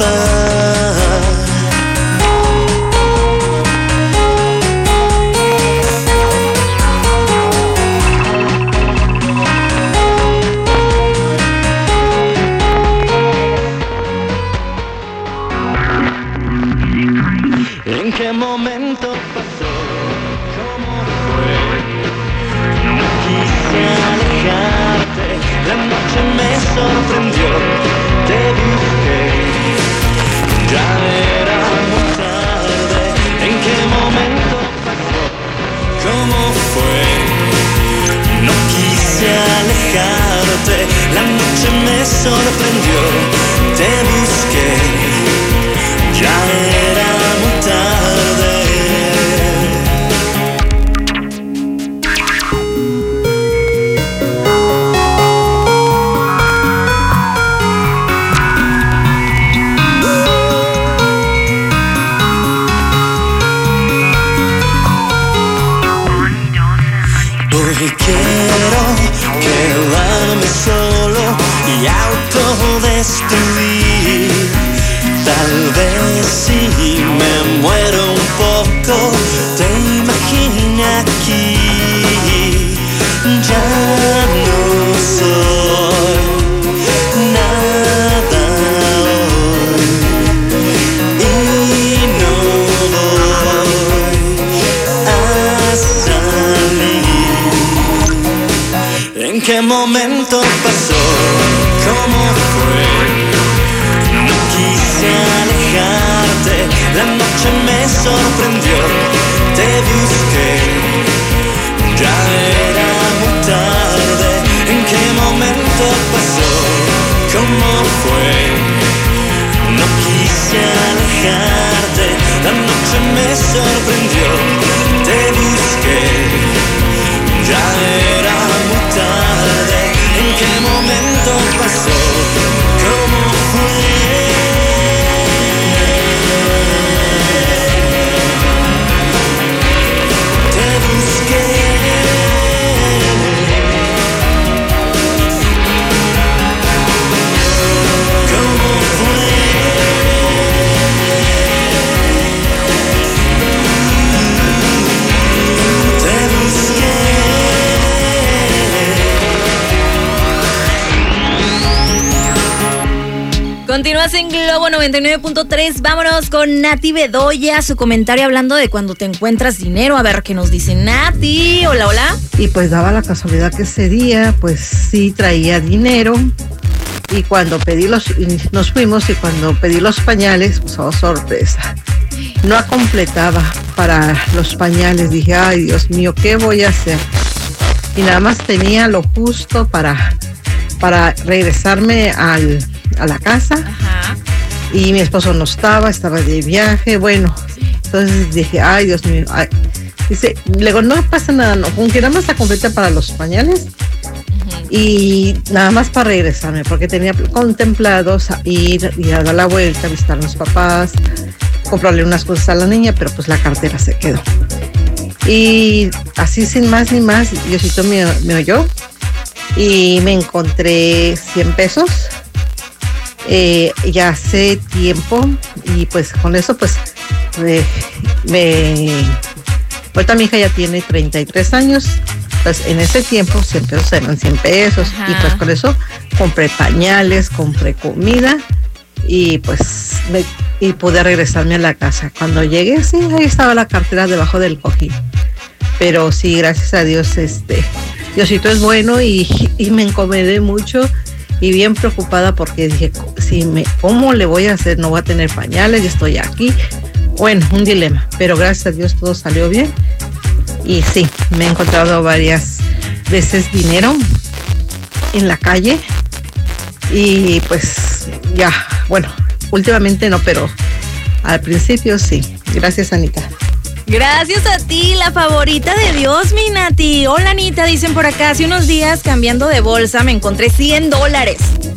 ¿En qué momento pasó? ¿Cómo fue? No quise alejarte, la noche me sorprendió, te busqué, ya era muy tarde. ¿En qué momento pasó? ¿Cómo fue? No quise alejarte, la noche me sorprendió, te busqué, ya era muy tarde. Hoy quiero quedarme solo y autodestruir. Tal vez si me muero un poco, te imagine aquí. Ya no soy nada hoy y no voy a salir. ¿En qué momento pasó? ¿Cómo fue? No quise alejarte, la noche me sorprendió, te busqué, ya era muy tarde. ¿En qué momento pasó? ¿Cómo fue? No quise alejarte, la noche me sorprendió, te busqué, ya era muy tarde. ¿En qué momento pasó? ¿Cómo fue? Te busqué. ¿Cómo fue? Te busqué. Continúas en Globo 99.3. Vámonos con Nati Bedoya, su comentario hablando de cuando te encuentras dinero. A ver qué nos dice Nati. Hola, hola. Y pues daba la casualidad que ese día pues sí traía dinero. Y cuando nos fuimos y cuando pedí los pañales, pues oh, sorpresa, no completaba para los pañales. Dije, ay Dios mío, ¿qué voy a hacer? Y nada más tenía lo justo para regresarme a la casa. Ajá. Y mi esposo no estaba de viaje. Bueno, entonces dije, ay Dios mío, ay. Dice, le digo, no pasa nada, no, aunque nada más la completa para los pañales. Y nada más para regresarme, porque tenía contemplado ir y a dar la vuelta, a visitar a mis papás, comprarle unas cosas a la niña, pero pues la cartera se quedó. Y así sin más ni más, Diosito me oyó y me encontré 100 pesos ya hace tiempo, y pues con eso pues ahorita mi hija ya tiene 33 años. Pues en ese tiempo 100 pesos eran 100 pesos. Ajá. Y pues con eso compré pañales, compré comida y pues y pude regresarme a la casa. Cuando llegué, sí, ahí estaba la cartera debajo del cojín. Pero sí, gracias a Dios, Diosito es bueno, y me encomendé mucho y bien preocupada porque dije, ¿cómo le voy a hacer? No voy a tener pañales, ya estoy aquí. Bueno, un dilema, pero gracias a Dios todo salió bien. Y sí, me he encontrado varias veces dinero en la calle y pues ya, bueno, últimamente no, pero al principio sí. Gracias, Anita. Gracias a ti, la favorita de Dios, mi Nati. Hola, Anita, dicen por acá, hace unos días cambiando de bolsa me encontré $100.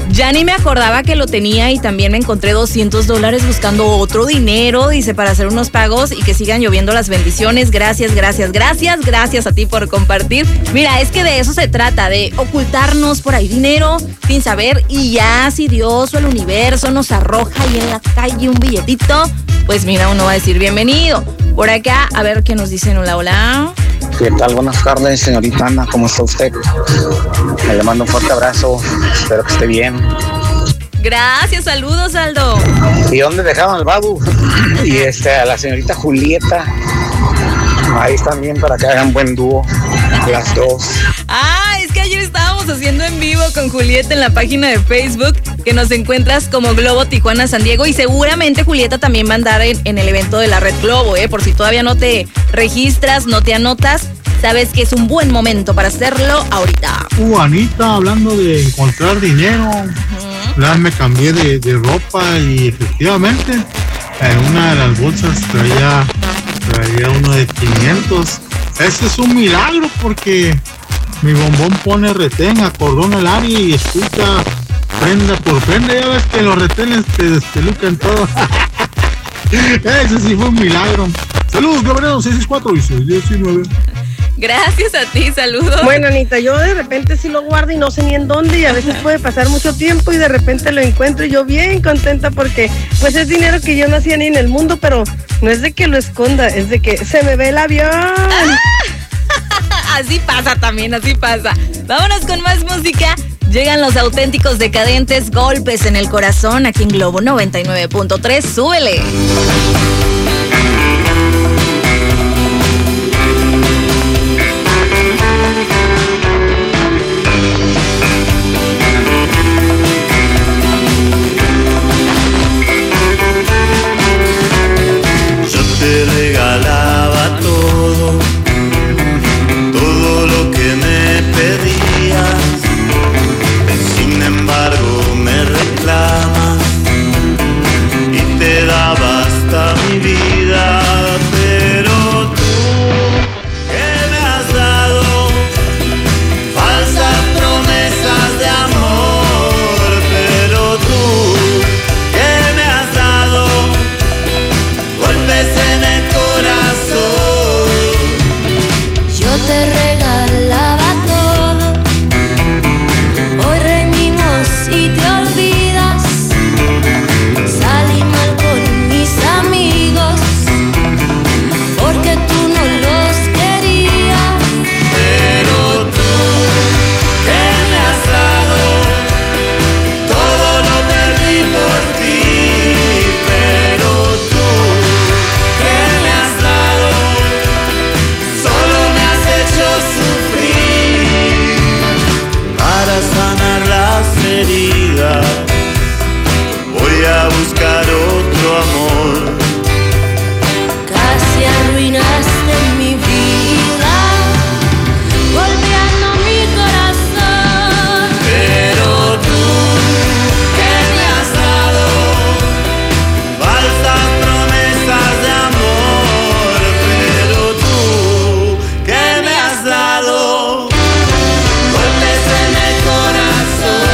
Ya ni me acordaba que lo tenía y también me encontré $200 buscando otro dinero, dice, para hacer unos pagos y que sigan lloviendo las bendiciones. Gracias a ti por compartir. Mira, es que de eso se trata, de ocultarnos por ahí dinero sin saber, y ya si Dios o el universo nos arroja ahí en la calle un billetito, pues mira, uno va a decir bienvenido. Por acá, a ver qué nos dicen. Hola. ¿Qué tal? Buenas tardes, señorita Ana, ¿cómo está usted? Le mando un fuerte abrazo, espero que esté bien. Gracias, saludos, Aldo. ¿Y dónde dejaron al Babu? Y a la señorita Julieta, ahí están bien para que hagan buen dúo, las dos. Es que ayer estábamos haciendo en vivo con Julieta en la página de Facebook, que nos encuentras como Globo Tijuana San Diego, y seguramente Julieta también va a andar en el evento de la Red Globo, por si todavía no te registras, no te anotas, sabes que es un buen momento para hacerlo ahorita. Anita, hablando de encontrar dinero, me cambié de ropa y efectivamente en una de las bolsas traía uno de 500. Ese es un milagro porque mi bombón pone retén, acordona el área y escucha prenda por prenda. Ya ves que los retenes te despelucan todo. Ese sí fue un milagro. Saludos, Gabriel, 664 y 619. Gracias a ti, saludos. Bueno, Anita, yo de repente sí lo guardo y no sé ni en dónde, y a veces puede pasar mucho tiempo y de repente lo encuentro y yo bien contenta porque pues es dinero que yo no hacía ni en el mundo, pero no es de que lo esconda, es de que se me ve el avión. Así pasa también, así pasa. Vámonos con más música. Llegan los auténticos decadentes, Golpes en el Corazón, aquí en Globo 99.3. ¡Súbele! Yo te regalaba todo lo que me pedías. Sin embargo me reclamas y te daba hasta mi vida. Pero tú, ¿qué me has dado? Falsas promesas de amor. Pero tú, ¿qué me has dado? Golpes en el corazón. Yo te regalaba todo, hoy reñimos y te olvidas. Salí mal con mis amigos porque tú no los querías. Pero tú, ¿qué me has dado? Todo lo perdí por ti. Pero tú, ¿qué me has dado? Solo me has hecho sufrir. Para sanar las heridas voy a buscar otro amor. Casi arruinaste mi vida, golpeando mi corazón. Pero tú, ¿qué me has dado? Falsas promesas de amor. Pero tú, ¿qué me has dado? Golpes en el corazón.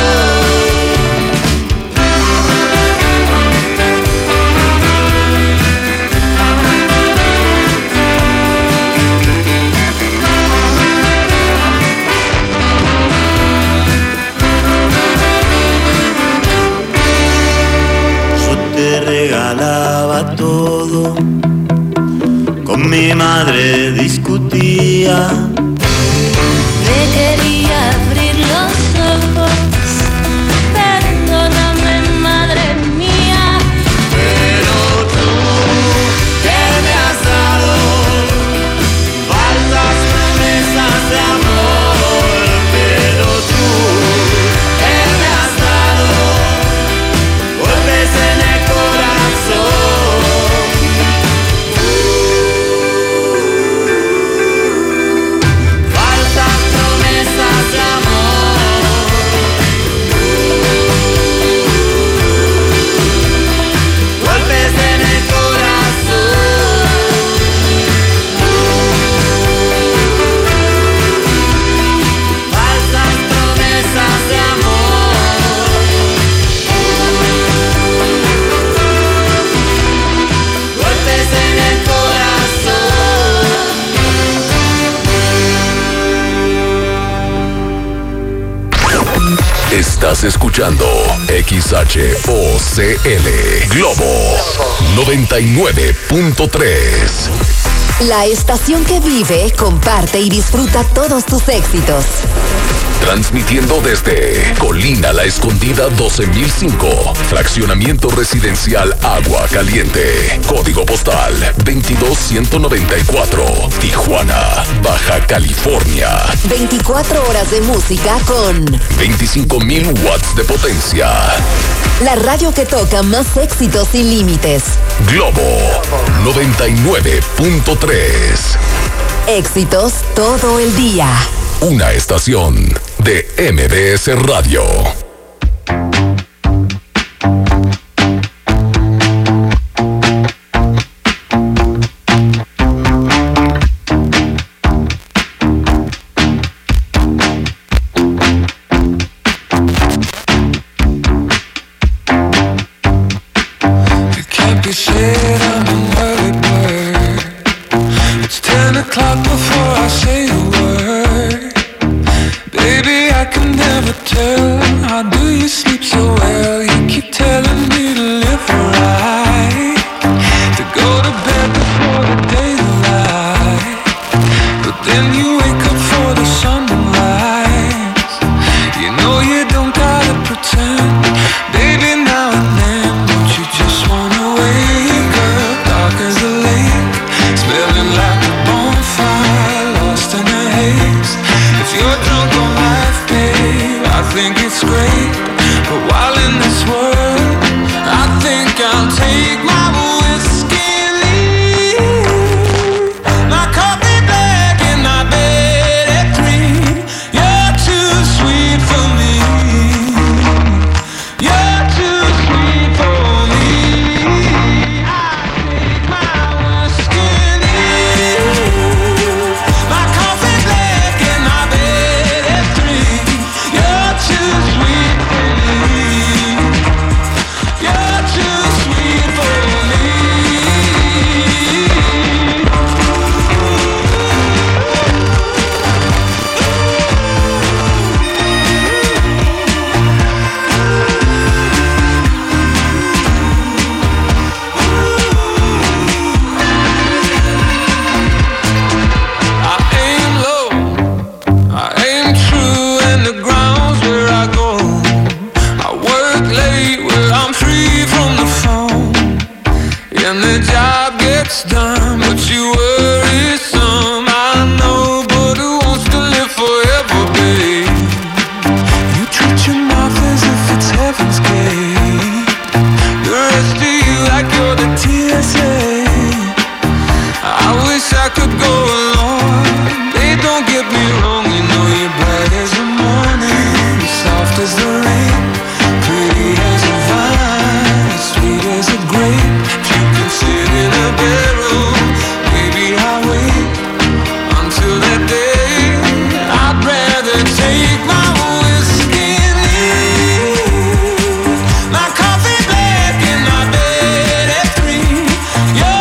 Yo te regalaba todo, con mi madre discutía. Me quería abrir los ojos, perdóname, madre mía. Pero tú, ¿qué me has dado? Falsas promesas de amor. Pero tú, ¿qué me has dado? Golpes en el corazón. Falsas promesas de amor. Estás escuchando XHOCL Globo 99.3. La estación que vive, comparte y disfruta todos tus éxitos. Transmitiendo desde Colina La Escondida 12005, fraccionamiento residencial Agua Caliente, código postal 22194, Tijuana, Baja California. 24 horas de música con 25,000 watts de potencia. La radio que toca más éxitos sin límites. Globo 99.3. Éxitos todo el día. Una estación de MBS Radio. You're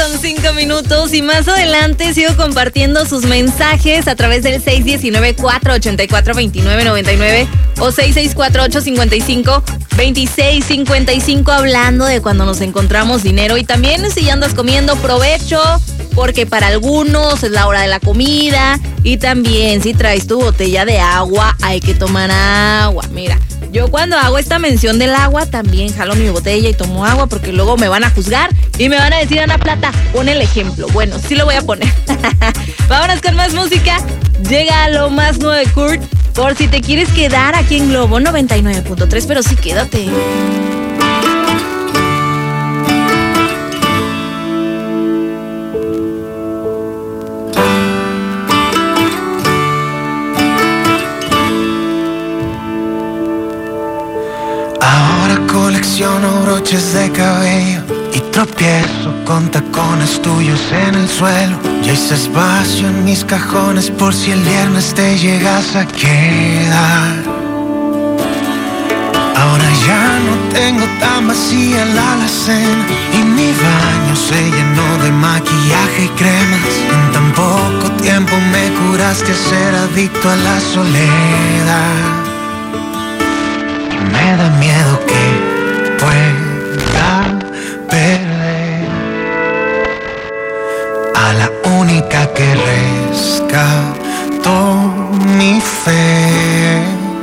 8:05 y más adelante sigo compartiendo sus mensajes a través del 619-484-2999 o 6648-55-2655 hablando de cuando nos encontramos dinero. Y también si ya andas comiendo, provecho, porque para algunos es la hora de la comida. Y también si traes tu botella de agua, hay que tomar agua. Mira, yo cuando hago esta mención del agua también jalo mi botella y tomo agua, porque luego me van a juzgar y me van a decir: Ana Plata, pon el ejemplo. Bueno, sí lo voy a poner. Vámonos con más música. Llega lo más nuevo de Kurt, por si te quieres quedar aquí en Globo 99.3, pero sí quédate. Colecciono broches de cabello y tropiezo con tacones tuyos en el suelo. Ya hice espacio en mis cajones por si el viernes te llegas a quedar. Ahora ya no tengo tan vacía la alacena y mi baño se llenó de maquillaje y cremas. En tan poco tiempo me curaste a ser adicto a la soledad. Me da miedo que pueda perder a la única que rescató mi fe.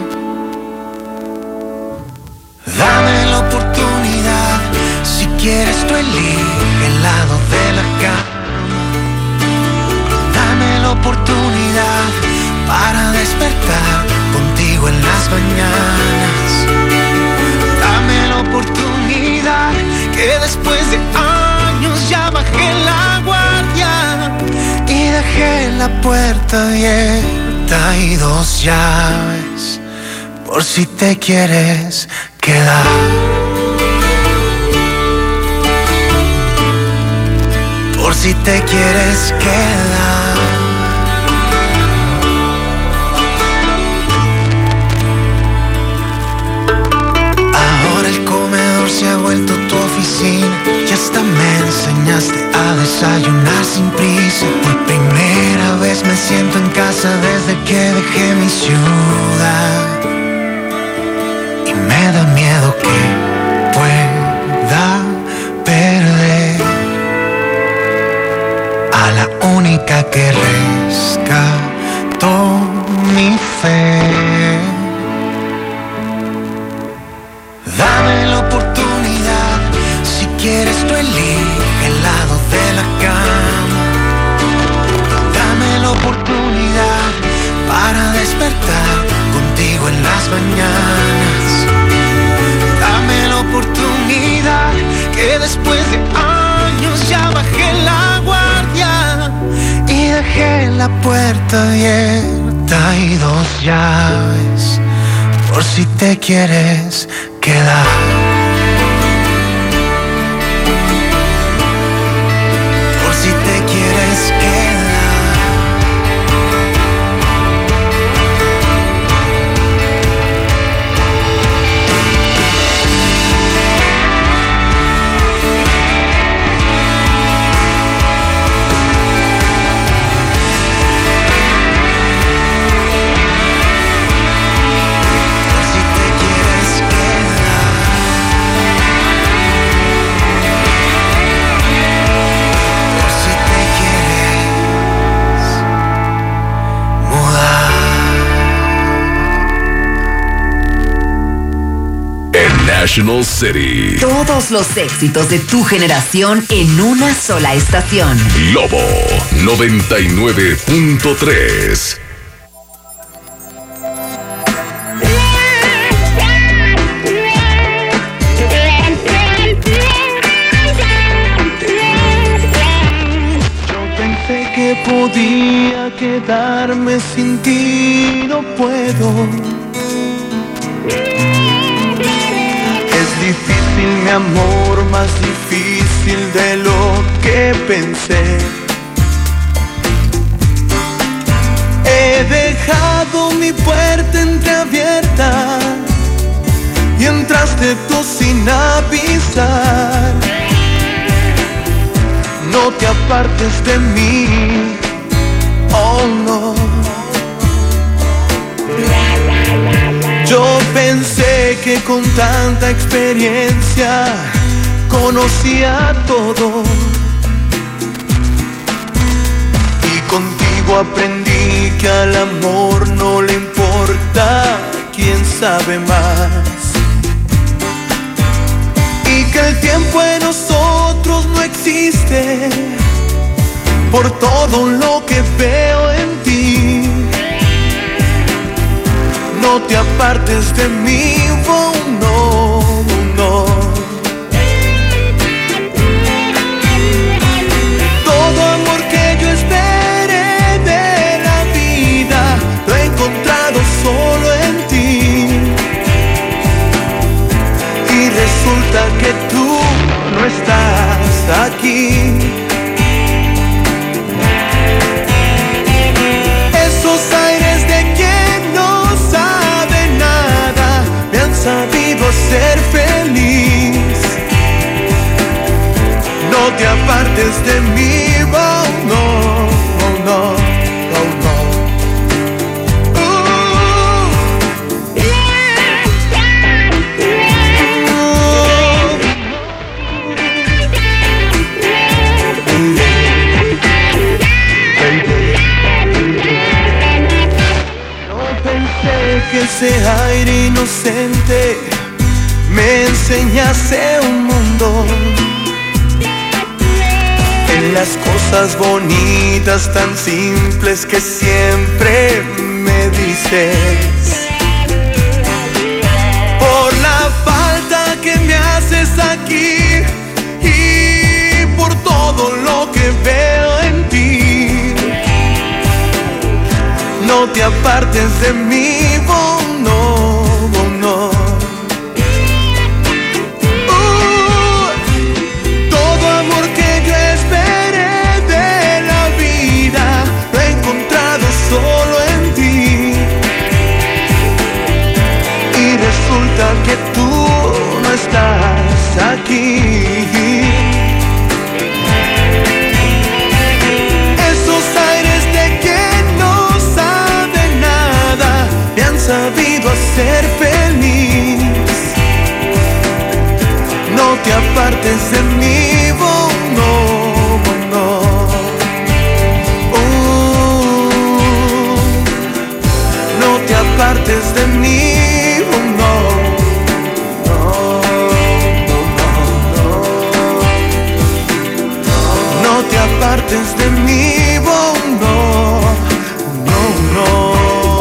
Dame la oportunidad, si quieres tú elige el lado de la cama. Dame la oportunidad para despertar contigo en las mañanas. Dame la oportunidad que después de años ya bajé la guardia y dejé la puerta abierta y 2 llaves por si te quieres quedar. Por si te quieres quedar. Se ha vuelto tu oficina y hasta me enseñaste a desayunar sin prisa. Por primera vez me siento en casa desde que dejé mi ciudad. Y me da miedo que pueda perder a la única que rescató mi fe. Dame la oportunidad, si quieres tú elige el lado de la cama. Dame la oportunidad para despertar contigo en las mañanas. Dame la oportunidad que después de años ya bajé la guardia y dejé la puerta abierta y 2 llaves por si te quieres quedar. Por si te quieres quedar. National City. Todos los éxitos de tu generación en una sola estación. Globo 99.3. Yo pensé que podía quedarme sin ti, no puedo. Difícil, mi amor, más difícil de lo que pensé. He dejado mi puerta entreabierta y entraste tú sin avisar. no te apartes de mí, oh no. Yo pensé que con tanta experiencia conocía todo, y contigo aprendí que al amor no le importa quién sabe más, y que el tiempo en nosotros no existe por todo lo que veo en ti. No te apartes de mí, oh no, no. Todo amor que yo esperé de la vida lo he encontrado solo en ti, y resulta que tú no estás aquí. Esos aires de quien no sabe nada me han sabido ser feliz. No te apartes de mí, oh no, oh no, oh no. Que ese aire inocente me enseñase un mundo, en las cosas bonitas tan simples que siempre me dices, por la falta que me haces aquí y por todo lo que veo en ti. No te apartes de mí, oh no, oh no. Todo amor que yo esperé de la vida lo he encontrado solo en ti, y resulta que tú no estás aquí. Sabido hacer feliz. No te apartes de mí, oh no, oh no. No te apartes de mí, oh no. No te apartes de mí, oh no, no, no.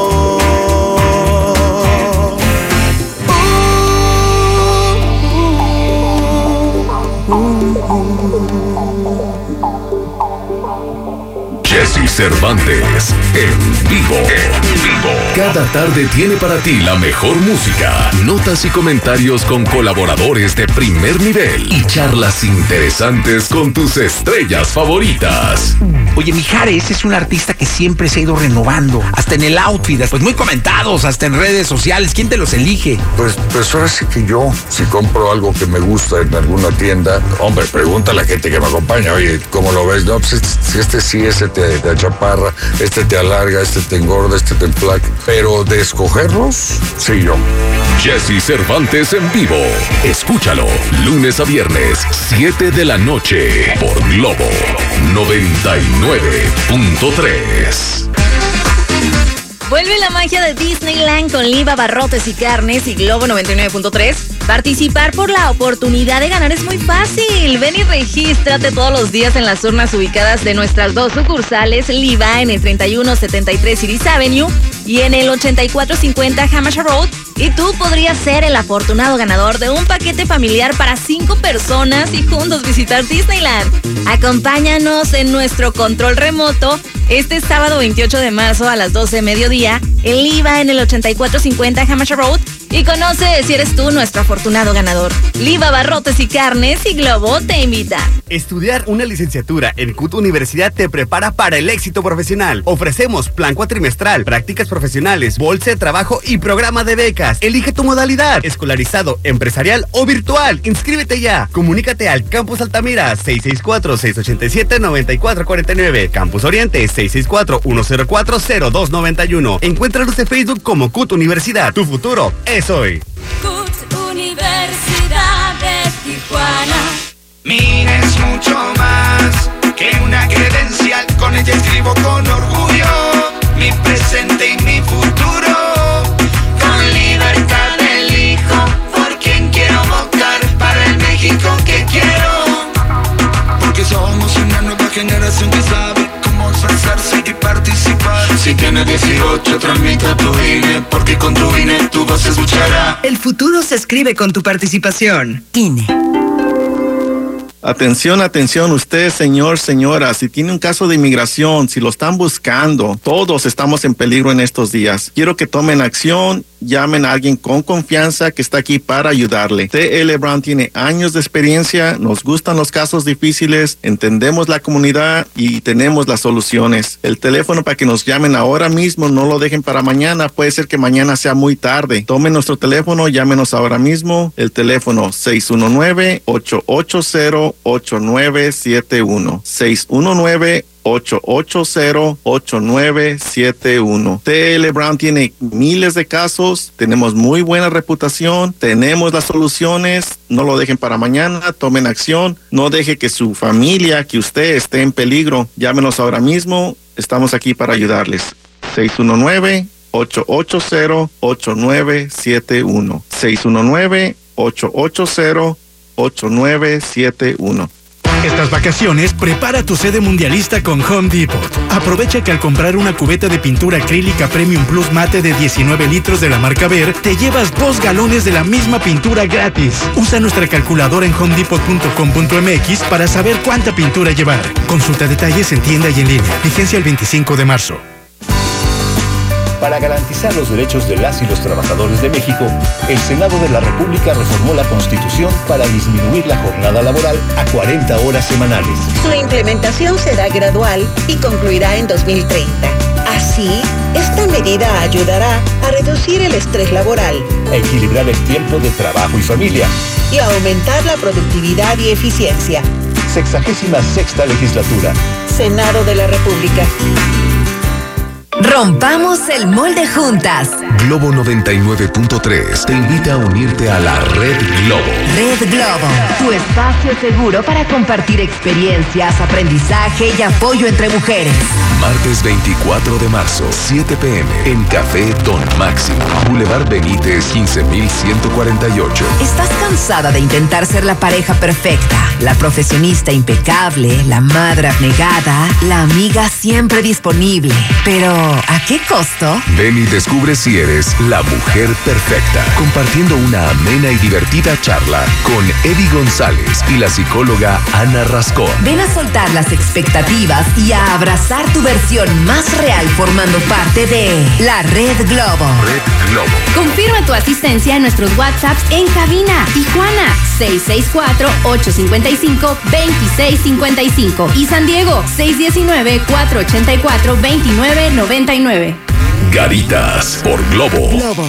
Jessy Cervantes, en vivo. Cada tarde tiene para ti la mejor música, notas y comentarios con colaboradores de primer nivel y charlas interesantes con tus estrellas favoritas. Oye, Mijares es un artista que siempre se ha ido renovando, hasta en el outfit, pues muy comentados, hasta en redes sociales. ¿Quién te los elige? Pues ahora sí que yo, si compro algo que me gusta en alguna tienda, hombre, pregunta a la gente que me acompaña, oye, ¿cómo lo ves? No, pues este sí, este te achaparra, este te alarga, este te engorda, este te enflaca. Pero de escogerlos, sí yo. Jessy Cervantes en vivo. Escúchalo, lunes a viernes, 7 de la noche, por Globo 99.3. Vuelve la magia de Disneyland con Liva Abarrotes y Carnes y Globo 99.3. Participar por la oportunidad de ganar es muy fácil. Ven y regístrate todos los días en las urnas ubicadas de nuestras dos sucursales, Liva en el 3173 Iris Avenue y en el 8450 Hamasha Road. Y tú podrías ser el afortunado ganador de un paquete familiar para 5 personas y juntos visitar Disneyland. Acompáñanos en nuestro control remoto este sábado 28 de marzo a las 12 de mediodía en Liva en el 8450 Hamasha Road y conoce si eres tú nuestro afortunado ganador. Liva Abarrotes y Carnes y Globo te invita. Estudiar una licenciatura en CUT Universidad te prepara para el éxito profesional. Ofrecemos plan cuatrimestral, prácticas profesionales, bolsa de trabajo y programa de becas. Elige tu modalidad, escolarizado, empresarial o virtual. Inscríbete ya. Comunícate al Campus Altamira 664-687-9449. Campus Oriente 664-104-0291. Encuéntranos en Facebook como CUT Universidad. Tu futuro es hoy. CUT Universidad de Tijuana. Mira, es mucho más que una credencial. Con ella escribo con orgullo mi presente y mi futuro. Con libertad elijo por quien quiero votar para el México que quiero. Porque somos una nueva generación que sabe cómo expresarse y participar. Si tienes 18, tramita tu INE, porque con tu INE tu voz se escuchará. El futuro se escribe con tu participación. INE. Atención, atención, usted, señor, señora, si tiene un caso de inmigración, si lo están buscando, todos estamos en peligro en estos días. Quiero que tomen acción, llamen a alguien con confianza que está aquí para ayudarle. T.L. Brown tiene años de experiencia, nos gustan los casos difíciles, entendemos la comunidad y tenemos las soluciones. El teléfono para que nos llamen ahora mismo, no lo dejen para mañana, puede ser que mañana sea muy tarde. Tomen nuestro teléfono, llámenos ahora mismo, el teléfono 619-880-8971. 619-880-8971. T.L. Brown tiene miles de casos, tenemos muy buena reputación, tenemos las soluciones, no lo dejen para mañana, tomen acción, no deje que su familia, que usted esté en peligro. Llámenos ahora mismo, estamos aquí para ayudarles. 619-880-8971. 619-880-8971. Estas vacaciones, prepara tu sede mundialista con Home Depot. Aprovecha que al comprar una cubeta de pintura acrílica Premium Plus Mate de 19 litros de la marca Ver, te llevas 2 galones de la misma pintura gratis. Usa nuestra calculadora en homedepot.com.mx para saber cuánta pintura llevar. Consulta detalles en tienda y en línea. Vigencia el 25 de marzo. Para garantizar los derechos de las y los trabajadores de México, el Senado de la República reformó la Constitución para disminuir la jornada laboral a 40 horas semanales. Su implementación será gradual y concluirá en 2030. Así, esta medida ayudará a reducir el estrés laboral, a equilibrar el tiempo de trabajo y familia y a aumentar la productividad y eficiencia. 66ª legislatura. Senado de la República. Rompamos el molde juntas. Globo 99.3 te invita a unirte a la Red Globo. Red Globo, tu espacio seguro para compartir experiencias, aprendizaje y apoyo entre mujeres. Martes 24 de marzo, 7 p.m. en Café Don Máximo, Boulevard Benítez 15148. ¿Estás cansada de intentar ser la pareja perfecta, la profesionista impecable, la madre abnegada, la amiga siempre disponible? Pero ¿a qué costo? Ven y descubre si eres la mujer perfecta, compartiendo una amena y divertida charla con Eddie González y la psicóloga Ana Rascón. Ven a soltar las expectativas y a abrazar tu versión más real formando parte de la Red Globo. Red Globo. Confirma tu asistencia en nuestros WhatsApps en cabina. Tijuana 664-855-2655 y San Diego 619-484-2999. Garitas por Globo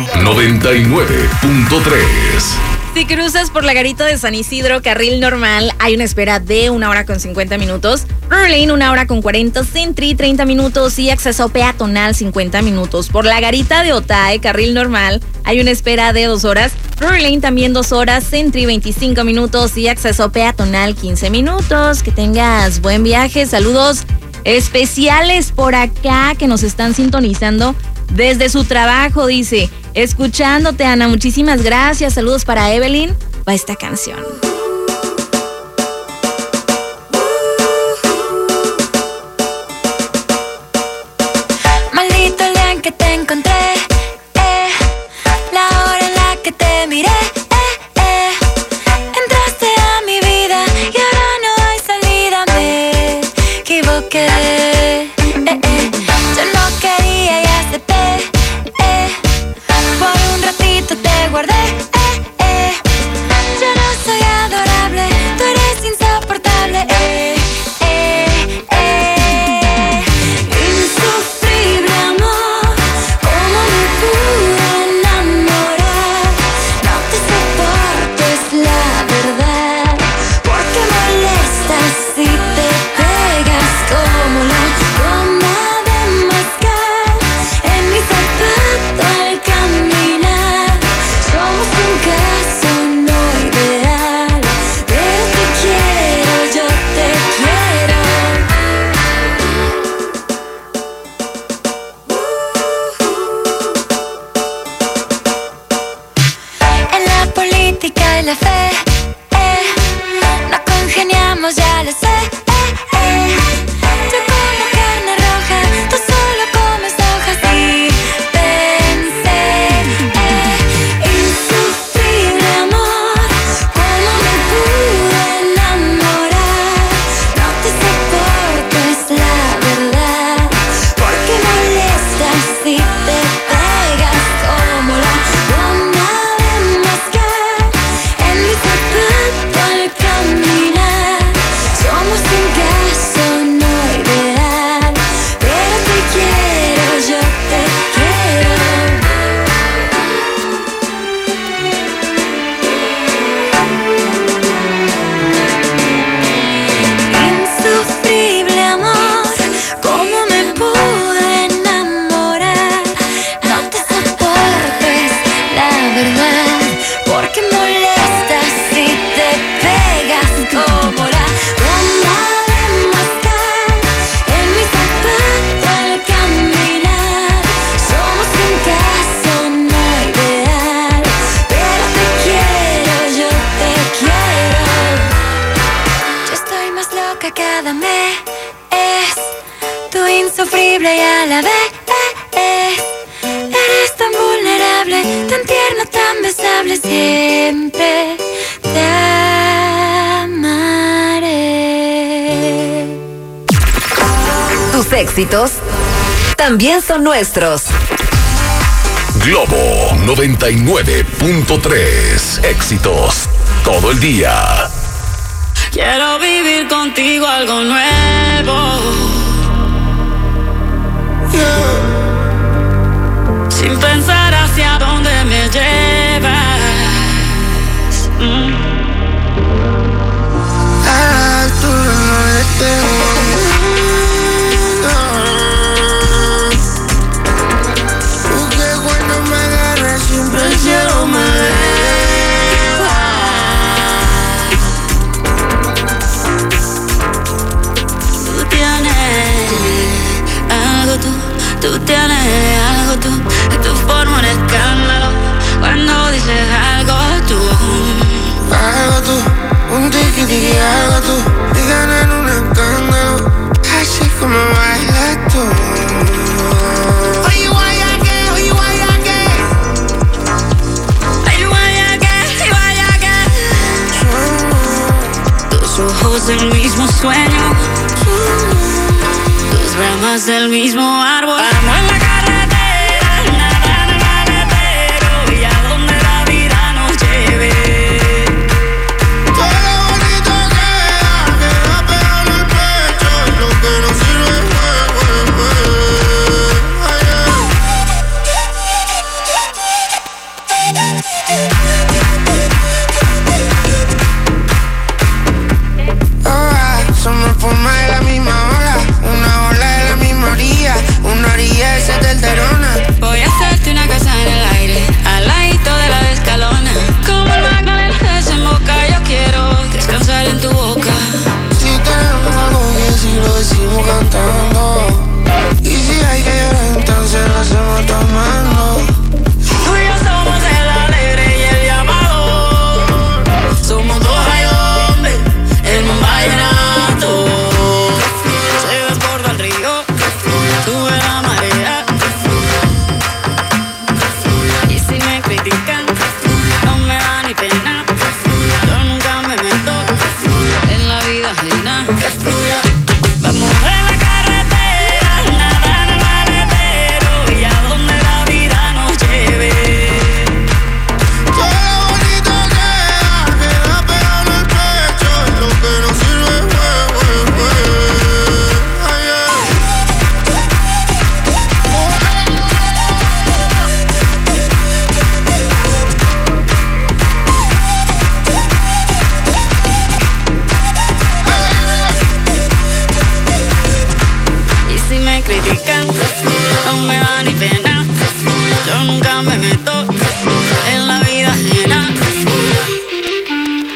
99.3. Si cruzas por la Garita de San Isidro, carril normal, hay una espera de 1 hora con 50 minutos. River Lane, 1 hora con 40. Centri, 30 minutos. Y acceso peatonal, 50 minutos. Por la Garita de Otay, carril normal, hay una espera de 2 horas. River Lane también 2 horas. Centri, 25 minutos. Y acceso peatonal, 15 minutos. Que tengas buen viaje. Saludos especiales por acá que nos están sintonizando desde su trabajo, dice. Escuchándote, Ana, muchísimas gracias. Saludos para Evelyn. Va esta canción. Maldito el día en que te encontré, la hora en la que te miré, entraste a mi vida y ahora no hay salida, me equivoqué, yo no quería y acepté, por un ratito te guardé, yo no soy adolescente. vulnerable. Insufrible amor, cómo me pude enamorar. No te soporto, es la verdad. Porque molestas si te pegas como la goma de mascar. En mi zapato al caminar. Somos un caso no ideal, pero te quiero, yo te quiero. En la política y la fe, no congeniamos, ya lo sé. Yo como carne roja, tú solo comes hojas y pensé, insufrible amor, cómo me pude enamorar. No te soporto, es la verdad, porque molestas si te pegas como la goma de mascar. En mi zapato al caminar. Somos un caso no ideal, pero te quiero, yo te quiero. Insufrible amor, cómo me pude enamorar. No te soportes, la verdad, porque molestas si te pegas como la goma de mascar. En mi zapato al caminar. Somos un caso no ideal, pero te quiero, yo te quiero. Yo estoy más loca cada mes. Tu insufrible y a la vez. Eres tan vulnerable, tan tierno, tan besable. Siempre te amaré. Tus éxitos también son nuestros. Globo 99.3. Éxitos todo el día. Quiero vivir contigo algo nuevo. Sin pensar hacia dónde me llevas. Tú no que cuando me agarras siempre el cielo me Tú tienes algo, tu forma un escándalo. Cuando dices algo tú, un tiki-tiki, algo tú, y ganan un escándalo, así como bailas tú. Oye, guayaque, oye, guayaque. ay, guayaque, tus ojos del mismo sueño, tus ramas del mismo árbol. Vamos en la carretera, nada en el maletero, y a donde la vida nos lleve. Todo lo bonito queda pegado en el pecho, y lo que no sirve somos forma de la misma ola, una ola de la misma orilla, una orilla de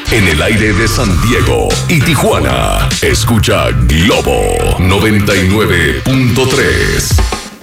En el aire de San Diego y Tijuana, escucha Globo 99.3.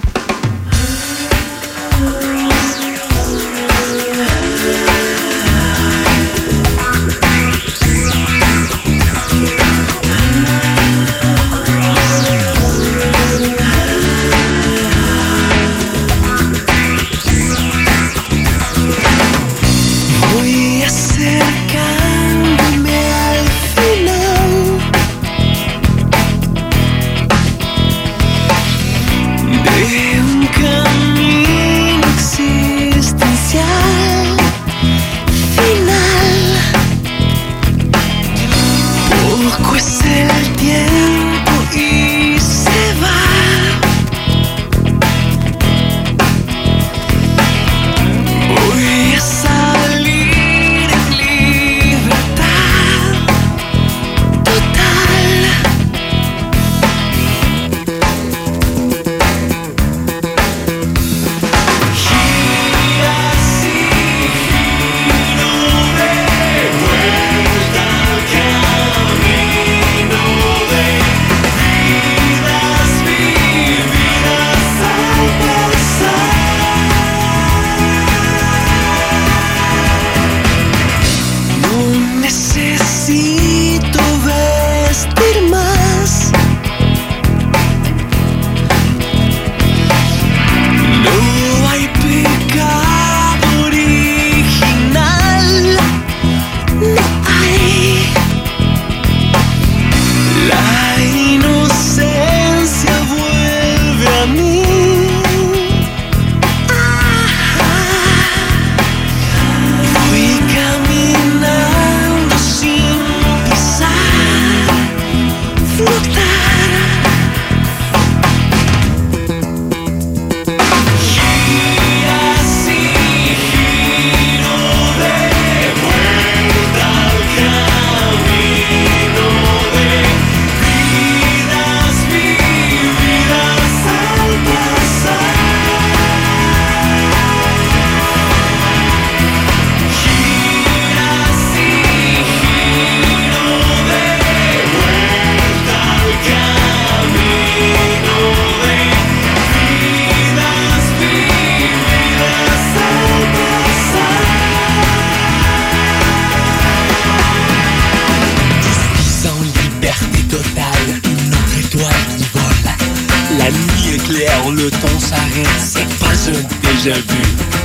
Le temps s'arrête, c'est pas un déjà-vu.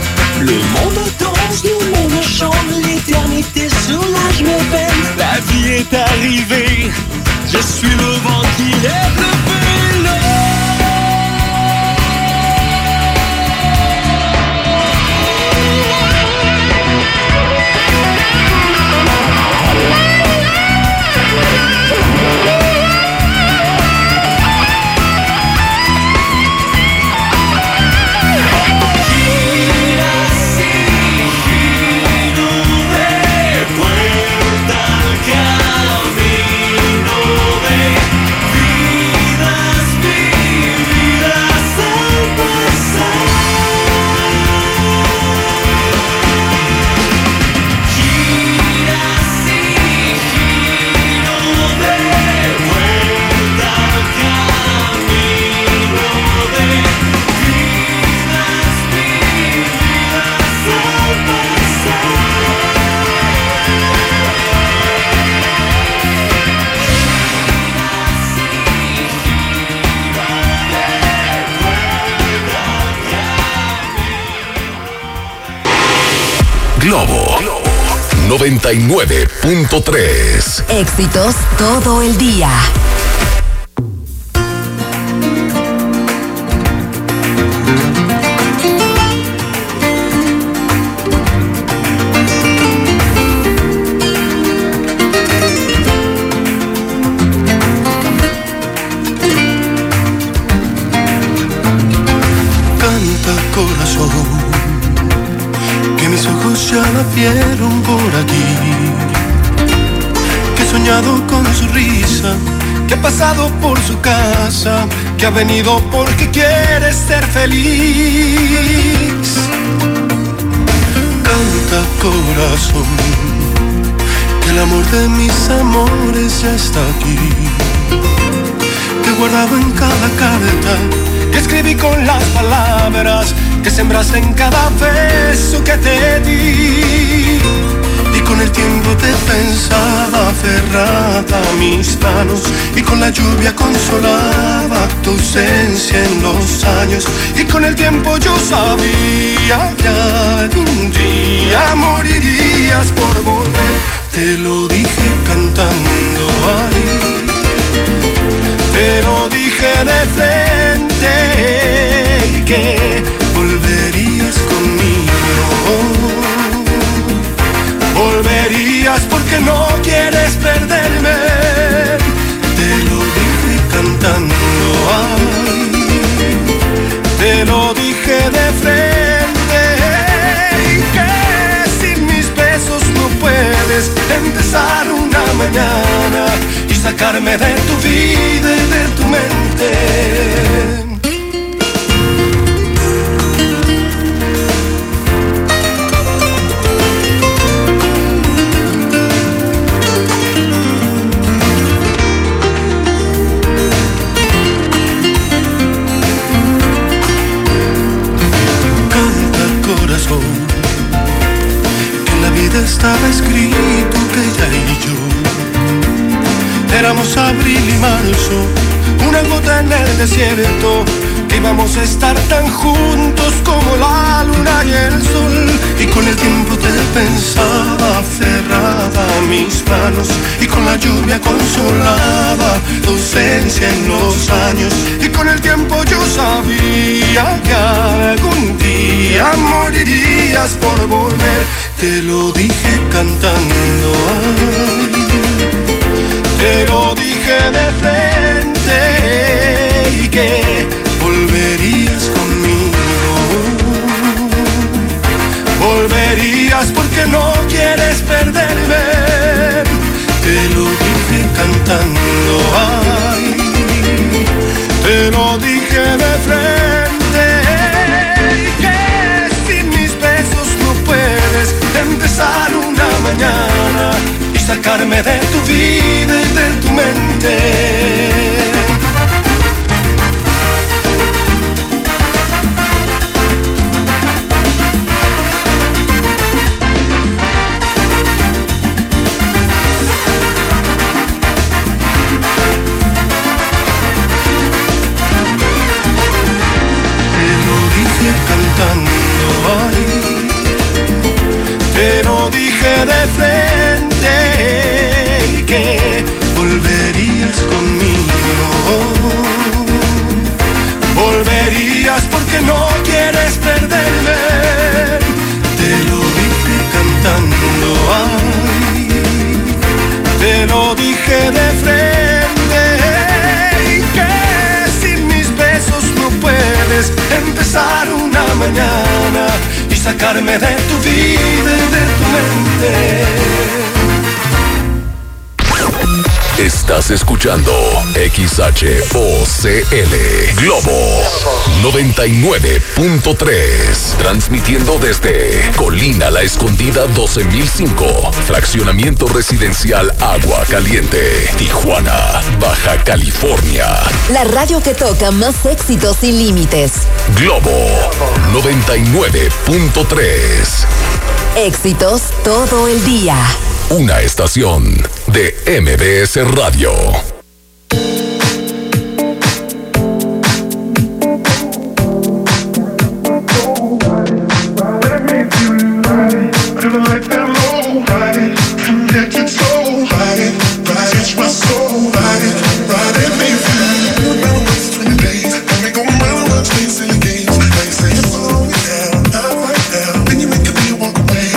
Le monde danse, le monde chante, l'éternité soulage mes peines. La vie est arrivée, je suis le vent qui lève le vélo. Globo 99.3. Éxitos todo el día. Canta corazón, que mis ojos ya la vieron por aquí, que he soñado con su risa, que ha pasado por su casa, que ha venido porque quiere ser feliz. Canta corazón, que la amor de mis amores ya está aquí, que he guardado en cada carta, que escribí con las palabras que sembraste en cada beso que te di. Y con el tiempo te pensaba aferrada a mis manos, y con la lluvia consolaba tu ausencia en los años. Y con el tiempo yo sabía que algún día morirías por volver. Te lo dije cantando ahí, te lo dije de frente, y que volverías conmigo. Volverías porque no quieres perderme. Te lo dije cantando ahí, te lo dije de frente, y que sin mis besos no puedes empezar una mañana y sacarme de tu vida y de tu mente. Estaba escrito que ella y yo éramos abril y marzo, una gota en el desierto, que íbamos a estar tan juntos como la luna y el sol. Y con el tiempo te pensaba aferrada a mis manos, y con la lluvia consolaba tu ausencia en los años. Y con el tiempo yo sabía que algún día morirías por volver. Te lo dije cantando ahí, te lo dije de frente, y que volverías conmigo. Volverías porque no quieres perderme. Te lo dije cantando ahí, te lo dije de frente, y que sin mis besos no puedes empezar una mañana y sacarme de tu vida y de tu mente. Cantando ahí, te lo dije de frente, y que volverías conmigo. Volverías porque no quieres perderme. Te lo dije cantando ahí, te lo dije de frente, y que sin mis besos no puedes empezar una mañana y sacarme de tu vida y de tu mente. Estás escuchando XHOCL Globo 99.3, transmitiendo desde Colina La Escondida 12005, fraccionamiento residencial Agua Caliente, Tijuana, Baja California. La radio que toca más éxitos sin límites. Globo 99.3. Éxitos todo el día. Una estación de MBS Radio.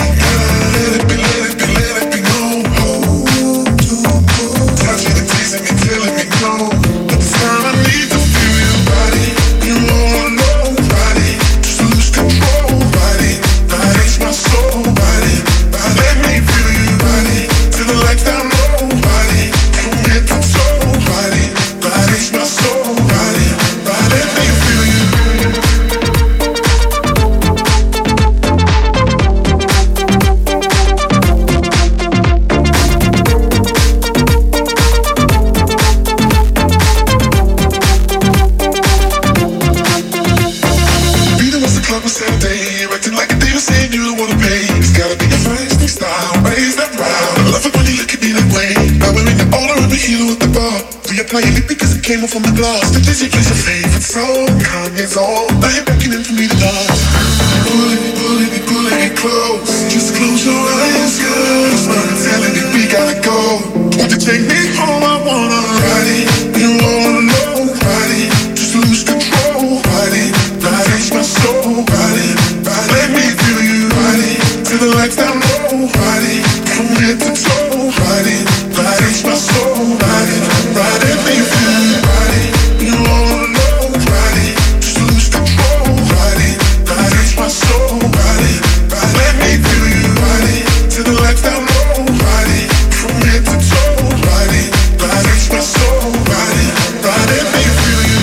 Teasing me bar. Reapplying it because it came off on the glass. The dizzy plays your favorite song. Kanye's all. Now you're beckoning for me to dance. Pulling it close. Just close your eyes, girl. Start telling me we gotta go. Won't you take me home? I wanna ride it. You all alone, ride it. Just lose control, ride it. Ride my soul, ride it. Let me feel you, ride it. Till the lights down low, ride it. From head to toe, ride it. Ride my soul, ride it. Let me feel you, ride it. You all alone, ride it. Just lose control, ride it. Ride my soul, ride it. Let me feel you, ride it. Till the lights down low, ride it. From head to toe, ride it. Ride my soul, ride it. Let me feel you.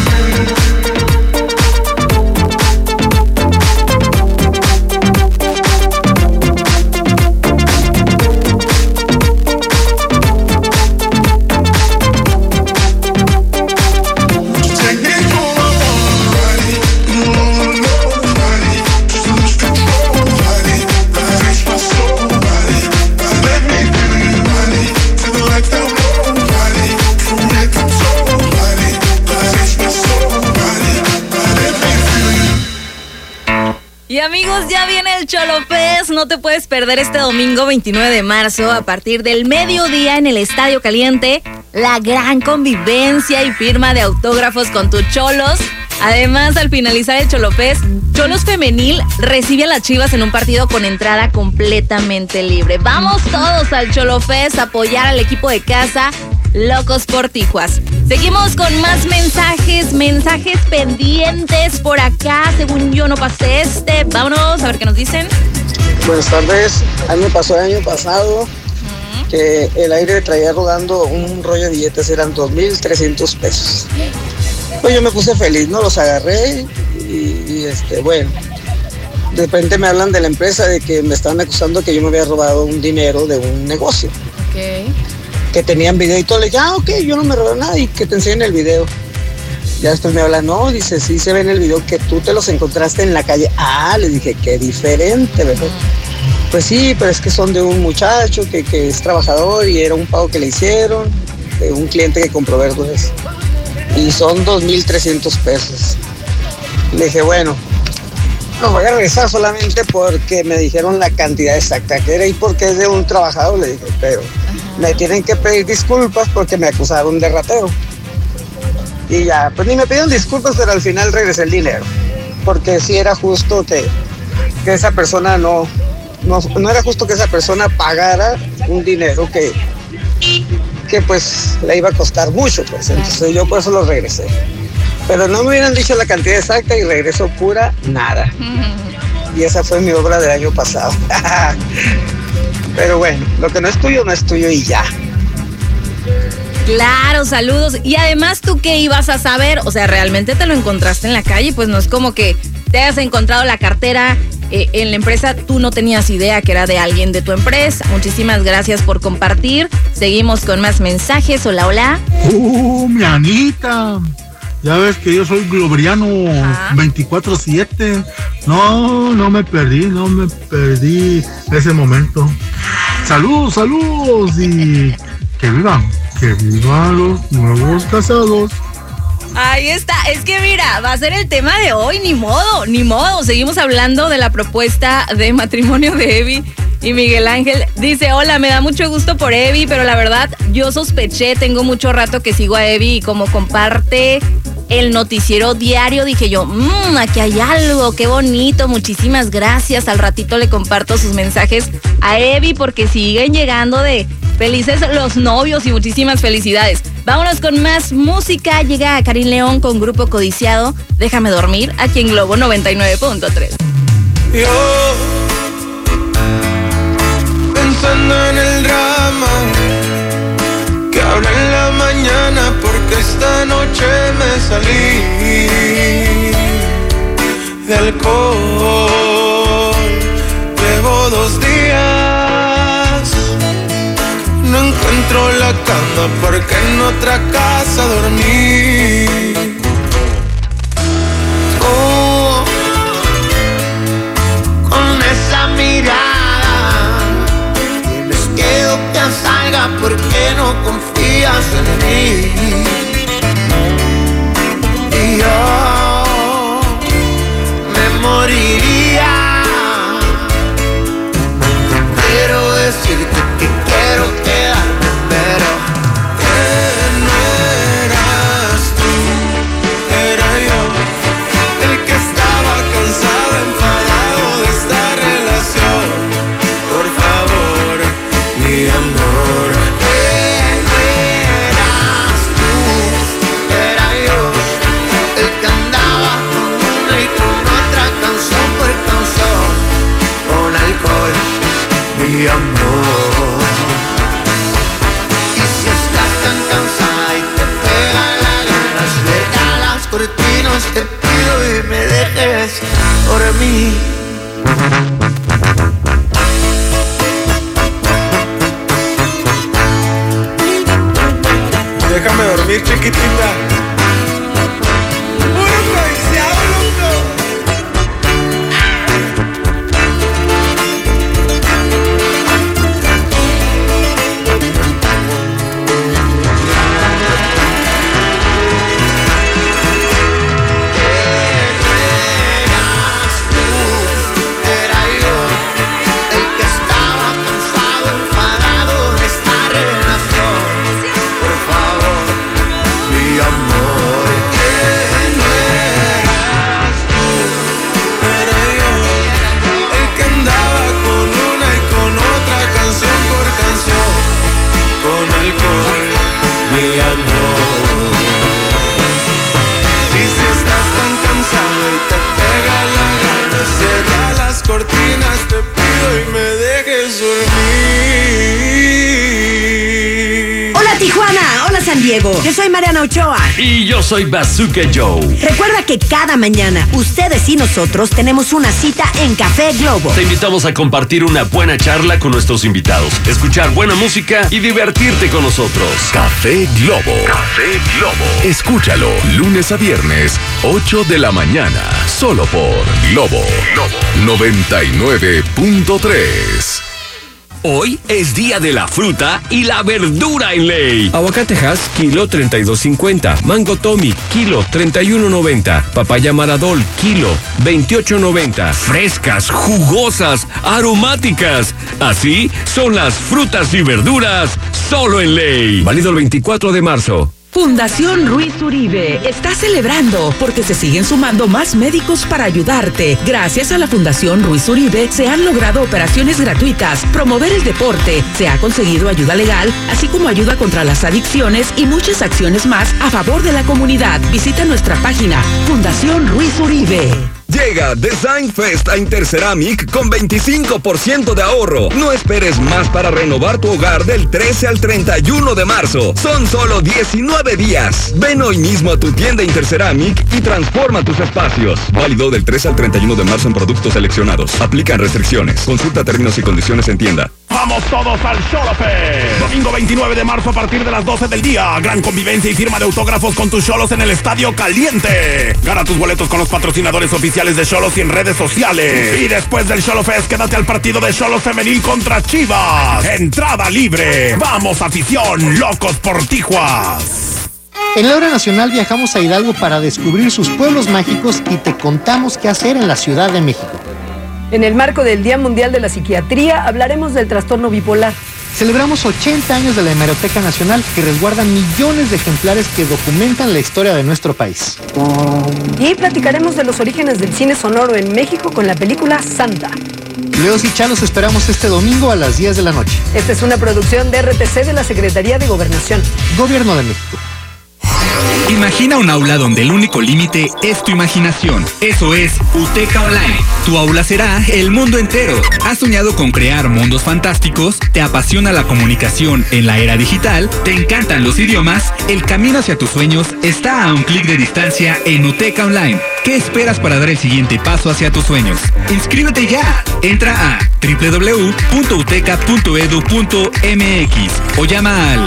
Y amigos, ya viene el Cholofest, no te puedes perder este domingo 29 de marzo a partir del mediodía en el Estadio Caliente, la gran convivencia y firma de autógrafos con tus cholos. Además, al finalizar el Cholofest, Cholos Femenil recibe a las Chivas en un partido con entrada completamente libre. Vamos todos al Cholofest a apoyar al equipo de casa, Locos por Tijuas. Seguimos con más mensajes pendientes por acá. Según yo no pasé Vámonos a ver qué nos dicen. Buenas tardes. A mí me pasó el año pasado que el aire traía rodando un rollo de billetes, eran 2,300 pesos. Pues yo me puse feliz, ¿no? Los agarré y bueno, de repente me hablan de la empresa de que me estaban acusando que yo me había robado un dinero de un negocio. Ok. Que tenían video y todo. Le dije, ok, yo no me robé nada y que te enseñen el video. Ya después me hablan, no, dice, sí se ve en el video que tú te los encontraste en la calle. Ah, le dije, qué diferente, ¿verdad? Pues sí, pero es que son de un muchacho que es trabajador y era un pago que le hicieron, de un cliente que compró verduras. Y son 2,300 pesos. Le dije, bueno, no voy a regresar solamente porque me dijeron la cantidad exacta que era y porque es de un trabajador, le dije, pero me tienen que pedir disculpas porque me acusaron de ratero. Y ya, pues ni me pidieron disculpas, pero al final regresé el dinero. Porque sí era justo que esa persona no era justo que esa persona pagara un dinero que pues le iba a costar mucho, pues. Entonces yo por eso lo regresé. Pero no me hubieran dicho la cantidad exacta y regreso pura nada. Y esa fue mi obra del año pasado. Pero bueno, lo que no es tuyo y ya. Claro, saludos. Y además, ¿tú qué ibas a saber? O sea, realmente te lo encontraste en la calle, pues no es como que te hayas encontrado la cartera en la empresa, tú no tenías idea que era de alguien de tu empresa. Muchísimas gracias por compartir. Seguimos con más mensajes. Hola, hola. Mi Anita. Ya ves que yo soy globriano 24/7. No me perdí ese momento. Saludos y que vivan los nuevos casados. Ahí está, es que mira, va a ser el tema de hoy, ni modo. Seguimos hablando de la propuesta de matrimonio de Evi y Miguel Ángel. Dice, hola, me da mucho gusto por Evi, pero la verdad, yo sospeché, tengo mucho rato que sigo a Evi y como comparte el noticiero diario, dije yo, aquí hay algo, qué bonito, muchísimas gracias. Al ratito le comparto sus mensajes a Evi porque siguen llegando de felices los novios y muchísimas felicidades. Vámonos con más música. Llega Karim León con Grupo Codiciado, Déjame Dormir, aquí en Globo 99.3. Yo, pensando en el drama que habla en la mañana, porque esta noche me salí de alcohol. Llevo 2 días, no encuentro la cama porque en otra casa dormí. Oh, con esa mirada tienes que pensar llega porque no confías en mí. Y yo me moriría. Quiero decirte que quiero quedarme, pero no eras tú, era yo el que estaba cansado, enfadado de esta relación. Por favor, mi amor, no eras tú, era yo el que andaba con una y con otra, canción por canción, con alcohol, mi amor. Y si estás tan cansada y te pega la gana, cierra las cortinas, te pido y me dejes dormir. Déjame dormir, chiquitita. Cortinas, te pido y me dejes dormir. Hola Tijuana, hola San Diego. Yo soy Mariana Ochoa. Y yo soy Bazooka Joe. Recuerda que cada mañana ustedes y nosotros tenemos una cita en Café Globo. Te invitamos a compartir una buena charla con nuestros invitados, escuchar buena música y divertirte con nosotros. Café Globo. Café Globo. Escúchalo lunes a viernes, 8 de la mañana. Solo por Globo 99.3. Hoy es día de la fruta y la verdura en ley. Aguacate Hass, kilo 32.50. Mango Tommy, kilo 31.90. Papaya Maradol, kilo 28.90. Frescas, jugosas, aromáticas. Así son las frutas y verduras solo en ley. Válido el 24 de marzo. Fundación Ruiz Uribe está celebrando porque se siguen sumando más médicos para ayudarte. Gracias a la Fundación Ruiz Uribe se han logrado operaciones gratuitas, promover el deporte, se ha conseguido ayuda legal, así como ayuda contra las adicciones y muchas acciones más a favor de la comunidad. Visita nuestra página Fundación Ruiz Uribe. Llega Design Fest a Interceramic con 25% de ahorro. No esperes más para renovar tu hogar del 13 al 31 de marzo. Son solo 19 días. Ven hoy mismo a tu tienda Interceramic y transforma tus espacios. Válido del 13 al 31 de marzo en productos seleccionados. Aplican restricciones. Consulta términos y condiciones en tienda. ¡Vamos todos al Xolofest! Domingo 29 de marzo a partir de las 12 del día. Gran convivencia y firma de autógrafos con tus Xolos en el Estadio Caliente. Gana tus boletos con los patrocinadores oficiales de Xolos y en redes sociales. Y después del Xolofest, quédate al partido de Xolos Femenil contra Chivas. Entrada libre. ¡Vamos, afición! ¡Locos por Tijuas! En la hora nacional viajamos a Hidalgo para descubrir sus pueblos mágicos y te contamos qué hacer en la Ciudad de México. En el marco del Día Mundial de la Psiquiatría hablaremos del trastorno bipolar. Celebramos 80 años de la Hemeroteca Nacional, que resguarda millones de ejemplares que documentan la historia de nuestro país. Y platicaremos de los orígenes del cine sonoro en México con la película Santa. Leos y Chalos esperamos este domingo a las 10 de la noche. Esta es una producción de RTC de la Secretaría de Gobernación. Gobierno de México. Imagina un aula donde el único límite es tu imaginación. Eso es UTECA Online. Tu aula será el mundo entero. ¿Has soñado con crear mundos fantásticos? ¿Te apasiona la comunicación en la era digital? ¿Te encantan los idiomas? El camino hacia tus sueños está a un clic de distancia en UTECA Online. ¿Qué esperas para dar el siguiente paso hacia tus sueños? ¡Inscríbete ya! Entra a www.uteca.edu.mx o llama al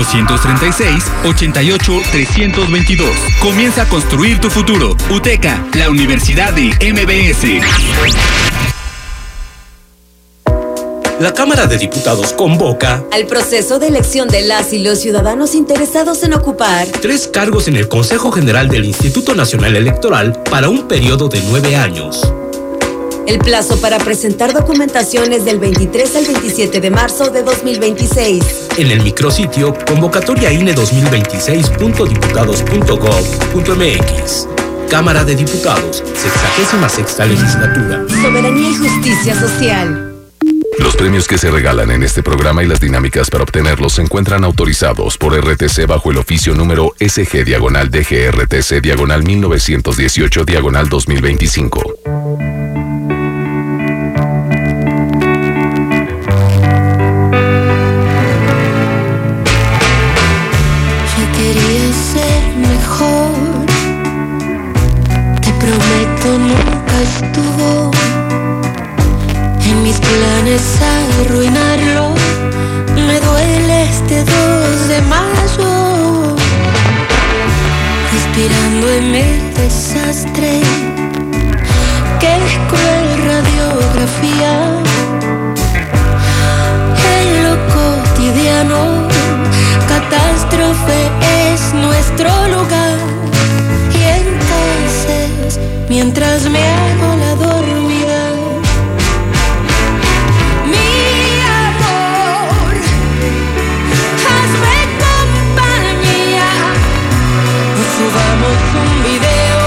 836-88-322. Comienza a construir tu futuro. UTECA, la Universidad de MBS. La Cámara de Diputados convoca al proceso de elección de las y los ciudadanos interesados en ocupar 3 cargos en el Consejo General del Instituto Nacional Electoral para un periodo de 9 años. El plazo para presentar documentación es del 23 al 27 de marzo de 2026. En el micrositio convocatoriaine2026.diputados.gov.mx. Cámara de Diputados, 66ª legislatura. Soberanía y justicia social. Los premios que se regalan en este programa y las dinámicas para obtenerlos se encuentran autorizados por RTC bajo el oficio número SG-DGRTC-1918-2025. Estuvo en mis planes arruinarlo. Me duele este 2 de mayo, respirando en el desastre. Qué cruel radiografía. En lo cotidiano, catástrofe es nuestro lugar. Y entonces, mientras me hago la dormida, mi amor, hazme compañía. O subamos un video,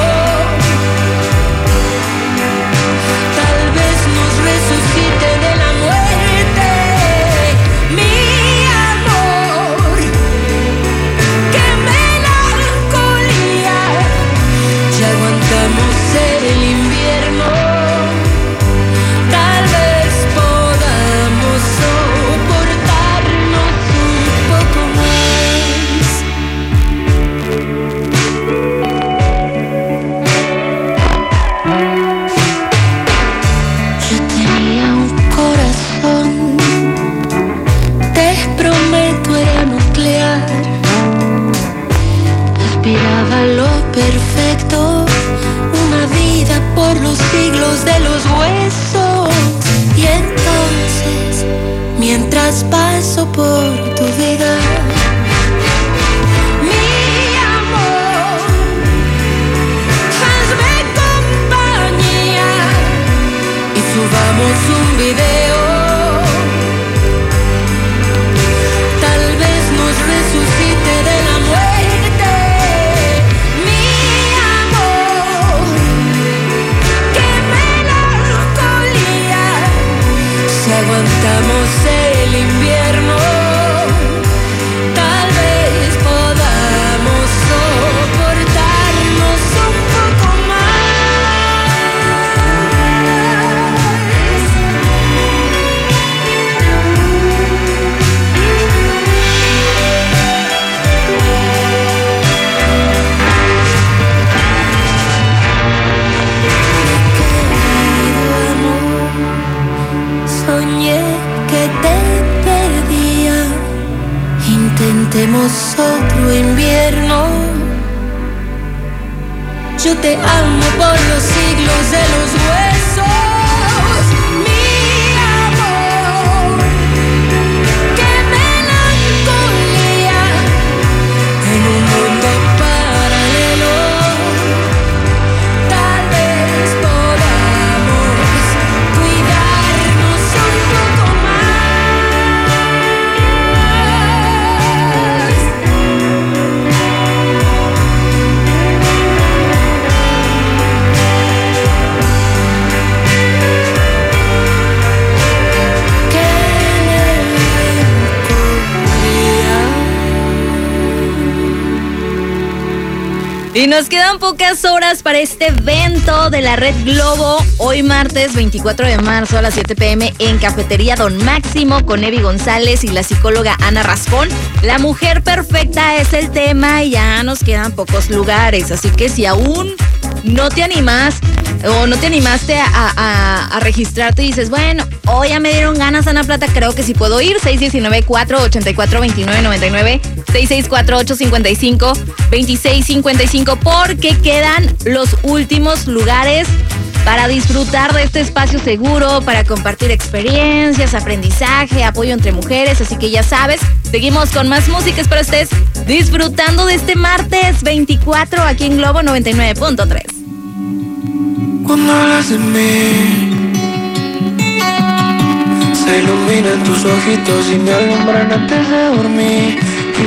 tal vez nos resucite de la muerte. Mi amor, qué melancolía. Ya aguantamos el invierno, tal vez podamos soportarnos un poco más. Yo tenía un corazón, te prometo era nuclear. Aspiraba lo perfecto, una vida por los siglos de los huesos. Y entonces, mientras paso por tu vida, mi amor, hazme compañía y subamos un video. Tal vez nos resucite de la muerte. Mi amor, qué melancolía. Si aguantamos el invierno, tal vez podamos soportarnos un poco soñé que te perdía. Intentemos otro invierno. Yo te amo por los siglos de los huesos. Mi amor, qué melancolía. En un mundo paralelo, tal vez podamos cuidarnos un poco Y nos quedan pocas horas para este evento de la Red Globo. Hoy martes 24 de marzo a las 7 p.m. en Cafetería Don Máximo con Evi González y la psicóloga Ana Rascón. La mujer perfecta es el tema y ya nos quedan pocos lugares. Así que si aún no te animas o no te animaste a registrarte y dices, bueno, hoy ya me dieron ganas, Ana Plata, creo que sí puedo ir. 619-484-2999, 664-855-2655, porque quedan los últimos lugares para disfrutar de este espacio seguro, para compartir experiencias, aprendizaje, apoyo entre mujeres. Así que ya sabes, seguimos con más música. Espero estés disfrutando de este martes 24 aquí en Globo 99.3. Cuando hablas de mí, se iluminan tus ojitos y me alumbran antes de dormir.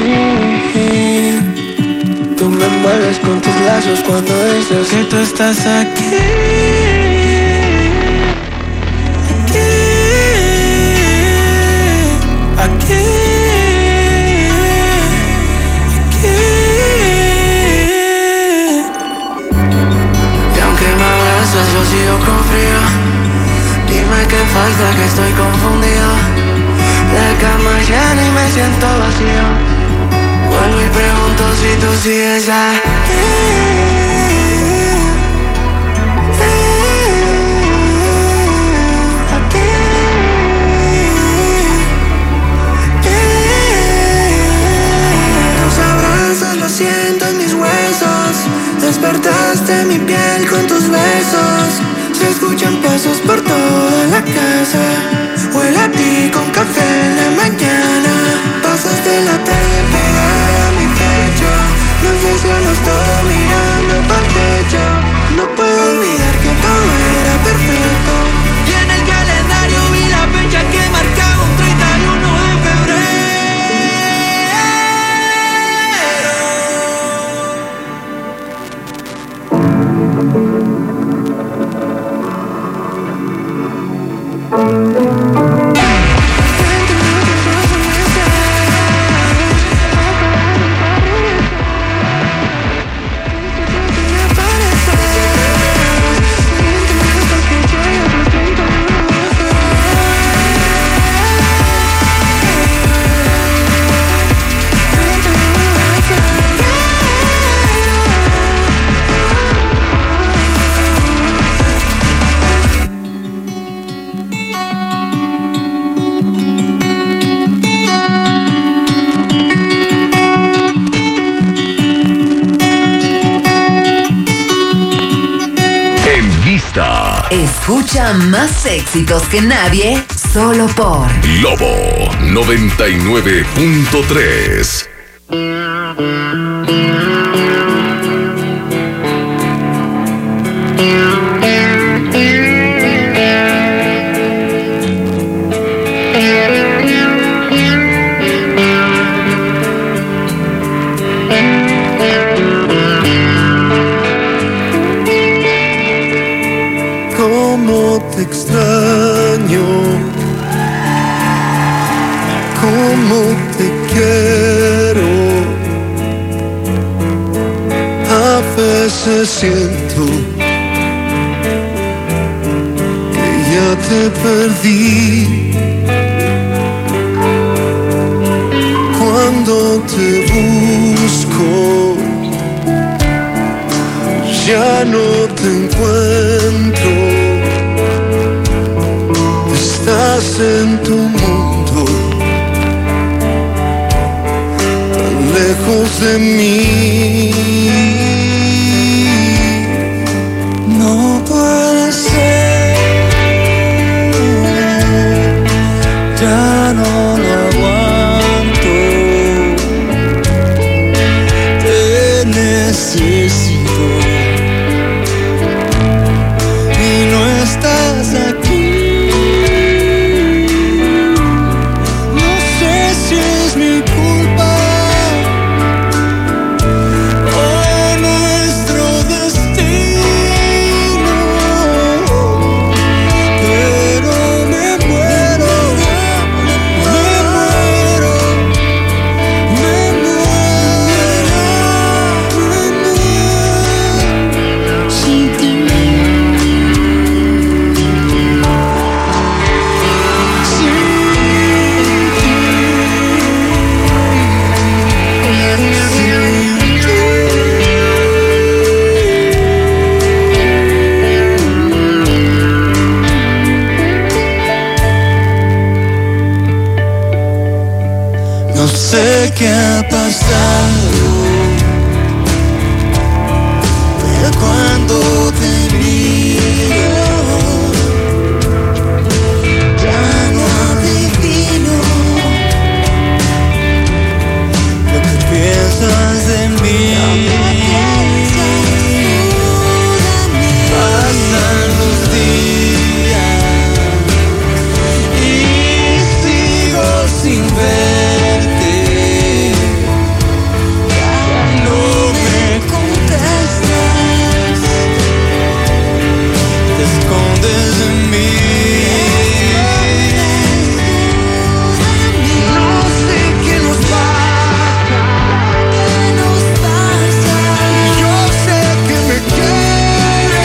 Tú me envuelves con tus lazos cuando dices que tú estás aquí. Aquí. Y aunque me abrazas yo sigo con frío. Dime qué falta, que estoy confundido. La cama llena y me siento vacío. Vuelvo y pregunto si tú sigues aquí. Tus abrazos los siento en mis huesos. Despertaste mi piel con tus besos. Se escuchan pasos por toda la casa. Huele a ti con café en la mañana. Pasaste la tarde pegada a mi pecho. Nos decíamos todo mirando pa'l techo. No puedo olvidar que todo era perfecto. Y en el calendario vi la fecha que marcaba un 31 de Escucha más éxitos que nadie, solo por Globo 99.3. te extraño, cómo te quiero. A veces siento que ya te perdí. Cuando te busco, ya no te encuentro. Estás en tu mundo, tan lejos de mí. No puede ser, ya no lo aguanto. Te necesito y no estás aquí. No sé qué ha pasado, que cuando te miro ya no adivino lo que piensas de mí. Pasan los días y sigo sin verte. No me contestas, te escondes de mí. No sé qué nos pasa. Yo sé que me quieres,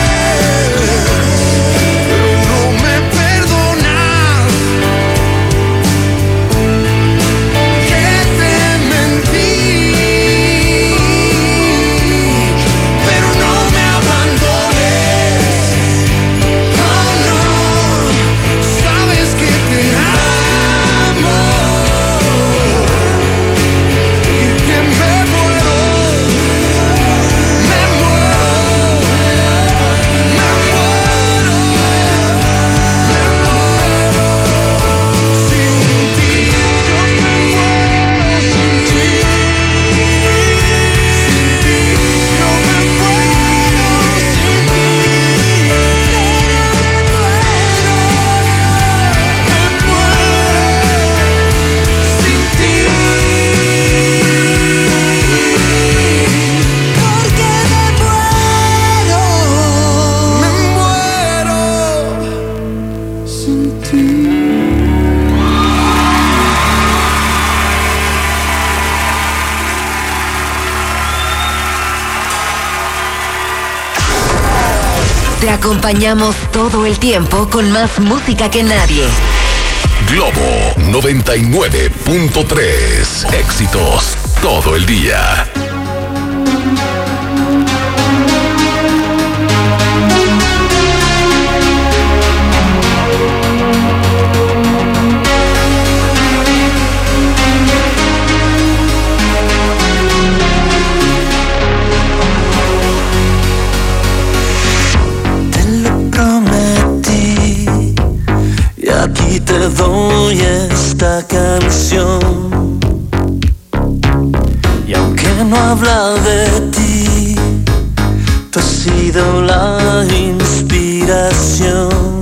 pero no me perdonas. Que te mentí, pero no me abandones. Oh no, sabes que te amo y que me muero sin ti. Yo me muero sin ti. Sin ti yo me muero sin ti. Me muero sin ti. Porque me muero sin ti. Te acompañamos todo el tiempo con más música que nadie. Globo 99.3. Éxitos todo el día. Te lo prometí y aquí te doy esta canción. Y aunque no habla de ti, tú has sido la inspiración.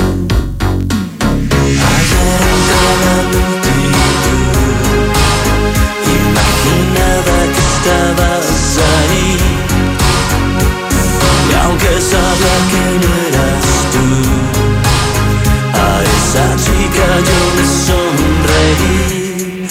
Ayer entre la multitud imaginaba que estabas ahí. Y aunque sabía que no eras tú, a esa chica yo le sonreí.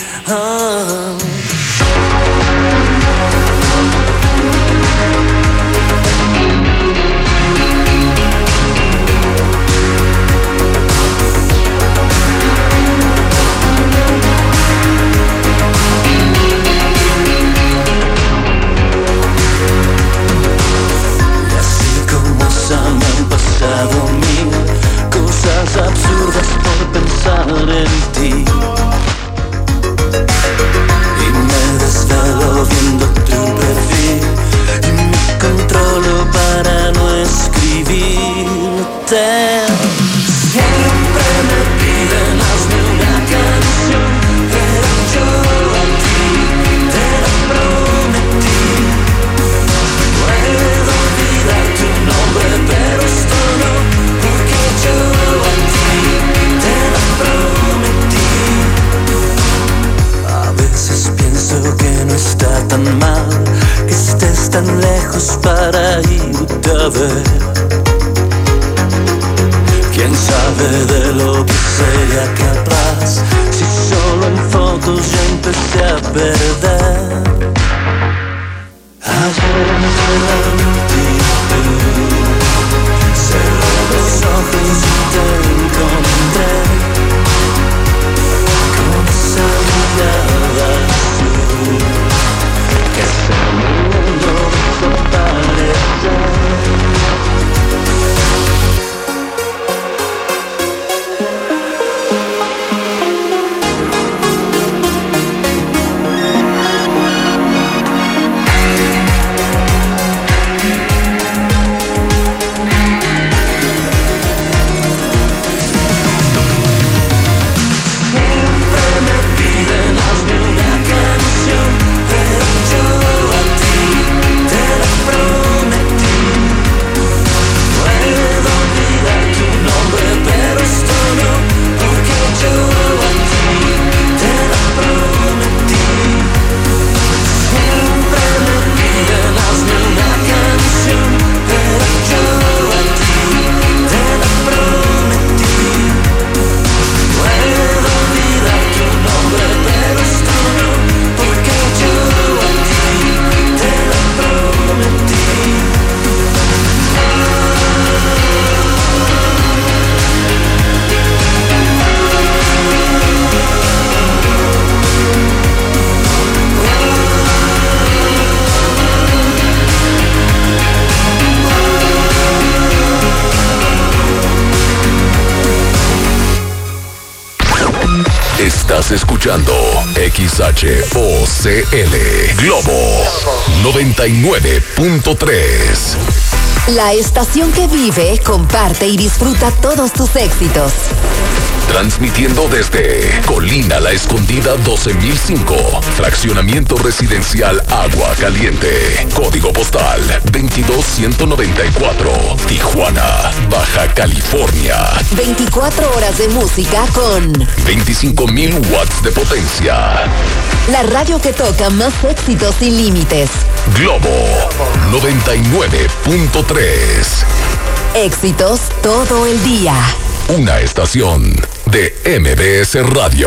Y así como se me han pasado mil cosas absurdas por pensar en ti. Y me desvelo viendo tu perfil y me controlo para no escribirte. Siempre me piden hazme una canción, pero yo a ti te la prometí. Puedo olvidar tu nombre, pero esto no, porque yo a ti te la prometí. A veces pienso que no está tan mal que estés tan lejos para irte a ver. Quién sabe de lo que sería capaz si solo en fotos ya empecé a perder. Ayer entre la multitud cerré los ojos y te encontré con esa mirada azul que hace el mundo desaparecer. Estás escuchando XHOCL Globo 99.3. La estación que vive, comparte y disfruta todos tus éxitos. Transmitiendo desde Colina La Escondida 12005, fraccionamiento residencial Agua Caliente, código postal 22194, Tijuana, Baja California. 24 horas de música con 25,000 watts de potencia. La radio que toca más éxitos sin límites. Globo 99.3. Éxitos todo el día. Una estación de MBS Radio.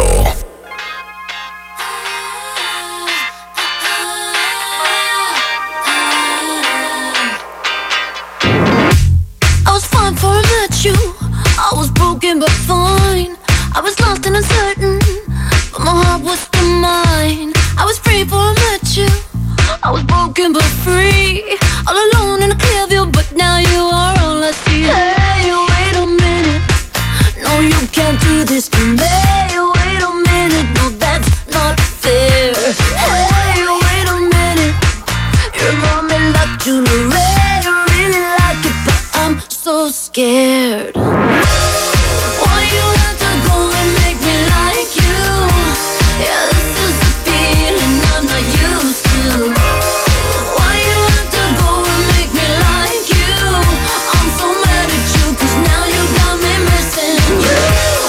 I was fine before I met you. I was broken but fine. I was lost and uncertain, but my heart was still mine. I was free before I met you. I was broken but free. All alone in a clear view, but now you are all I see. Hey, wait a minute. No, you can't do this to me. Wait a minute. No, that's not fair. Hey, wait a minute. You love me like jewelry. You really like it, but I'm so scared. Why you have to go and make me like you? Yeah, this is a feeling I'm not used to. Why you have to go and make me like you? I'm so mad at you, 'cause now you got me missing you.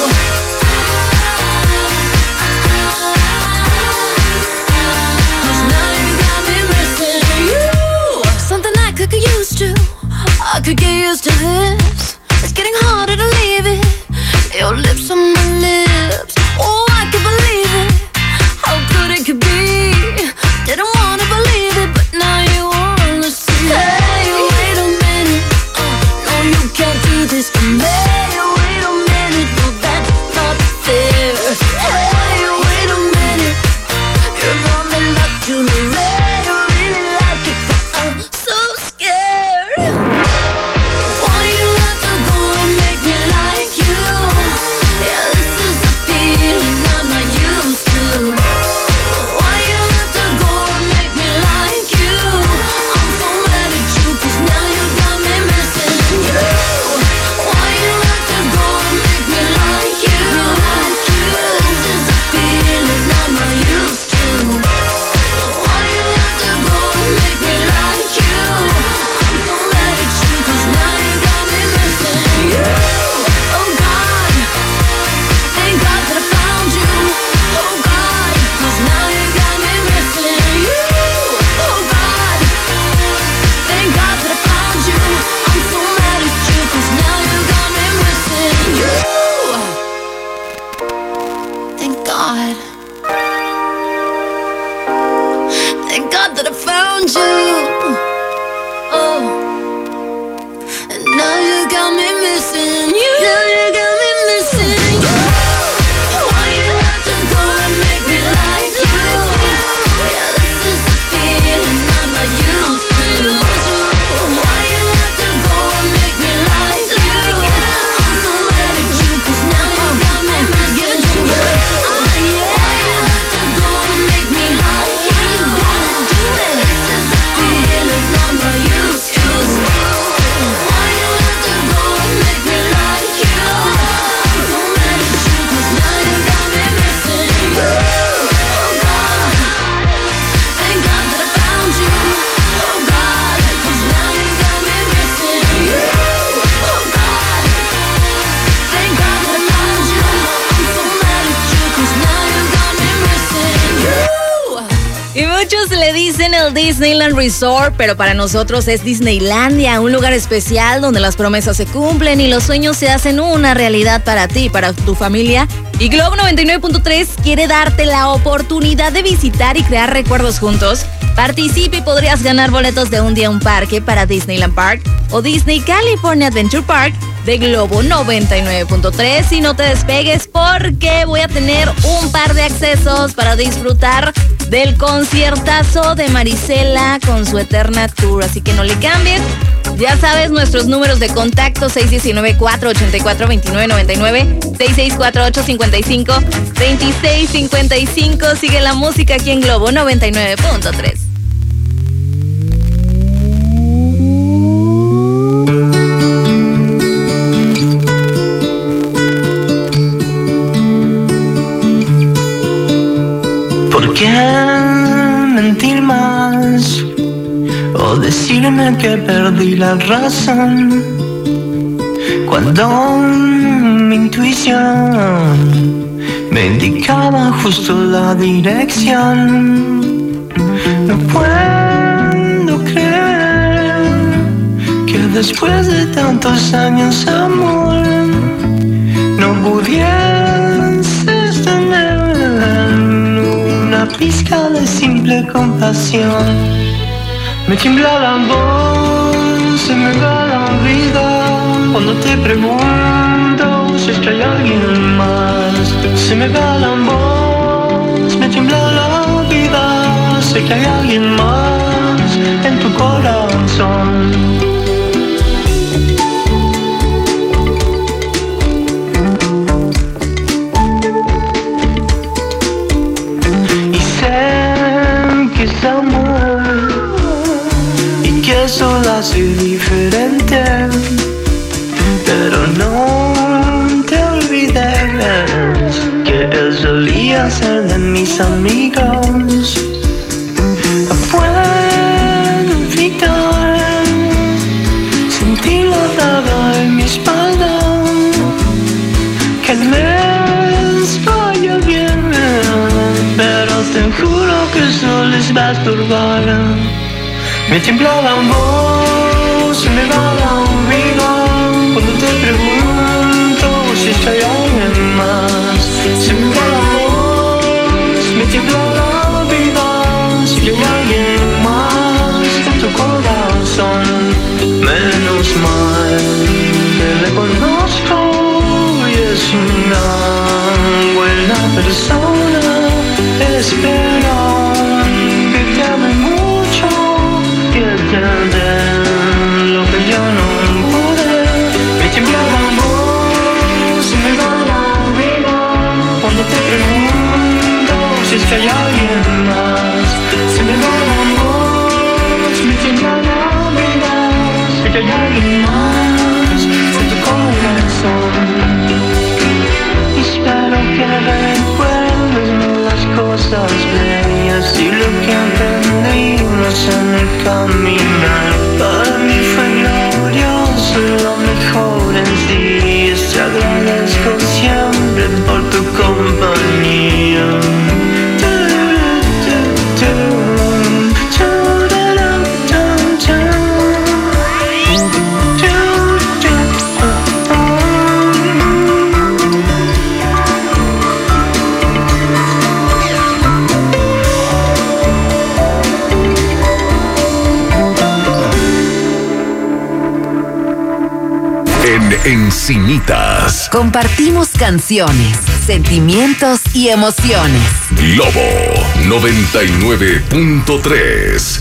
'Cause now you got me missing you. Something I could get used to. I could get used to this. It's getting harder to leave it. Your lips on my lips. Oh, I can believe it. How good it could be. Didn't wanna believe it, but now you wanna see. Hey, wait a minute. No, you can't do this to me. Wait a minute. No, that's not fair. Hey, wait a minute. You love me like jewelry. You really like it, but I'm so scared. Why you have to go and make me like you? Yeah, this is a feeling I'm not used to. Why you have to go and make me like you? I'm so mad at you, 'cause now you got me missing you. Why you have to go and make me like you? This is a feeling I'm not used to. Why you have to go and make me like you? I'm so mad at you, 'cause now you got me missing you. Oh God, thank God that I found you. Oh God, 'cause now you got me missing you. Oh God, thank God that I found you. I'm so mad at you, 'cause now you got me missing you. Thank God. Thank God that I found you. Oh, and now you got me missing you. Now you got me missing you. Why you have to go and make me like you? Yeah, this is a feeling I'm not used to. Why you have to go and make me like you? I'm so mad at you, 'cause now you got me missing you. Why you have to go and make me like you? Do it. This is a feeling I'm not used to. Why you have to go and make me like you? I'm so mad at you, 'cause now you got me missing you. Oh God, thank God that I found you. Oh God, 'cause now you got me missing you. Oh God, thank God that I found you. I'm so mad at you, 'cause now you got me missing you. Y muchos le dicen el Disneyland Resort, pero para nosotros es Disneylandia, un lugar especial donde las promesas se cumplen y los sueños se hacen una realidad para ti, para tu familia. Y Globo 99.3 quiere darte la oportunidad de visitar y crear recuerdos juntos. Participe y podrías ganar boletos de un día a un parque para Disneyland Park o Disney California Adventure Park de Globo 99.3. Y no te despegues porque voy a tener un par de accesos para disfrutar del conciertazo de Marisela con su Eterna Tour. Así que no le cambies. Ya sabes, nuestros números de contacto 619-484-2999, 6648-55-2655. Sigue la música aquí en Globo 99.3. ¿Por qué mentir más? O decirme que perdí la razón cuando mi intuición me indicaba justo la dirección. No puedo creer que después de tantos años, amor, no pudieses tener una pizca de simple compasión. Me tiembla la voz, se me va la vida cuando te pregunto si es que hay alguien más. Se me va la voz, me tiembla la vida, sé que hay alguien más en tu corazón. Y sé que es amor, eso la hace diferente, pero no te olvides que él solía ser de mis amigos. No puedo evitar sentirlo dado en mi espalda, que les vaya bien, pero te juro que eso les va a estorbar. Me tiembla la voz, se me va la vida cuando te pregunto si es que hay alguien más. Se me va la voz, me tiembla la vida, si hay alguien más en tu corazón. Menos mal que le conozco y es una buena persona. Espero que te ame mucho, lo que yo no pude. Me tiembla la voz, se me va la vida cuando te pregunto si es que hay alguien más. Se me va la voz, me tiembla la vida, si hay alguien más en tu corazón. Espero que recuerdes las cosas bellas y lo que aprendimos en el caminar. Para mí fue glorioso, lo mejor en ti. Te agradezco siempre por tu compañía. Encinitas. Compartimos canciones, sentimientos y emociones. Globo 99.3.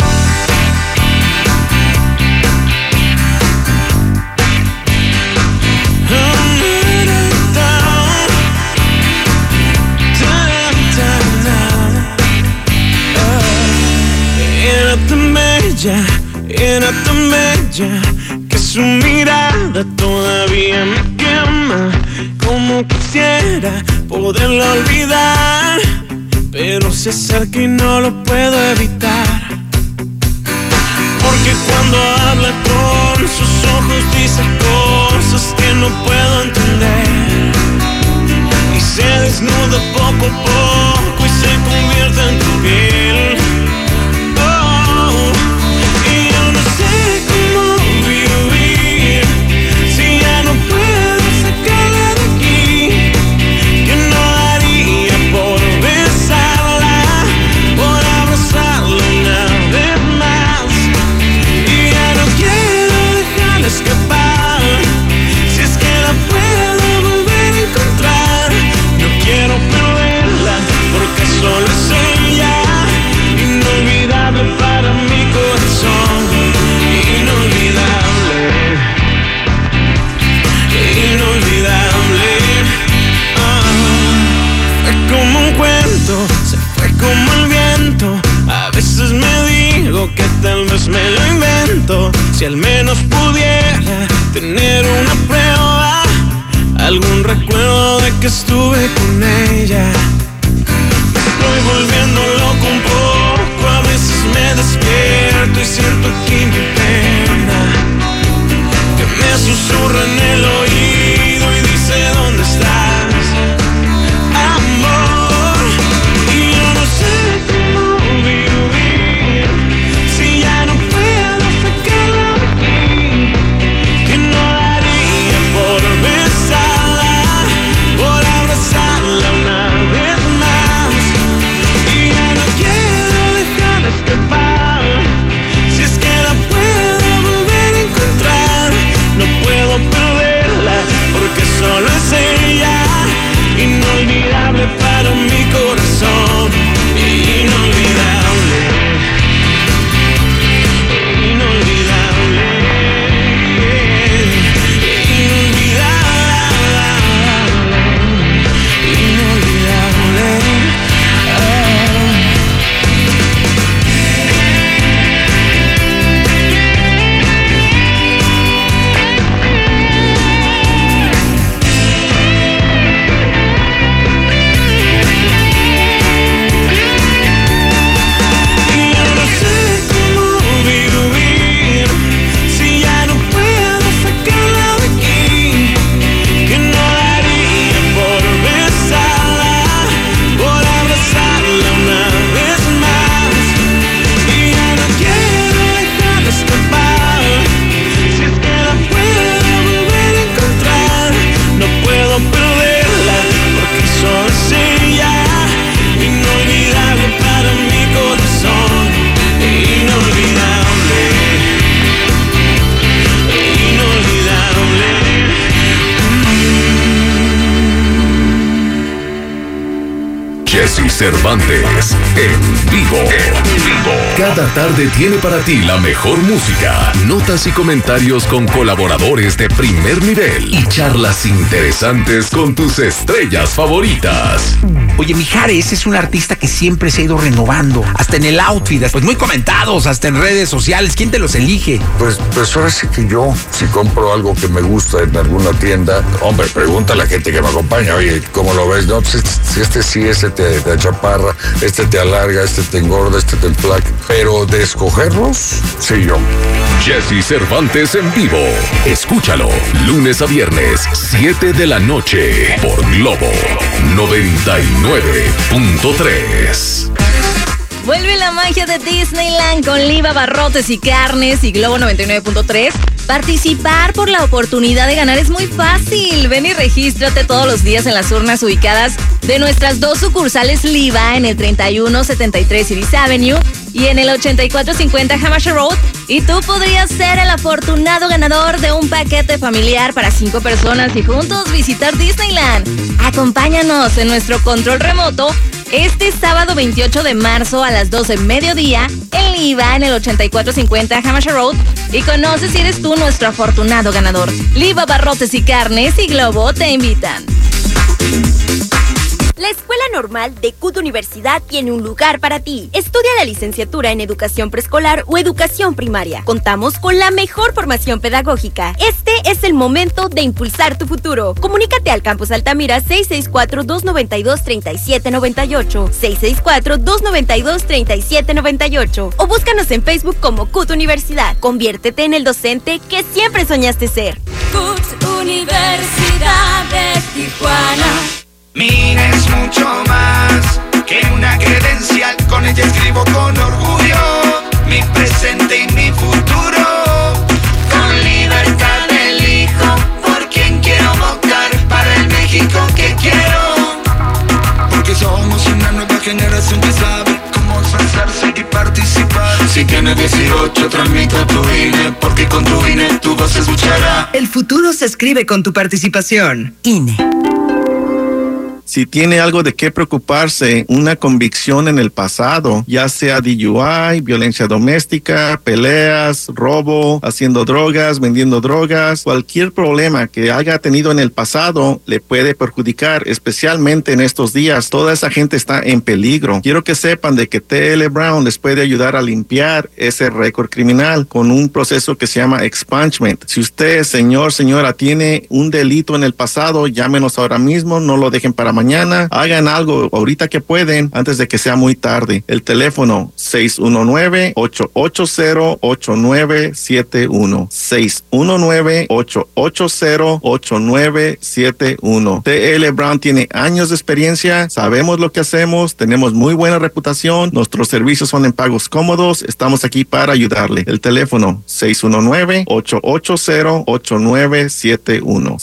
Era tan bella que su mirada todavía me quema. Como quisiera poderla olvidar, pero se acerca y no lo puedo evitar. Porque cuando habla con sus ojos dice cosas que no puedo entender, y se desnuda poco a poco y se convierte en tu piel. digo que tal vez me lo invento. Si al menos pudiera tener una prueba, algún recuerdo de que estuve con ella. Estoy volviendo loco un poco, a veces me despierto y siento aquí mi pena, que me susurra en el oído y dice ¿dónde estás, amor? Y yo no sé cómo vivir si ya no puedo sacarla de aquí, que no daría por besarla, por abrazarla una vez más. Y ya no quiero dejarla escapar, si es que la puedo volver a encontrar. No puedo perderla porque solo es ella, inolvidable para mi corazón, inolvidable, inolvidable, inolvidable, inolvidable. Jessy Cervantes en vivo. Cada tarde tiene para ti la mejor música, notas y comentarios con colaboradores de primer nivel y charlas interesantes con tus estrellas favoritas. Oye, Mijares es un artista que siempre se ha ido renovando, hasta en el outfit, pues muy comentados, hasta en redes sociales. ¿Quién te los elige? Pues ahora sí que yo, si compro algo que me gusta en alguna tienda, hombre, pregunta a la gente que me acompaña, oye, ¿cómo lo ves? No, pues este te achaparra, este te alarga, este te engorda, este te enflaca. Pero de escogerlos, sí yo. Jessy Cervantes en vivo. Escúchalo, lunes a viernes, 7 de la noche, por Globo 99.3. Vuelve la magia de Disneyland con Liva Barrotes y Carnes y Globo 99.3. Participar por la oportunidad de ganar es muy fácil. Ven y regístrate todos los días en las urnas ubicadas de nuestras dos sucursales Liva en el 3173 Iris Avenue y en el 8450 Hampshire Road. Y tú podrías ser el afortunado ganador de un paquete familiar para 5 personas y juntos visitar Disneyland. Acompáñanos en nuestro control remoto este sábado 28 de marzo a las 12 mediodía en Liva en el 8450 Hampshire Road y conoce si eres tú nuestro afortunado ganador. Liva Barrotes y Carnes y Globo te invitan. La Escuela Normal de CUT Universidad tiene un lugar para ti. Estudia la licenciatura en Educación Preescolar o Educación Primaria. Contamos con la mejor formación pedagógica. Este es el momento de impulsar tu futuro. Comunícate al Campus Altamira 664-292-3798, 664-292-3798 o búscanos en Facebook como CUT Universidad. Conviértete en el docente que siempre soñaste ser. CUT Universidad de Tijuana. Mira, es mucho más que una credencial. Con ella escribo con orgullo mi presente y mi futuro. Con libertad elijo por quien quiero votar, para el México que quiero. Porque somos una nueva generación que sabe cómo expresarse y participar. Si tienes 18, tramita tu INE, porque con tu INE tu voz se escuchará. El futuro se escribe con tu participación. INE. Si tiene algo de qué preocuparse, una convicción en el pasado, ya sea DUI, violencia doméstica, peleas, robo, haciendo drogas, vendiendo drogas, cualquier problema que haya tenido en el pasado le puede perjudicar, especialmente en estos días. Toda esa gente está en peligro. Quiero que sepan de que T.L. Brown les puede ayudar a limpiar ese récord criminal con un proceso que se llama expungement. Si usted, señora, tiene un delito en el pasado, llámenos ahora mismo, no lo dejen para mañana, hagan algo ahorita que pueden antes de que sea muy tarde. El teléfono 619-880-8971. 619-880-8971. T.L. Brown tiene años de experiencia, sabemos lo que hacemos, tenemos muy buena reputación, nuestros servicios son en pagos cómodos, estamos aquí para ayudarle. El teléfono 619-880-8971.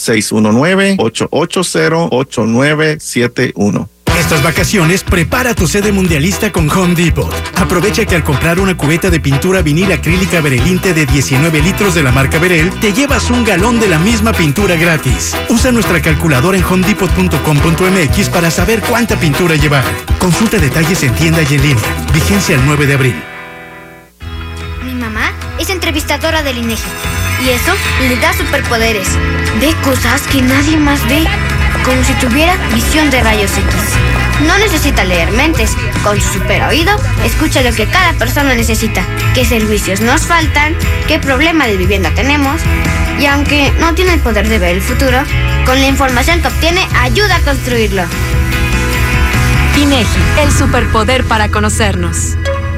619-880-8971. Estas vacaciones, prepara tu sede mundialista con Home Depot. Aprovecha que al comprar una cubeta de pintura vinil acrílica Berelinte de 19 litros de la marca Berel, te llevas un galón de la misma pintura gratis. Usa nuestra calculadora en homedepot.com.mx para saber cuánta pintura llevar. Consulta detalles en tienda y en línea. Vigencia el 9 de abril. Mi mamá es entrevistadora del INEGI y eso le da superpoderes. Ve cosas que nadie más ve, como si tuviera visión de rayos X. No necesita leer mentes. Con su super oído, escucha lo que cada persona necesita. ¿Qué servicios nos faltan? ¿Qué problema de vivienda tenemos? Y aunque no tiene el poder de ver el futuro, con la información que obtiene, ayuda a construirlo. INEGI, el superpoder para conocernos.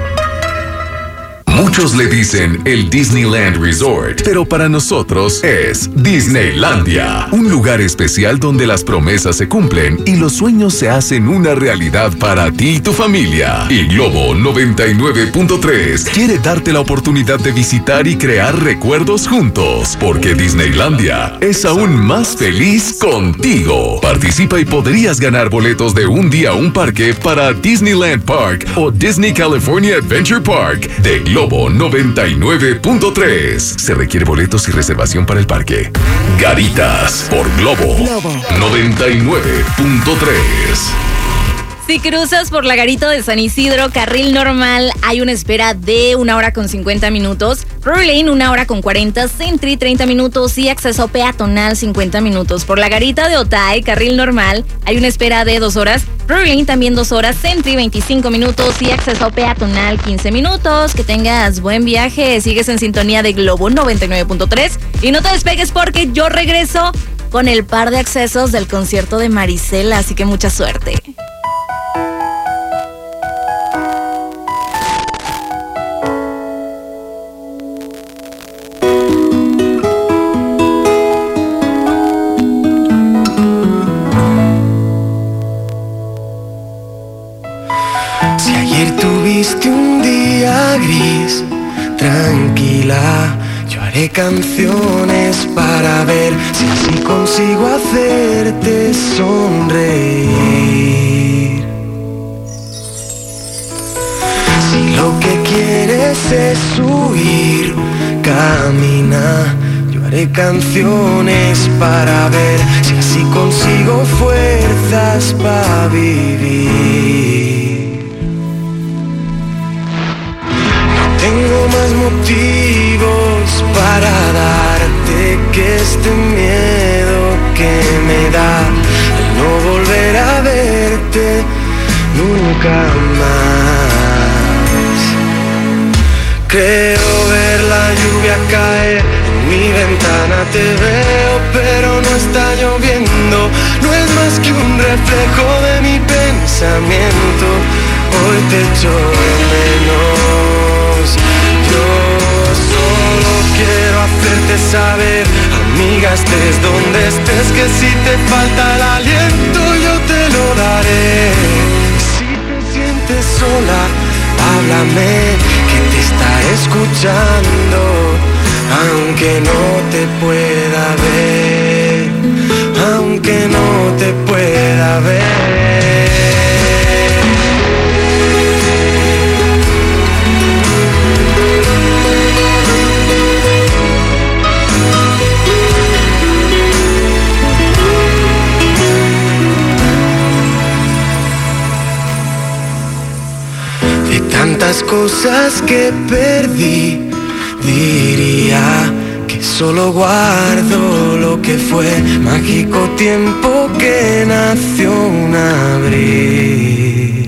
Muchos le dicen el Disneyland Resort, pero para nosotros es Disneylandia, un lugar especial donde las promesas se cumplen y los sueños se hacen una realidad para ti y tu familia. Y Globo 99.3 quiere darte la oportunidad de visitar y crear recuerdos juntos, porque Disneylandia es aún más feliz contigo. Participa y podrías ganar boletos de un día a un parque para Disneyland Park o Disney California Adventure Park de Globo 99.3. Se requiere boletos y reservación para el parque. Garitas por Globo 99.3. Si cruzas por la Garita de San Isidro, carril normal, hay una espera de 1 hora con 50 minutos. Prairie Lane, 1 hora con 40. Sentry, 30 minutos. Y acceso peatonal, 50 minutos. Por la Garita de Otay, carril normal, hay una espera de 2 horas. Prairie Lane, también 2 horas. Sentry, 25 minutos. Y acceso peatonal, 15 minutos. Que tengas buen viaje. Sigues en sintonía de Globo 99.3. Y no te despegues porque yo regreso con el par de accesos del concierto de Marisela. Así que mucha suerte. Tuviste un día gris, tranquila, yo haré canciones para ver si así consigo hacerte sonreír. Si lo que quieres es huir, camina, yo haré canciones para ver si así consigo fuerzas para vivir. Tengo más motivos para darte que este miedo que me da el no volver a verte nunca más. Creo ver la lluvia caer en mi ventana, te veo pero no está lloviendo, no es más que un reflejo de mi pensamiento. Hoy te echo de menos. Yo solo quiero hacerte saber, amiga, estés donde estés, que si te falta el aliento yo te lo daré. Si te sientes sola, háblame, que te estaré escuchando, aunque no te pueda ver, aunque no te pueda ver. cosas que perdí. Diría que solo guardo lo que fue, mágico tiempo que nació un abril.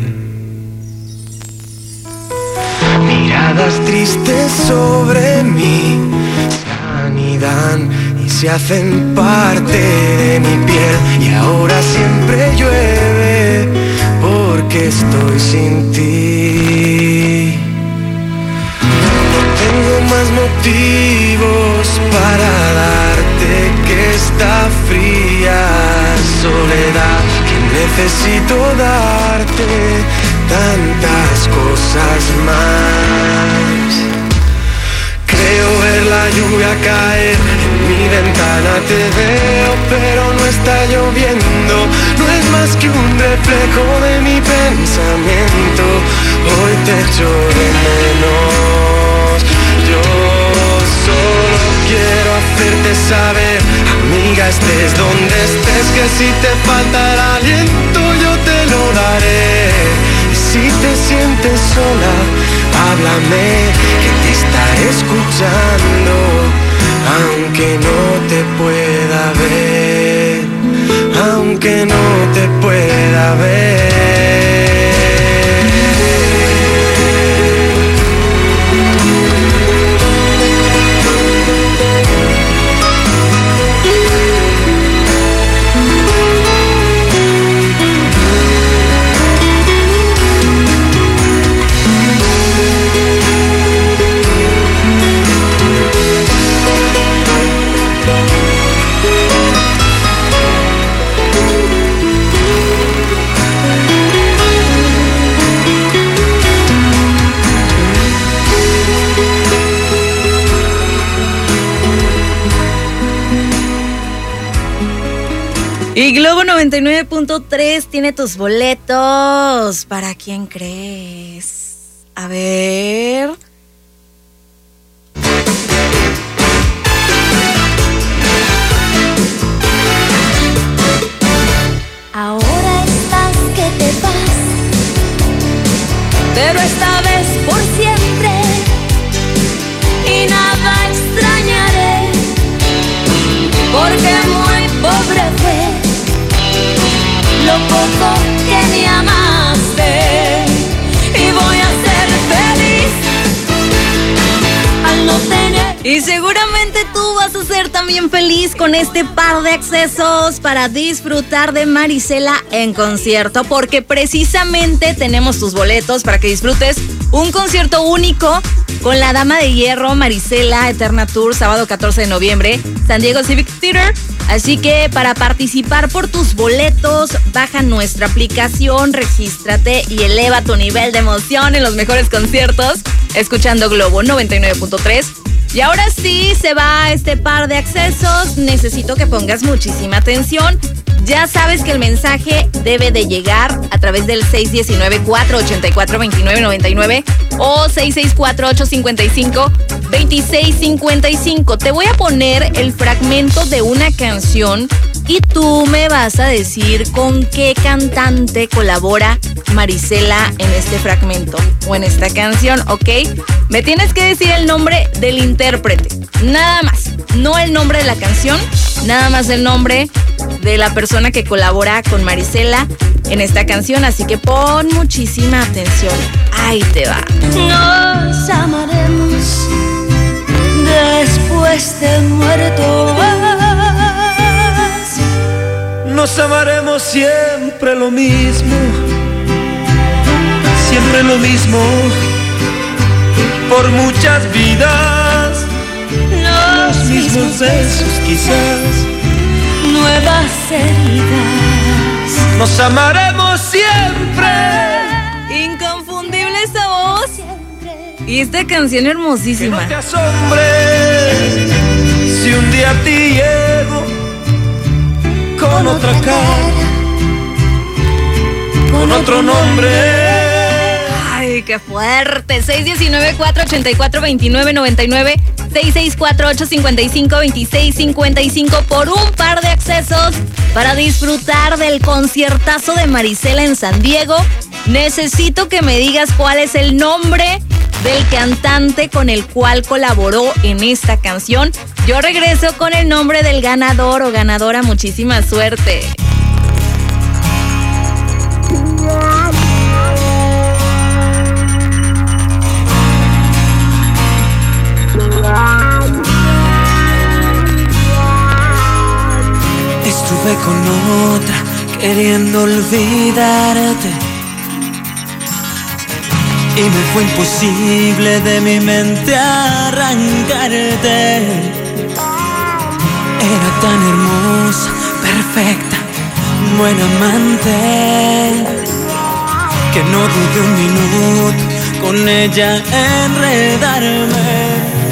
Miradas tristes sobre mí se anidan y se hacen parte de mi piel. Y ahora siempre llueve porque estoy sin ti. No tengo más motivos para darte que esta fría soledad, que necesito darte tantas cosas más. Creo ver la lluvia caer, en mi ventana te veo, pero no está lloviendo. No es más que un reflejo de mi pensamiento. Hoy te echo de menos. Yo solo quiero hacerte saber, amiga, estés donde estés, que si te falta el aliento yo te lo daré. Si te sientes sola, háblame, que te estaré escuchando, aunque no te pueda ver, aunque no te pueda ver. Y Globo 99.3 tiene tus boletos. ¿Para quién crees? A ver. Ahora estás que te vas, pero esta vez por siempre, y nada extrañaré, porque muy pobre fue lo poco que me amaste, y voy a ser feliz al no tener. Y seguramente tú vas a ser también feliz con este par de accesos para disfrutar de Marisela en concierto, porque precisamente tenemos tus boletos para que disfrutes un concierto único con la Dama de Hierro, Marisela Eterna Tour, sábado 14 de noviembre, San Diego Civic Theater. Así que para participar por tus boletos, baja nuestra aplicación, regístrate y eleva tu nivel de emoción en los mejores conciertos, escuchando Globo 99.3. Y ahora sí, se va este par de accesos. Necesito que pongas muchísima atención. Ya sabes que el mensaje debe de llegar a través del 619-484-2999 o 664-855-2655. Te voy a poner el fragmento de una canción y tú me vas a decir con qué cantante colabora Marisela en este fragmento o en esta canción, ¿ok? Me tienes que decir el nombre del intérprete, nada más, no el nombre de la canción, nada más el nombre de la persona que colabora con Marisela en esta canción, así que pon muchísima atención. Ahí te va. Nos amaremos después de muertos. Nos amaremos siempre lo mismo, siempre lo mismo, por muchas vidas. Los mismos besos quizás, nuevas heridas. Nos amaremos siempre. Inconfundible esa voz. Y esta canción hermosísima. Que no te asombre si un día a ti llego con otra cara, con otro nombre. Ay, qué fuerte. 619-484-2999, 664-855-2655 por un par de accesos para disfrutar del conciertazo de Marisela en San Diego. Necesito que me digas cuál es el nombre del cantante con el cual colaboró en esta canción. Yo regreso con el nombre del ganador o ganadora. Muchísima suerte. Estuve con otra queriendo olvidarte y me fue imposible de mi mente arrancarte. Era tan hermosa, perfecta, buena amante, que no dudé un minuto con ella enredarme.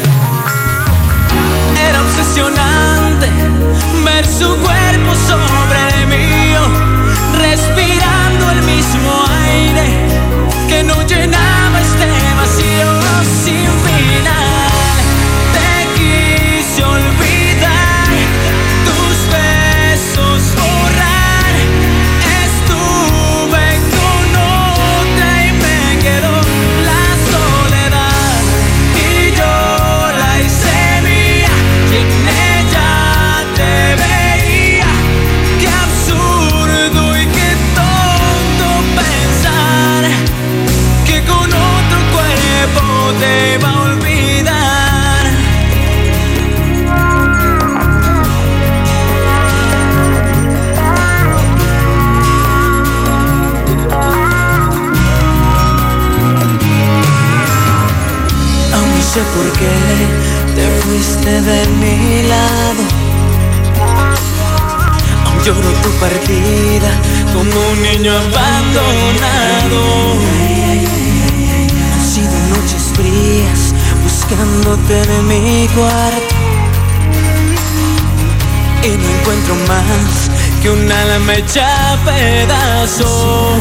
Era obsesionante ver su cuerpo sobre el mío, respirando el mismo aire que no llenaba este vacío sin final. Te quise olvidar, tus besos borrar. Estuve con otra y me quedó la soledad, y yo la hice mía y en ella te veía. Qué absurdo y qué tonto pensar que con otro cuerpo te va a olvidar. Aún no sé por qué te fuiste de mi lado. Aún lloro tu partida como un niño abandonado. Han sido noches frías buscándote en mi cuarto y no encuentro más que un alma hecha pedazos.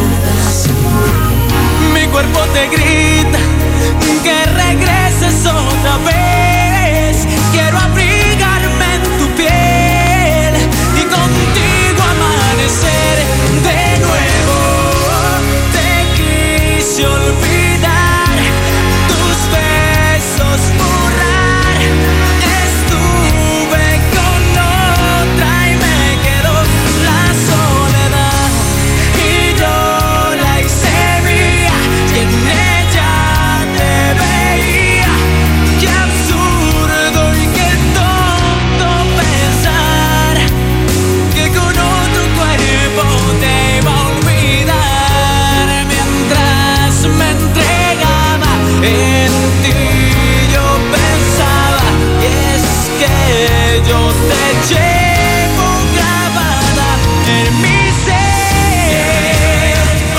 Mi cuerpo te grita que regreses otra vez. Quiero abrigarme en tu piel y contigo amanecer de nuevo. Te quise olvidar, tus besos borrar. Estuve con otra y me quedó la soledad, y yo la hice mía y en ella te veía. Qué absurdo y qué tonto pensar que con otro cuerpo te iba a olvidar. Mientras me entregaba en ti yo pensaba, y es que yo te llevo grabada en mi ser.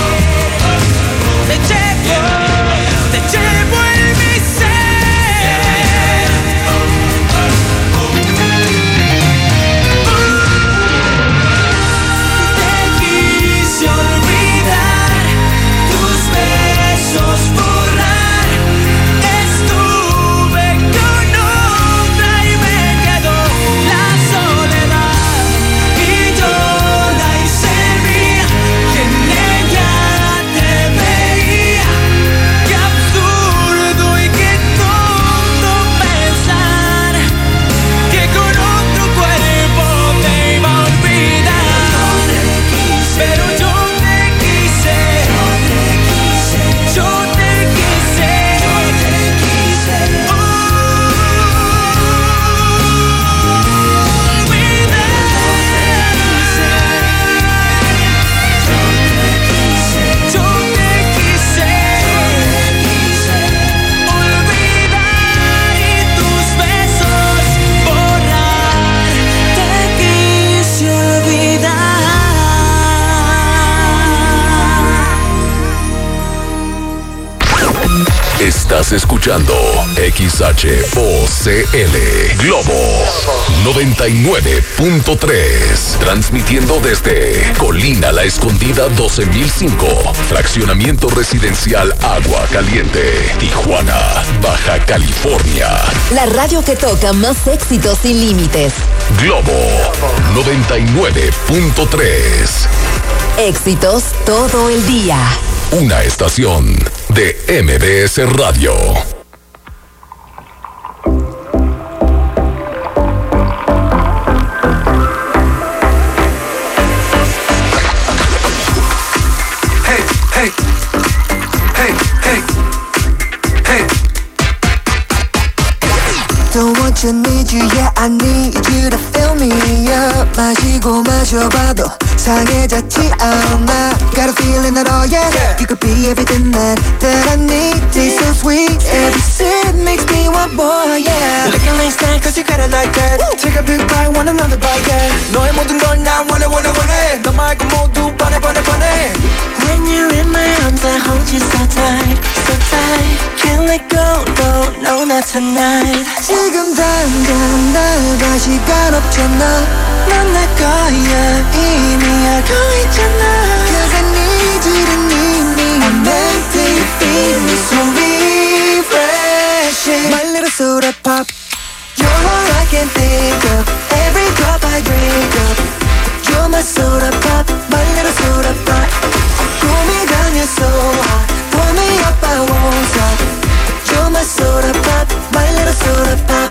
Te llevo en mi ser. Te quise olvidar, tus besos borrar. Estuve con otra y me quedó la soledad, y yo la hice mía y en ella te veía. Qué absurdo y qué tonto pensar que con otro cuerpo te iba a olvidar. Pero yo te quise, yo te quise. Yo te quise olvidar y tus besos borrar. Te quise olvidar. Estás escuchando XHOCL Globo 99.3, transmitiendo desde Colina La Escondida 12005, fraccionamiento residencial Agua Caliente, Tijuana, Baja California. La radio que toca más éxitos sin límites. Globo 99.3. Éxitos todo el día. una estación de MBS Radio. Don't want you, need you, yeah, I need you to fill me up. 마시고 마셔봐도 상해졌지 않아. Got a feeling that, oh yeah, you could be everything that I need. Taste so sweet, every sip makes me want more, yeah. Looking like that, cause you got it like that. Take a big bite, want another bite, yeah. 너의 모든 걸 난 원해. 너 말고 모두 반해. When you're in my arms, I hold you so tight, so tight. Can't let go, no, not tonight. 지금 당장 나가 시간 없잖아. 넌 내 거야, 이미 알고 있잖아. Cause I need you to need me. I'm meant to feed me, so refreshing. My little soda pop. You're all I can think of. Every drop I drink up. You're my soda pop, my little soda pop. Pull me down, you're so hot. Pull me up, I won't stop. You're my soda pop, my little soda pop.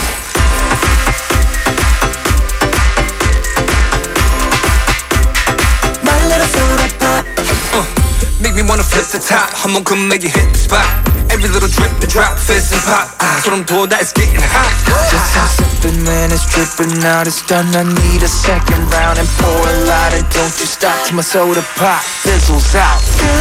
My little soda pop. Make me wanna flip the top. 한번 come make you hit the spot. Every little drip, the drop, fizz and pop. 소름 돋아, it's getting hot. Just stop sipping, man, it's dripping out. It's done, I need a second round. And pour a lot, and don't you stop till my soda pop fizzles out.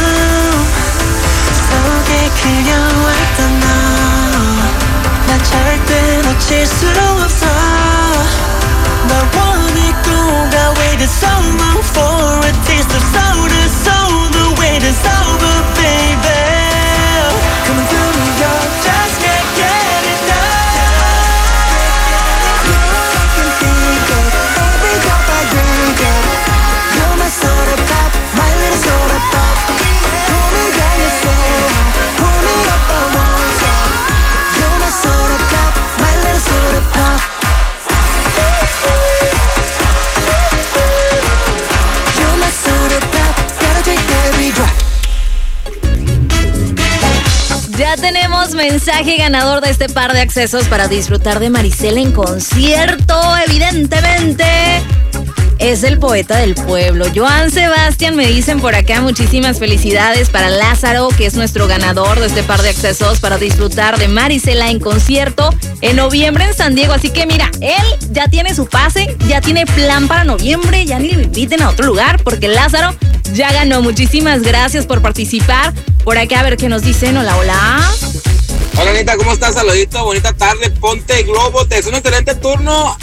속에 그려왔던 너, 나 절대 놓칠 수 없어. 널 원했고 가 waited so long for a taste of soda. So the wait is over, baby. Coming through New York, just can't get enough. I can think of every drop I drink up. You're my soda pop, my little soda pop. Pull me down, you're so hot. Pull me up, I won't stop. You're my soda pop, my little soda pop. You're my soda pop, gotta drink every drop. Ya tenemos mensaje ganador de este par de accesos para disfrutar de Marisela en concierto. Evidentemente es el poeta del pueblo. Joan Sebastián me dicen por acá, muchísimas felicidades para Lázaro, que es nuestro ganador de este par de accesos para disfrutar de Marisela en concierto en noviembre en San Diego. Así que mira, él ya tiene su pase, ya tiene plan para noviembre, ya ni lo inviten a otro lugar porque Lázaro ya ganó. Muchísimas gracias por participar. Por acá a ver qué nos dicen. Hola. Hola Anita, ¿cómo estás? Saludito, bonita tarde, ponte globo, te es un excelente turno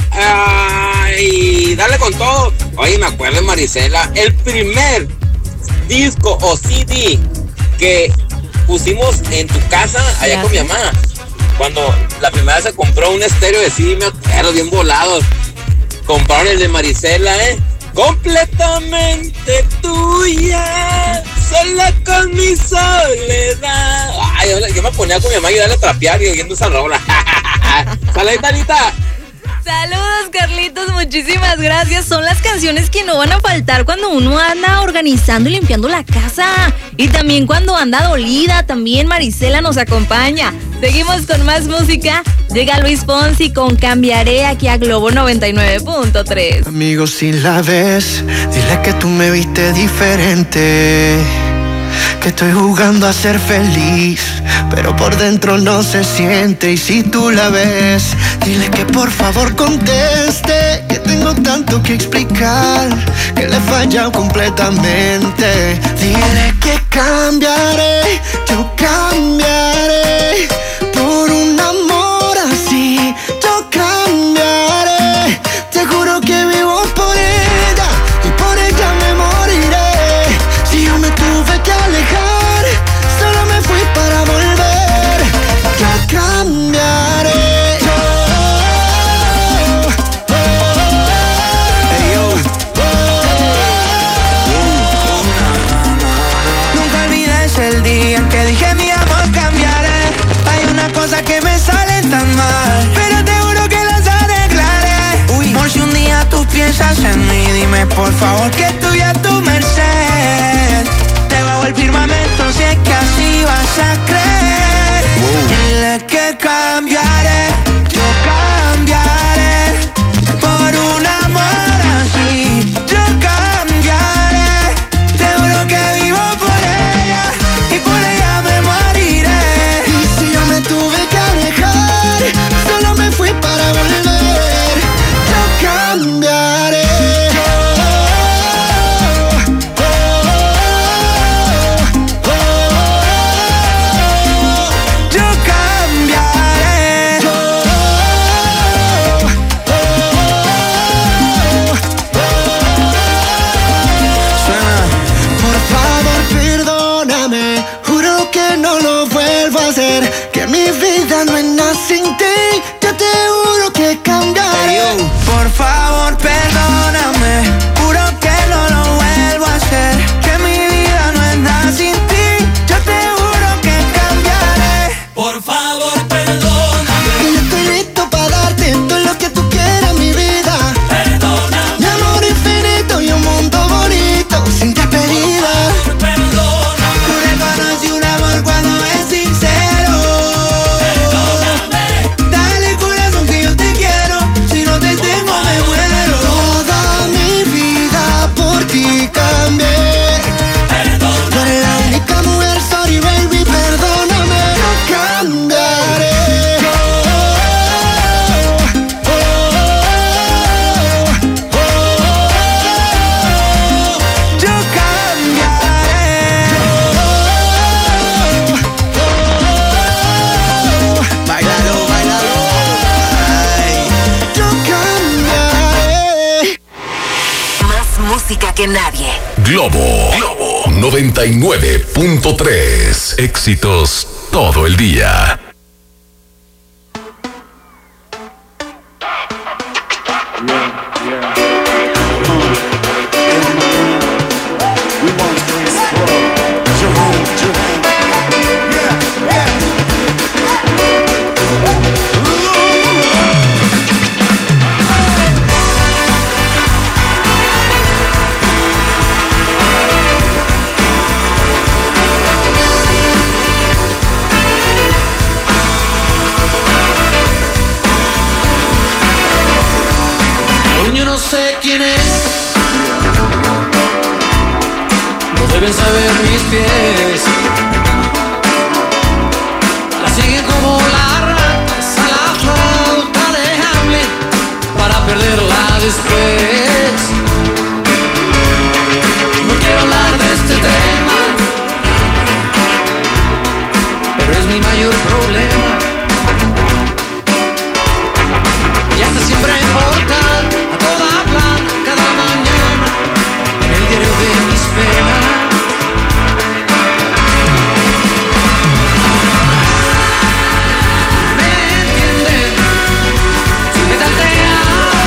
y dale con todo. Oye, me acuerdo de Marisela, el primer disco o CD que pusimos en tu casa allá con mi mamá. Cuando la primera vez se compró un estéreo de CD, me acuerdo, bien volado. Compraron el de Marisela, completamente tuya, sola con mi soledad. Ay, yo me ponía con mi mamá y darle a trapear y oyendo esa rola. Saludita, Anita. Saludos, Carlitos, muchísimas gracias. Son las canciones que no van a faltar cuando uno anda organizando y limpiando la casa. Y también cuando anda dolida, también Marisela nos acompaña. Seguimos con más música. Llega Luis Fonsi con Cambiaré aquí a Globo 99.3. Amigos, si la ves, dile que tú me viste diferente. Que estoy jugando a ser feliz, pero por dentro no se siente. Y si tú la ves, dile que por favor conteste. Que tengo tanto que explicar, que le he fallado completamente. Dile que cambiaré, yo cambiaré. Por un amor así, yo cambiaré. Te juro que vivo por ella, y por ella me moriré. Si yo me tuve que alejar, solo me fui para volver. Yo cambiaré. Nunca olvides el día en que dije mi amor cambiaré. Hay una cosa que me sale tan mal, pero te juro que las arreglaré. Por si un día tú piensas en mí, dime por favor que estoy a tu merced. Debajo el firmamento que cambiaré, yo cambiaré por un amor así. Yo cambiaré, te juro que vivo por ella y por ella me moriré. Y si yo me tuve que alejar, solo me fui para volver. Yo cambiaré. Que mi vida no es nada sin ti, yo te juro que cambiaré. Por favor, perdóname, juro que no lo vuelvo a hacer. Que mi vida no es nada sin ti, yo te juro que cambiaré. Por favor, perdóname. Y yo estoy listo para darte todo lo que tú quieras, mi vida. Perdóname. Mi amor infinito y un mundo bonito sin despedida. Tú reconoces un amor cuando es sincero. Dale corazón que yo te quiero, si no te tengo me muero. Toda mi vida por ti cambié. Tú eres la única mujer, sorry baby, perdóname. Yo cambiaré. Yo cambiaré. Bailalo, bailalo. Ay. Yo cambiaré. Más música que nadie. Globo 99.3. Éxitos todo el día. Yo no sé quién es, no deben saber mis pies. La siguen como las ratas a la flauta de Hamlet para perderla después. No quiero hablar de este tema, pero es mi mayor problema. Y hasta siempre importa. Cada mañana en el diario de mis penas. ¿Me entienden? Si me tantea,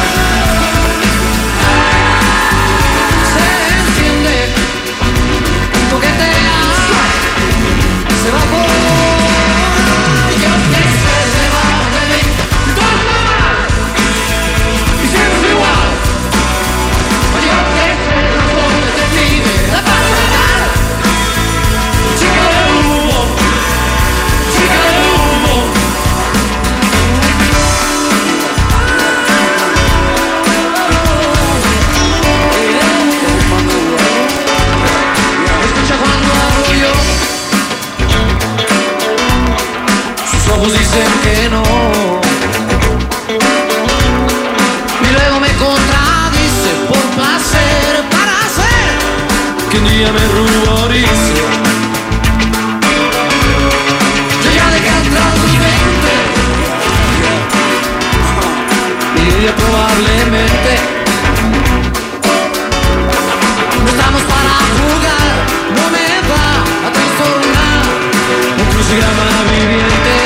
se entiende. Coquetea, se va por. Yo que se va de mí. Todo mal y siempre igual. Yo que sé lo que te pide la pasada. Chica de humo, chica de humo. Escucha cuando hablo yo, sus ojos dicen que no. Y luego me contradice por placer, para hacer que un día me ruborice. Yo ya dejé atrás mi mente y ella probablemente. No estamos para jugar, no me va a trastornar un crucigrama viviente.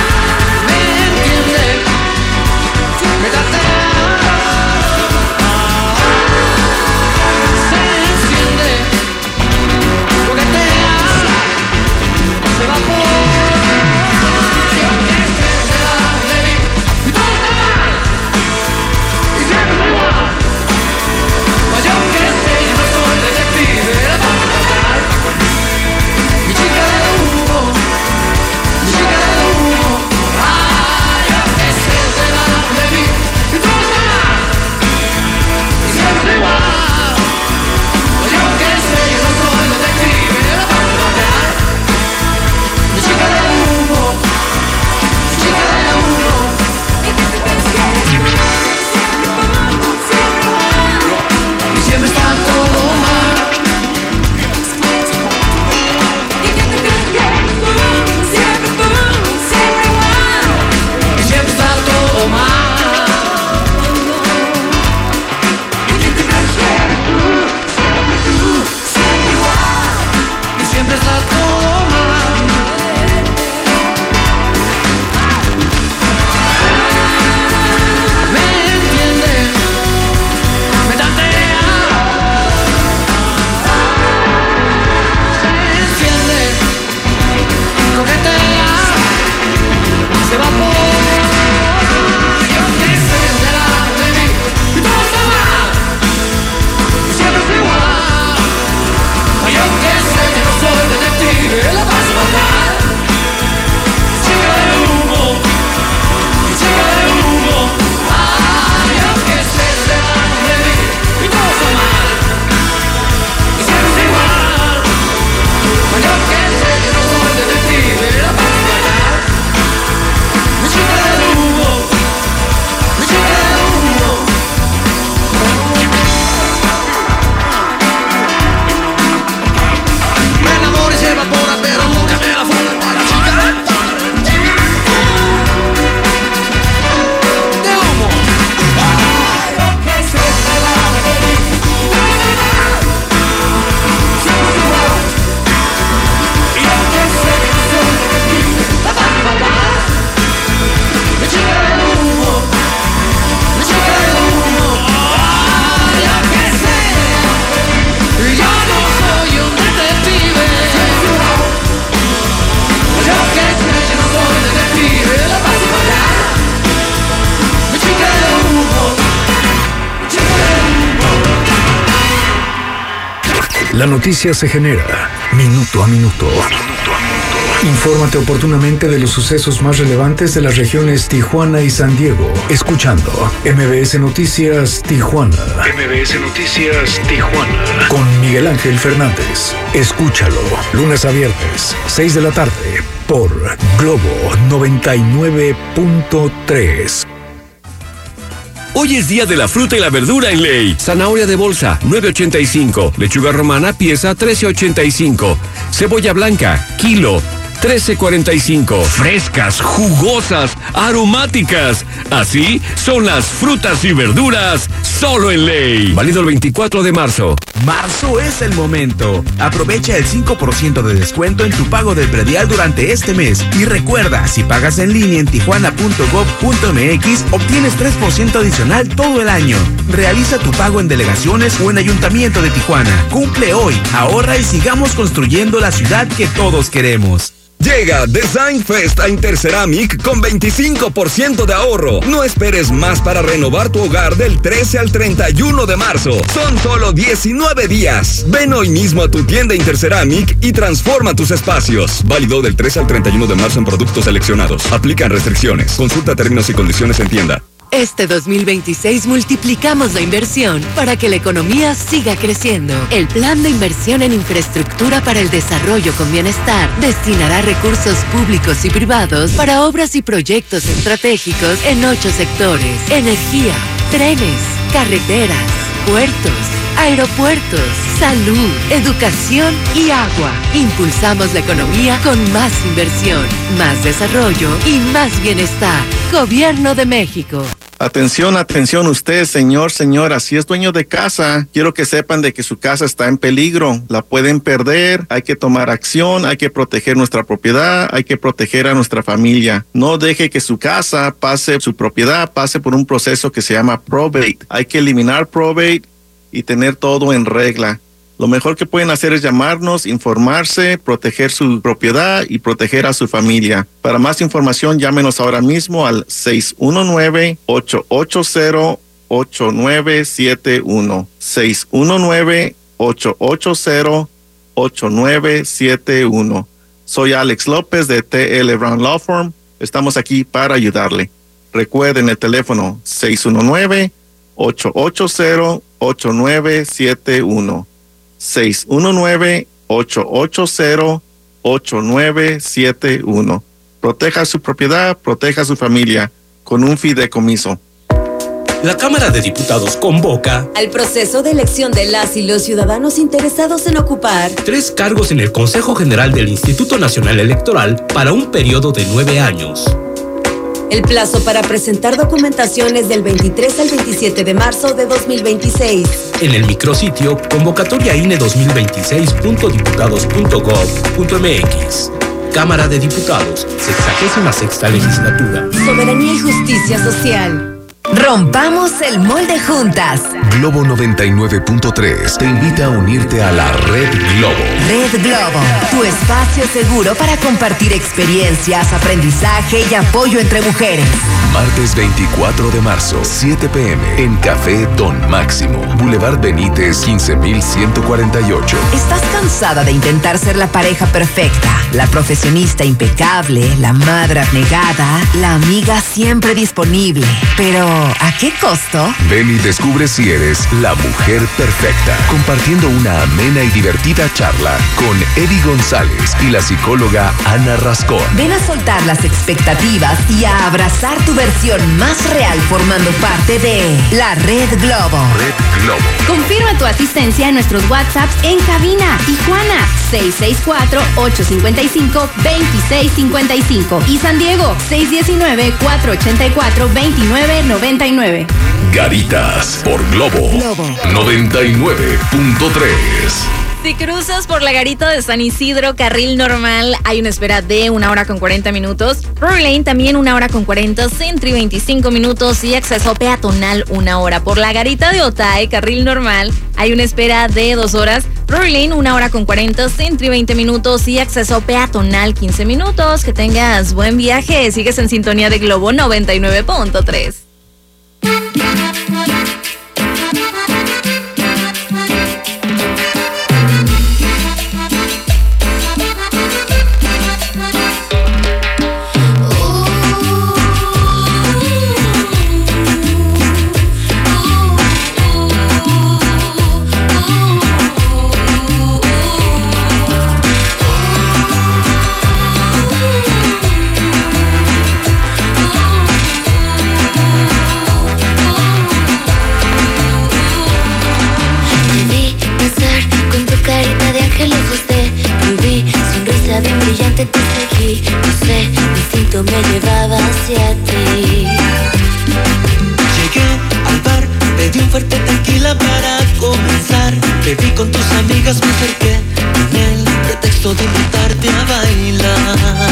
¿Me entiende? Me traté La noticia se genera minuto a minuto. Infórmate oportunamente de los sucesos más relevantes de las regiones Tijuana y San Diego, escuchando MBS Noticias Tijuana. MBS Noticias Tijuana. Con Miguel Ángel Fernández. Escúchalo, lunes a viernes, 6 de la tarde, por Globo 99.3. Hoy es día de la fruta y la verdura en Ley. Zanahoria de bolsa, 9.85. Lechuga romana, pieza, 13.85. Cebolla blanca, kilo, 13.45. Frescas, jugosas, aromáticas. Así son las frutas y verduras solo en Ley. Válido el 24 de marzo. Marzo es el momento. Aprovecha el 5% de descuento en tu pago del predial durante este mes. Y recuerda, si pagas en línea en tijuana.gov.mx, obtienes 3% adicional todo el año. Realiza tu pago en delegaciones o en Ayuntamiento de Tijuana. Cumple hoy, ahorra y sigamos construyendo la ciudad que todos queremos. Llega Design Fest a Interceramic con 25% de ahorro. No esperes más para renovar tu hogar del 13 al 31 de marzo. Son solo 19 días. Ven hoy mismo a tu tienda Interceramic y transforma tus espacios. Válido del 13 al 31 de marzo en productos seleccionados. Aplican restricciones. Consulta términos y condiciones en tienda. Este 2026 multiplicamos la inversión para que la economía siga creciendo. El Plan de Inversión en Infraestructura para el Desarrollo con Bienestar destinará recursos públicos y privados para obras y proyectos estratégicos en 8 sectores: energía, trenes, carreteras, puertos, aeropuertos, salud, educación y agua. Impulsamos la economía con más inversión, más desarrollo y más bienestar. Gobierno de México. Atención, atención usted, señor, señora, si es dueño de casa, quiero que sepan de que su casa está en peligro, la pueden perder, hay que tomar acción, hay que proteger nuestra propiedad, hay que proteger a nuestra familia. No deje que su casa su propiedad pase por un proceso que se llama probate. Hay que eliminar probate y tener todo en regla. Lo mejor que pueden hacer es llamarnos, informarse, proteger su propiedad y proteger a su familia. Para más información, llámenos ahora mismo al 619-880-8971. 619-880-8971. Soy Alex López de TL Brown Law Firm. Estamos aquí para ayudarle. Recuerden el teléfono 619-880-8971. 619-880-8971. Proteja su propiedad, proteja su familia con un fideicomiso. La Cámara de Diputados convoca al proceso de elección de las y los ciudadanos interesados en ocupar 3 cargos en el Consejo General del Instituto Nacional Electoral para un periodo de 9 años. El plazo para presentar documentación es del 23 al 27 de marzo de 2026. En el micrositio convocatoriaine2026.diputados.gov.mx. Cámara de Diputados, 66ª legislatura. Soberanía y justicia social. Rompamos el molde juntas. Globo 99.3 te invita a unirte a la Red Globo. Red Globo, tu espacio seguro para compartir experiencias, aprendizaje y apoyo entre mujeres. Martes 24 de marzo, 7 p.m. en Café Don Máximo, Boulevard Benítez, 15148. ¿Estás cansada de intentar ser la pareja perfecta, la profesionista impecable, la madre abnegada, la amiga siempre disponible? Pero ¿a qué costo? Ven y descubre si eres la mujer perfecta, compartiendo una amena y divertida charla con Eddie González y la psicóloga Ana Rascón. Ven a soltar las expectativas y a abrazar tu versión más real formando parte de la Red Globo. Red Globo. Confirma tu asistencia en nuestros WhatsApps en cabina. Tijuana, 664-855-2655. Y San Diego, 619-484-2999. Garitas por Globo 99.3. Si cruzas por la Garita de San Isidro, carril normal, hay una espera de 1 hora con 40 minutos. Rory Lane también 1 hora con 40, Century 25 minutos y acceso peatonal 1 hora. Por la Garita de Otay, carril normal, hay una espera de 2 horas. Rory Lane 1 hora con 40, Century 20 minutos y acceso peatonal 15 minutos. Que tengas buen viaje. Sigues en sintonía de Globo 99.3. fuerte te seguí, no sé, mi instinto me llevaba hacia ti. Llegué al bar, pedí un fuerte tequila para comenzar. Bebí con tus amigas, me acerqué con el pretexto de invitarte a bailar.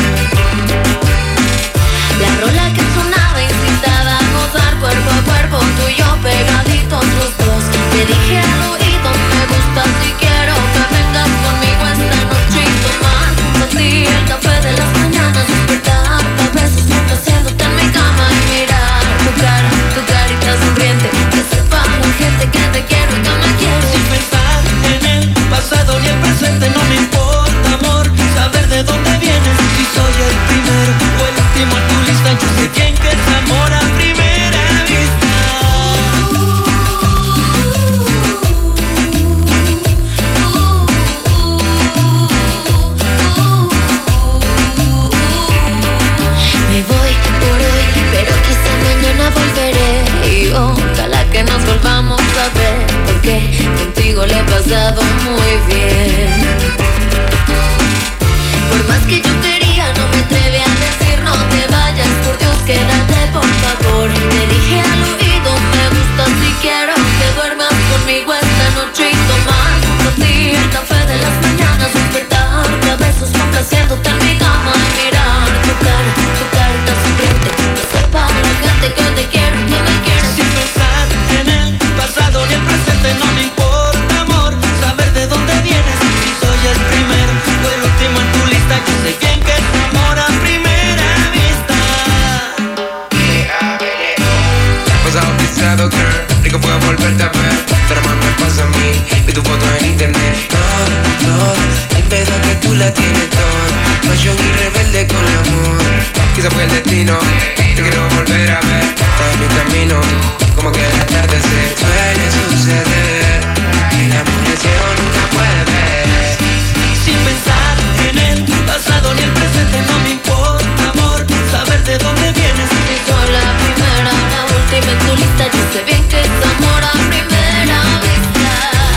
La rola que sonaba incitaba a gozar cuerpo a cuerpo, tú y yo pegaditos los dos. Te dije al oído, me gustas y quiero que vengas conmigo esta noche y tomar junto a ti el café de las mañanas, despertar a besos complaciéndote en mi cama y mirar tu carita sonriente, que sepa la gente que te quiero y que me quiero. Sin pensar en el pasado ni el presente, no me importa, amor, saber de dónde vienes. Si soy el primero o el último en tu lista, yo sé bien que es amor a primera vista. Me voy por hoy, pero quizá mañana volveré. Y ojalá que nos volvamos a ver, porque contigo le he pasado muy bien. Por más que yo quería, no me atreví a decir no te vayas, por Dios quédate por favor. Te dije al oído, me gustas y quiero que duermas conmigo esta noche y tomar junto a ti el café de las mañanas, despertarte a besos complaciéndote en mi cama y mirar tu carita sonriente, que sepa la gente que te quiero y que me quiero. Sin pensar en el pasado ni el presente, no me importa, amor, saber de dónde vienes. Si soy el primero o el último en tu lista, yo sé bien que es amor a primera vista. Pasado pisado, girl, rico fue volverte a ver, pero más me pasa a mí, vi tu foto en internet. Todo, el pedo que tú la tienes todo, pasión y rebelde con el amor. Quizá fue el destino, te quiero volver a ver, todo mi camino, como que el atardecer suele suceder, el amor del cielo nunca puede ver. Sin pensar en el pasado ni el presente, no me importa, amor, saber de dónde vienes. Si soy la primera, la última en tu lista, yo sé bien que es amor a primera vista.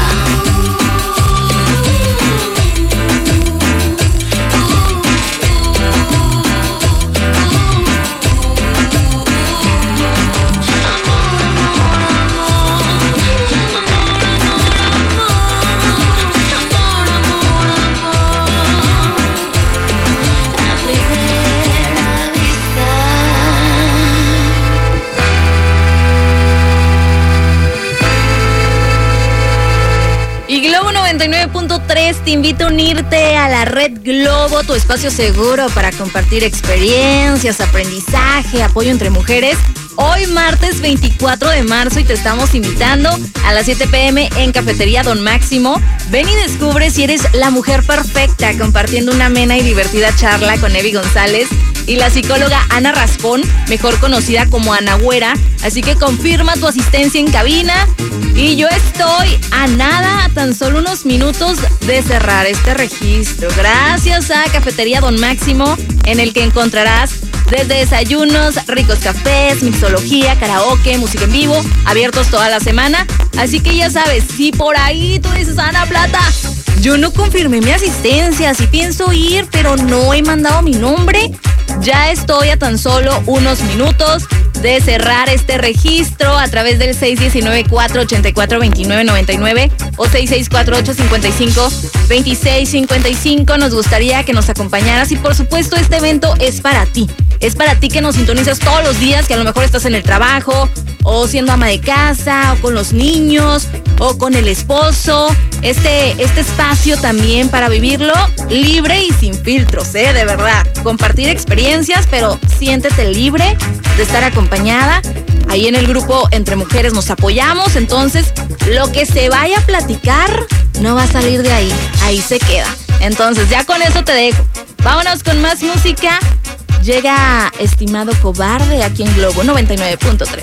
Y Globo 99.3 te invita a unirte a la Red Globo, tu espacio seguro para compartir experiencias, aprendizaje, apoyo entre mujeres. Hoy martes 24 de marzo y te estamos invitando a las 7 p.m. en Cafetería Don Máximo. Ven y descubre si eres la mujer perfecta, compartiendo una amena y divertida charla con Evi González y la psicóloga Ana Raspón, mejor conocida como Ana Güera. Así que confirma tu asistencia en cabina. Y yo estoy a nada, a tan solo unos minutos de cerrar este registro. Gracias a Cafetería Don Máximo, en el que encontrarás desde desayunos, ricos cafés, mixología, karaoke, música en vivo, abiertos toda la semana. Así que ya sabes, si por ahí tú dices, Ana Plata, yo no confirmé mi asistencia, sí pienso ir, pero no he mandado mi nombre, ya estoy a tan solo unos minutos de cerrar este registro a través del 619-484-2999 o 6648-55-2655. Nos gustaría que nos acompañaras y por supuesto este evento es para ti. Es para ti que nos sintonizas todos los días, que a lo mejor estás en el trabajo o siendo ama de casa o con los niños o con el esposo. Este espacio también para vivirlo libre y sin filtros, de verdad. Compartir experiencias, pero siéntete libre de estar acompañada. Ahí en el grupo Entre Mujeres nos apoyamos, entonces lo que se vaya a platicar no va a salir de ahí, ahí se queda. Entonces ya con eso te dejo. Vámonos con más música. Llega Estimado Cobarde aquí en Globo 99.3.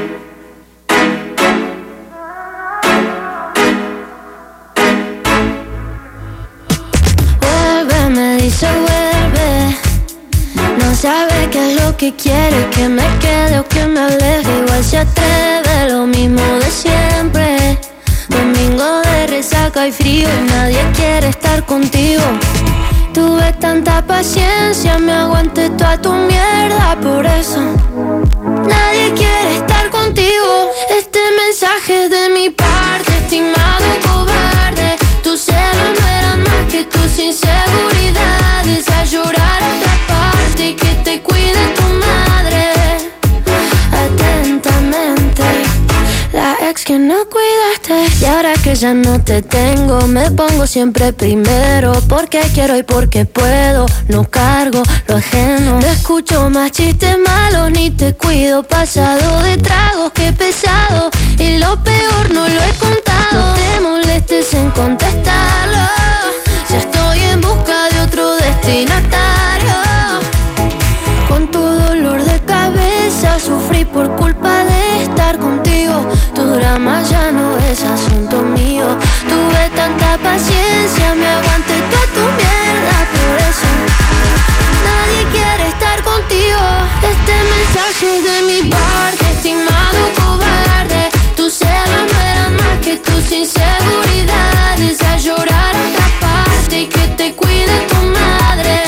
Vuelve, me dice vuelve. No sabe qué es lo que quiere, que me quede o que me aleje. Igual se atreve, lo mismo de siempre. Domingo de resaca y frío y nadie quiere estar contigo. Tú Tuve tanta paciencia, me aguanté toda tu mierda. Por eso nadie quiere estar contigo. Este mensaje de mi parte, estimado cobarde. Tus celos no eran más que tus inseguridades. A llorar a otra parte y que te cuide tu madre. Atentamente, la ex que no cuidaste. Y ahora que ya no te tengo, me pongo siempre primero. Porque quiero y porque puedo. No cargo lo ajeno. No escucho más chistes malos ni te cuido. Pasado de tragos, qué pesado. Y lo peor no lo he contado. No te molestes en contestarlo. Si estoy en busca de otro destinatario. Con tu dolor de cabeza sufrí por culpa de estar contigo. Tu drama ya no es asunto mío. Tuve tanta paciencia, me aguanté toda tu mierda. Por eso nadie quiere estar contigo. Este mensaje de mi parte, estimado cobarde. Tus celos no eran más que tus inseguridades. A llorar a otra parte y que te cuide tu madre.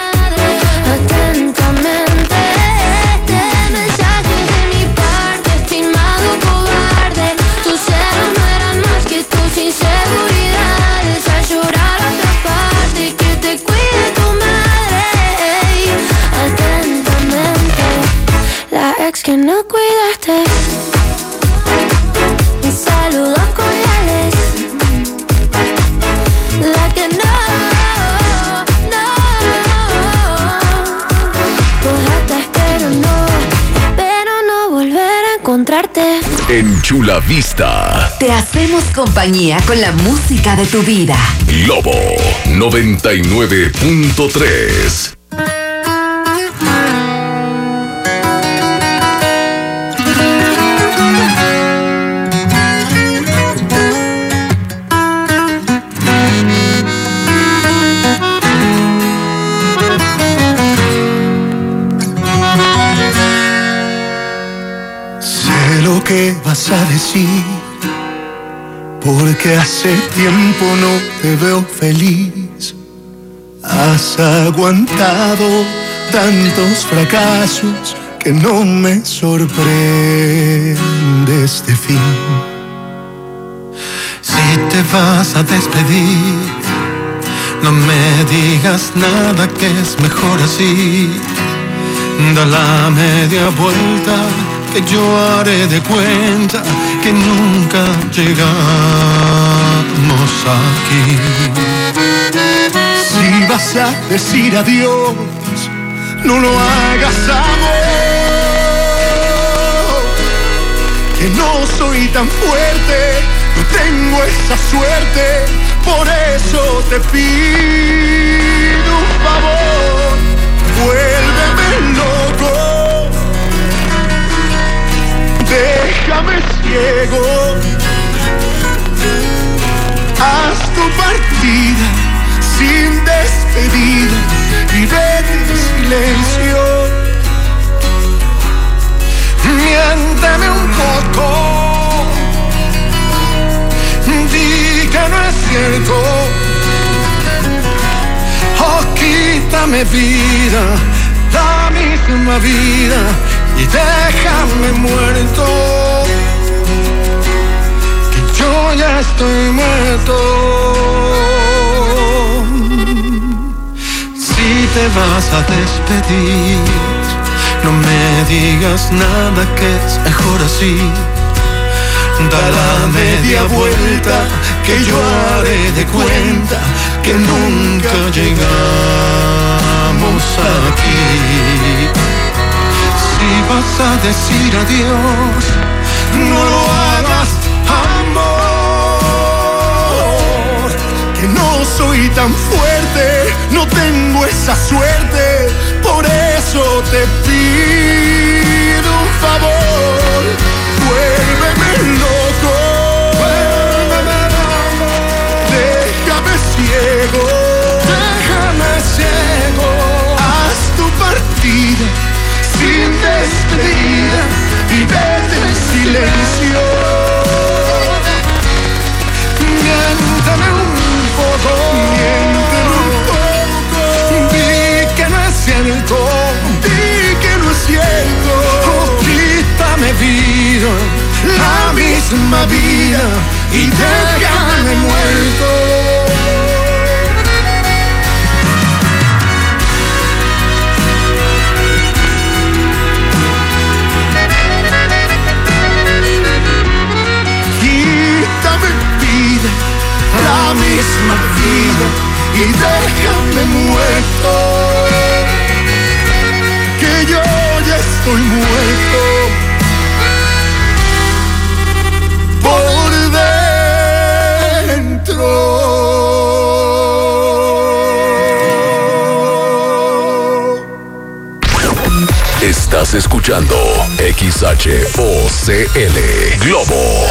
Atentamente, este mensaje de mi parte, estimado cobarde. Tus celos no eran más que tus inseguridades. A llorar a otra parte y que te cuide tu madre. Atentamente, la ex que no cuidaste. Mis saludos cordiales. La que no. Encontrarte. En Chula Vista te hacemos compañía con la música de tu vida. Lobo 99.3. ¿Qué vas a decir? Porque hace tiempo no te veo feliz. Has aguantado tantos fracasos que no me sorprende este fin. Si te vas a despedir, no me digas nada, que es mejor así. Da la media vuelta, que yo haré de cuenta que nunca llegamos aquí. Si vas a decir adiós, no lo hagas, amor. Que no soy tan fuerte, no tengo esa suerte. Por eso te pido un favor, vuélveme loco. Déjame ciego, haz tu partida sin despedida y vete en silencio. Miénteme un poco, di que no es cierto. Oh, quítame vida, la misma vida, y déjame muerto, que yo ya estoy muerto. Si te vas a despedir, no me digas nada, que es mejor así. Da la media vuelta, que yo haré de cuenta que nunca llegamos aquí. Si vas a decir adiós, no lo hagas, amor. Que no soy tan fuerte, no tengo esa suerte. Por eso te pido un favor, vuélveme loco, déjame ciego, haz tu partida sin despedida y vete en silencio. Miéntame un poco, la misma vida y déjame muerto. La misma vida y déjame muerto, que yo ya estoy muerto por dentro. Estás escuchando XHOCL Globo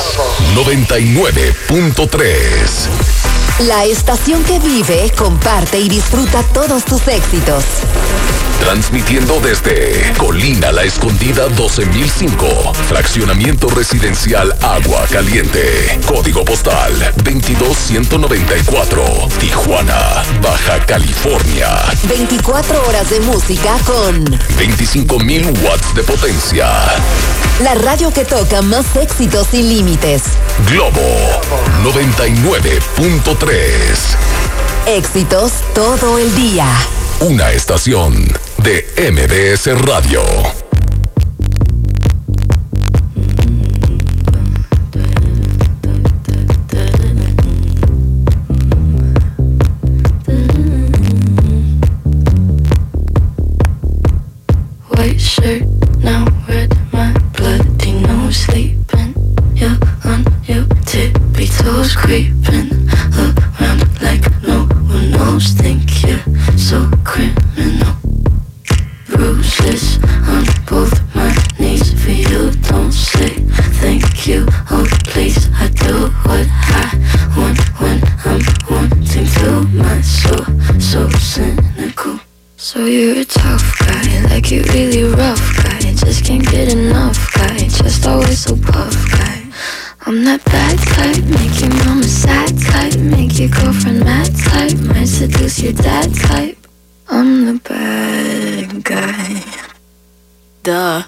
99.3. La estación que vive, comparte y disfruta todos tus éxitos. Transmitiendo desde Colina La Escondida 12005, fraccionamiento residencial Agua Caliente, código postal 22194, Tijuana, Baja California. 24 horas de música con 25,000 watts de potencia. La radio que toca más éxitos sin límites. Globo 99.3. Éxitos todo el día. Una estación de MBS Radio. White shirt, now red, my bloody nose sleeping. You're on your tippy toes, creeping around like no one knows. Think you're so criminal. Bruises on both my knees for you. Don't say thank you, oh please. I do what I want when I'm wanting to. My soul, so cynical. So you're a tough guy, like you really rough guy. Just can't get enough guy, just always so puff guy. I'm that bad type, make your mama sad type, make your girlfriend mad type, might seduce your dad type. I'm the bad guy. Duh.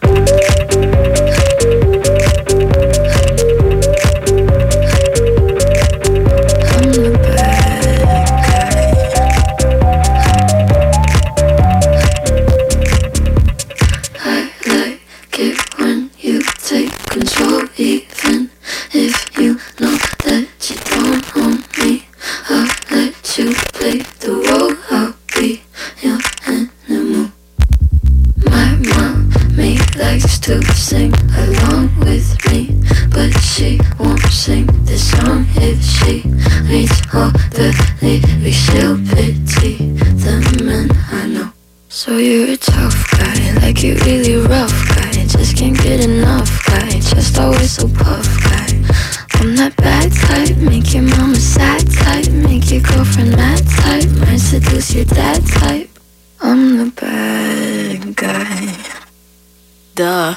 Control, even if you know that you don't own me. I'll let you play the role, I'll be your animal. My mommy likes to sing along with me, but she won't sing this song if she reads all the lyrics. She'll pity the men I know. So you're a tough guy, like you really rough guy. Just can't get enough guy, just always so puff guy. I'm that bad type, make your mama sad type, make your girlfriend mad type, might seduce your dad type. I'm the bad guy. Duh.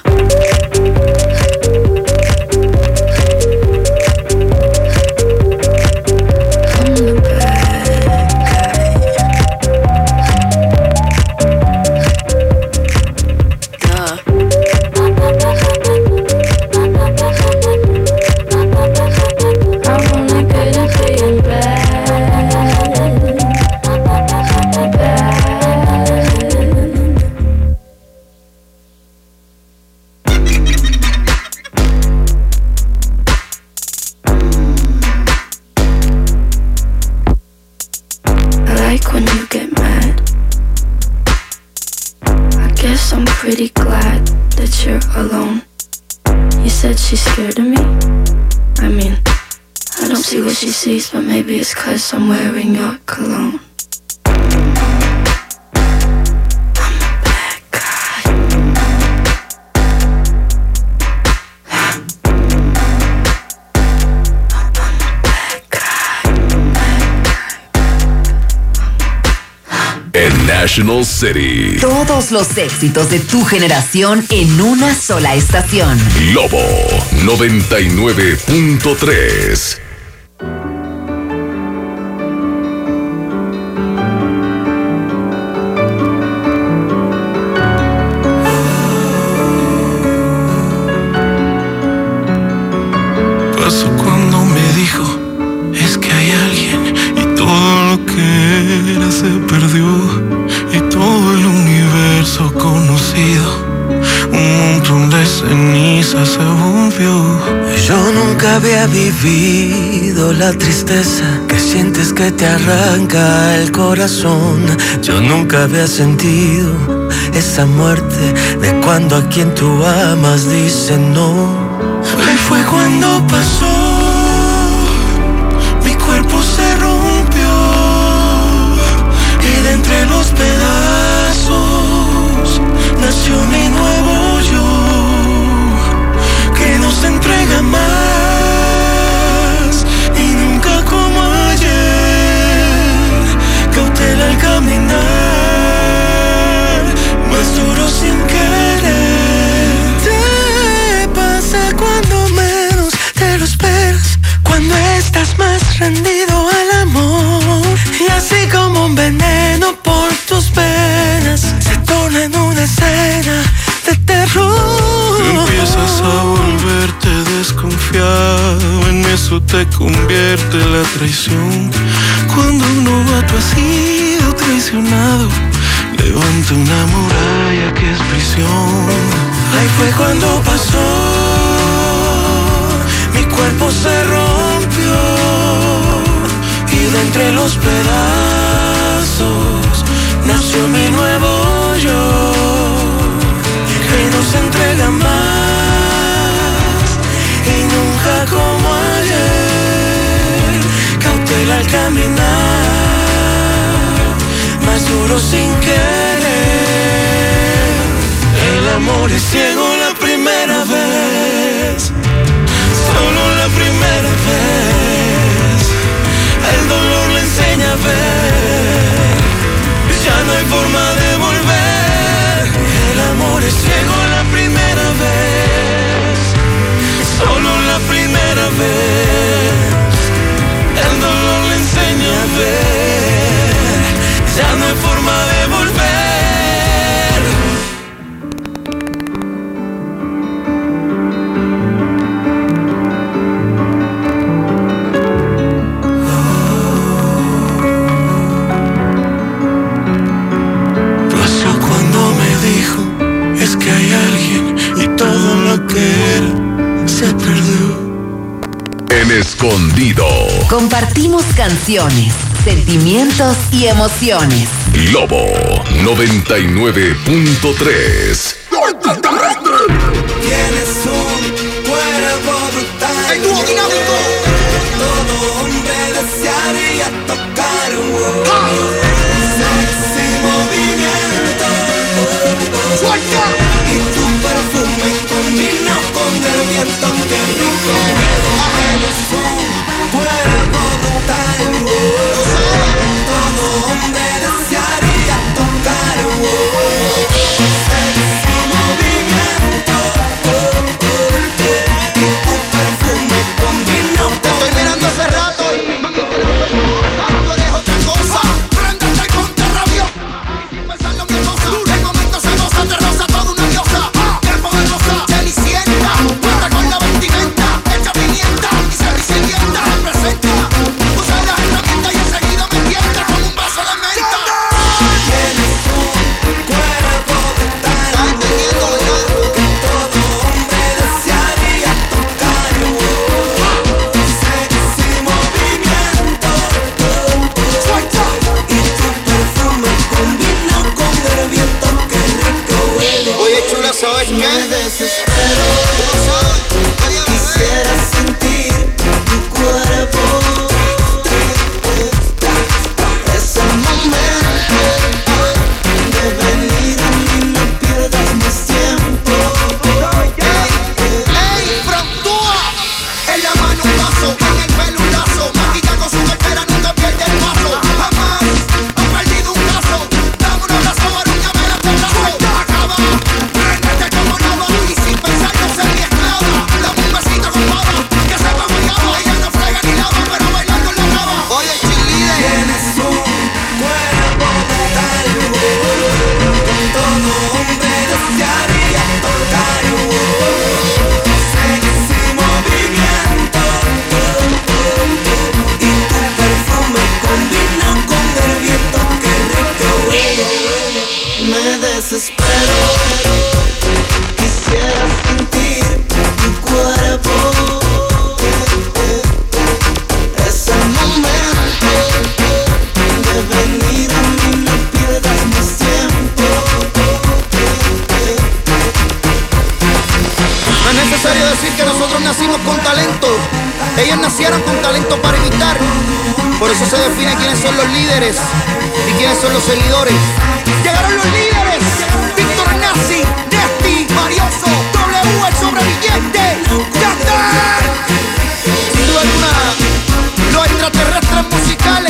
Pretty glad that you're alone. You said she's scared of me. I mean, I don't see what she sees, but maybe it's 'cause I'm wearing your cologne. En National City. Todos los éxitos de tu generación en una sola estación. Globo 99.3. había vivido la tristeza que sientes que te arranca el corazón. Yo nunca había sentido esa muerte de cuando a quien tú amas dice no. Ahí fue cuando pasó, mi cuerpo se rompió y de entre los pedazos nació mi nuevo yo, que no se entrega más y nunca como ayer. Cautela al caminar, más duro sin querer. Te pasa cuando menos te lo esperas, cuando estás más rendido al amor. Y así como un veneno por tus venas se torna en una escena de terror. Empiezas a volverte desconfiado, en eso te convierte la traición. Cuando un novato ha sido traicionado, levanta una muralla que es prisión. Ahí fue cuando pasó, mi cuerpo se rompió y de entre los pedazos nació mi nuevo yo, que no se entrega más y nunca como ayer. Cautela al caminar, más duro sin querer. El amor es ciego la primera vez, solo la primera vez. El dolor le enseña a ver, ya no hay forma de volver. El amor es ciego la primera vez, solo la primera vez. El dolor le enseña a ver, ya no hay forma de volver. Pasó cuando me dijo, es que hay alguien y todo lo que era se perdió. En Escondido. Compartimos canciones, sentimientos y emociones. Lobo 99.3. Tienes un cuerpo brutal. ¡El dúo dinámico! Todo hombre desearía tocar un sexy movimiento. ¡Suelta! Y tu perfume combina con el viento que rico. Tienes un cuerpo brutal. Todo hombre desearía tocar un sexy movimiento. Y tu perfume combina con. Te estoy mirando hace rato y no eres otra cosa. Préndete y ponte rabio. Sin pensar lo que cosa. El momento se goza, te roza toda una diosa. Qué poderosa, cenicienta. Cuenta con la vestimenta, hecha pimienta y se sedienta. Representa, usa las herramientas y enseguida me tienta con un vaso de menta. Tienes un cuerpo brutal. ¿Estás entendiendo, verdad? Todo hombre desearía tocar un sexy movimiento. ¡Suelta! Y tu perfume combina con el viento que rico huele. Oye, chula, ¿sabes qué? Me desespero. Tú lo sabes. Oye, bebé. Quisiera sentir tu cuerpo. Es el momento de venir a mí, no pierdas más tiempo. ¡Ey, frontúa! En la mano un vaso, en el pelo un lazo. Maquilla con su cartera, nunca pierde el paso. Jamás ha perdido un caso. Dame un abrazo, arúñame la pedazo. Acaba, préndete como nada. Y sin pensar no sería esclava. Dame un besito con baba, que sepa guayaba. Ella no frega ni lava, pero bailar con la brava. Oye, cheerleader. Tienes un cuerpo brutal. Todo hombre desearía tocar un sexy movimiento. Y tu perfume combina con el viento que rico huele. Me desespero. Quisiera sentir tu cuerpo. nacimos con talento. Ellos nacieron con talento para imitar. Por eso se define quiénes son los líderes y quiénes son los seguidores. Llegaron los líderes. Víctor Nazi, Nesti, Marioso, W, el sobreviviente. ¡Ya está! Sin duda alguna, los extraterrestres musicales.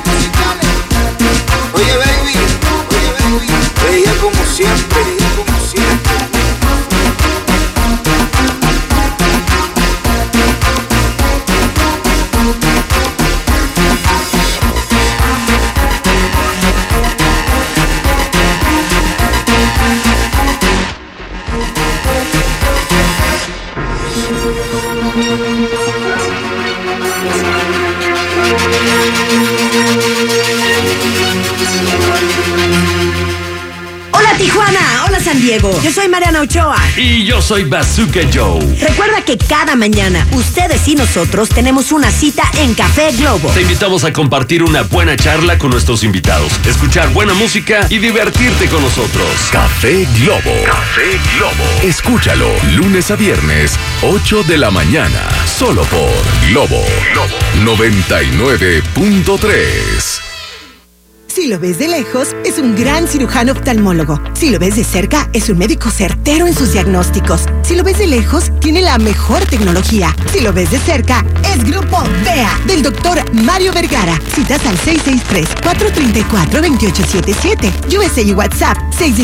Oye, baby, ella como siempre, Hola Tijuana, hola San Diego. Yo soy Mariana Ochoa. Y yo soy Bazooka Joe. Recuerda que cada mañana ustedes y nosotros tenemos una cita en Café Globo. Te invitamos a compartir una buena charla con nuestros invitados, escuchar buena música y divertirte con nosotros. Café Globo. Café Globo. Escúchalo lunes a viernes, 8 de la mañana. Solo por Globo 99.3. Si lo ves de lejos, es un gran cirujano oftalmólogo. Si lo ves de cerca, es un médico certero en sus diagnósticos. Si lo ves de lejos, tiene la mejor tecnología. Si lo ves de cerca, es Grupo VEA, del doctor Mario Vergara. Citas al 663-434-2877. USA y WhatsApp,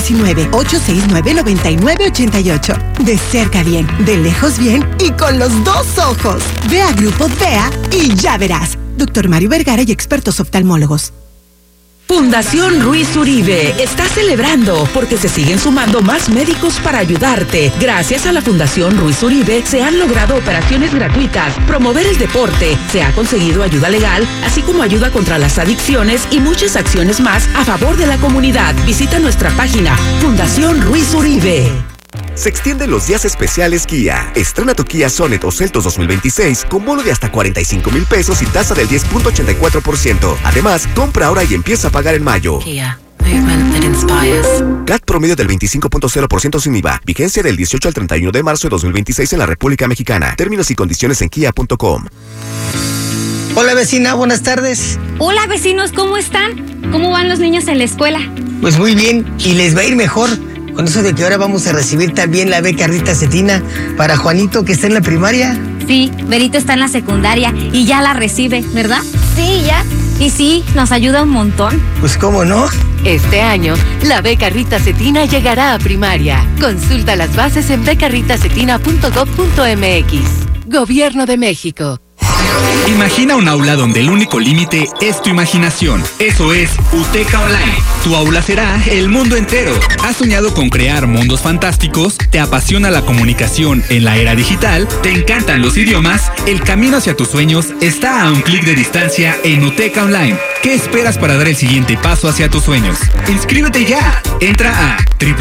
619-869-9988. De cerca bien, de lejos bien y con los dos ojos. Ve a Grupo VEA y ya verás. Doctor Mario Vergara y expertos oftalmólogos. Fundación Ruiz Uribe está celebrando porque se siguen sumando más médicos para ayudarte. Gracias a la Fundación Ruiz Uribe se han logrado operaciones gratuitas, promover el deporte, se ha conseguido ayuda legal, así como ayuda contra las adicciones y muchas acciones más a favor de la comunidad. Visita nuestra página Fundación Ruiz Uribe. Se extienden los días especiales Kia. Estrena tu Kia Sonet o Seltos 2026 con bono de hasta 45,000 pesos y tasa del 10.84%. Además, compra ahora y empieza a pagar en mayo. Kia. Movement that inspires. CAT promedio del 25.0% sin IVA. Vigencia del 18 al 31 de marzo de 2026 en la República Mexicana. Términos y condiciones en kia.com. Hola vecina, buenas tardes. Hola vecinos, ¿cómo están? ¿Cómo van los niños en la escuela? Pues muy bien, y les va a ir mejor. Con eso de que ahora vamos a recibir también la beca Rita Cetina para Juanito, que está en la primaria. Sí, Berito está en la secundaria y ya la recibe, ¿verdad? Sí, ya. Y sí, nos ayuda un montón. Pues cómo no. Este año, la beca Rita Cetina llegará a primaria. Consulta las bases en becarritacetina.gov.mx. Gobierno de México. Imagina un aula donde el único límite es tu imaginación. Eso es UTECA Online. Tu aula será el mundo entero. ¿Has soñado con crear mundos fantásticos? ¿Te apasiona la comunicación en la era digital? ¿Te encantan los idiomas? El camino hacia tus sueños está a un clic de distancia en UTECA Online. ¿Qué esperas para dar el siguiente paso hacia tus sueños? ¡Inscríbete ya! Entra a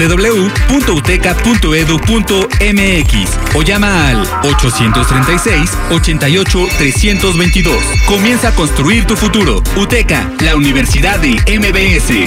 www.uteca.edu.mx o llama al 836-88-322. Comienza a construir tu futuro. UTECA, la Universidad de MBS.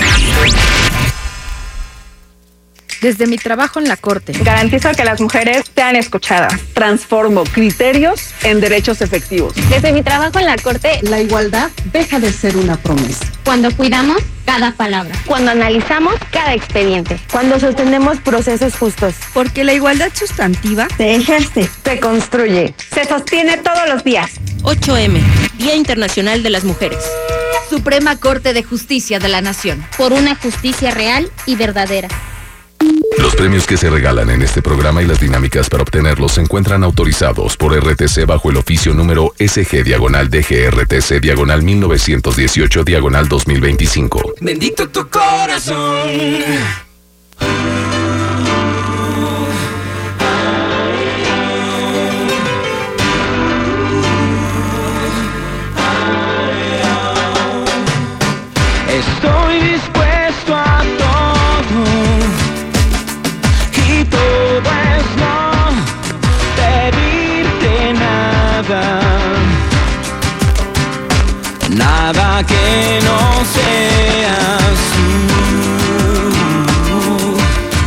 Desde mi trabajo en la Corte, garantizo que las mujeres sean escuchadas. Transformo criterios en derechos efectivos. Desde mi trabajo en la Corte, la igualdad deja de ser una promesa. Cuando cuidamos cada palabra. Cuando analizamos cada expediente. Cuando sostenemos procesos justos. Porque la igualdad sustantiva se ejerce, se construye, se sostiene todos los días. 8M, Día Internacional de las Mujeres. Suprema Corte de Justicia de la Nación. Por una justicia real y verdadera. Los premios que se regalan en este programa y las dinámicas para obtenerlos se encuentran autorizados por RTC bajo el oficio número SG-DGRTC-1918-2025. Bendito tu corazón. Estoy dispuesto a todo y todo es no pedirte nada, nada que no seas tú.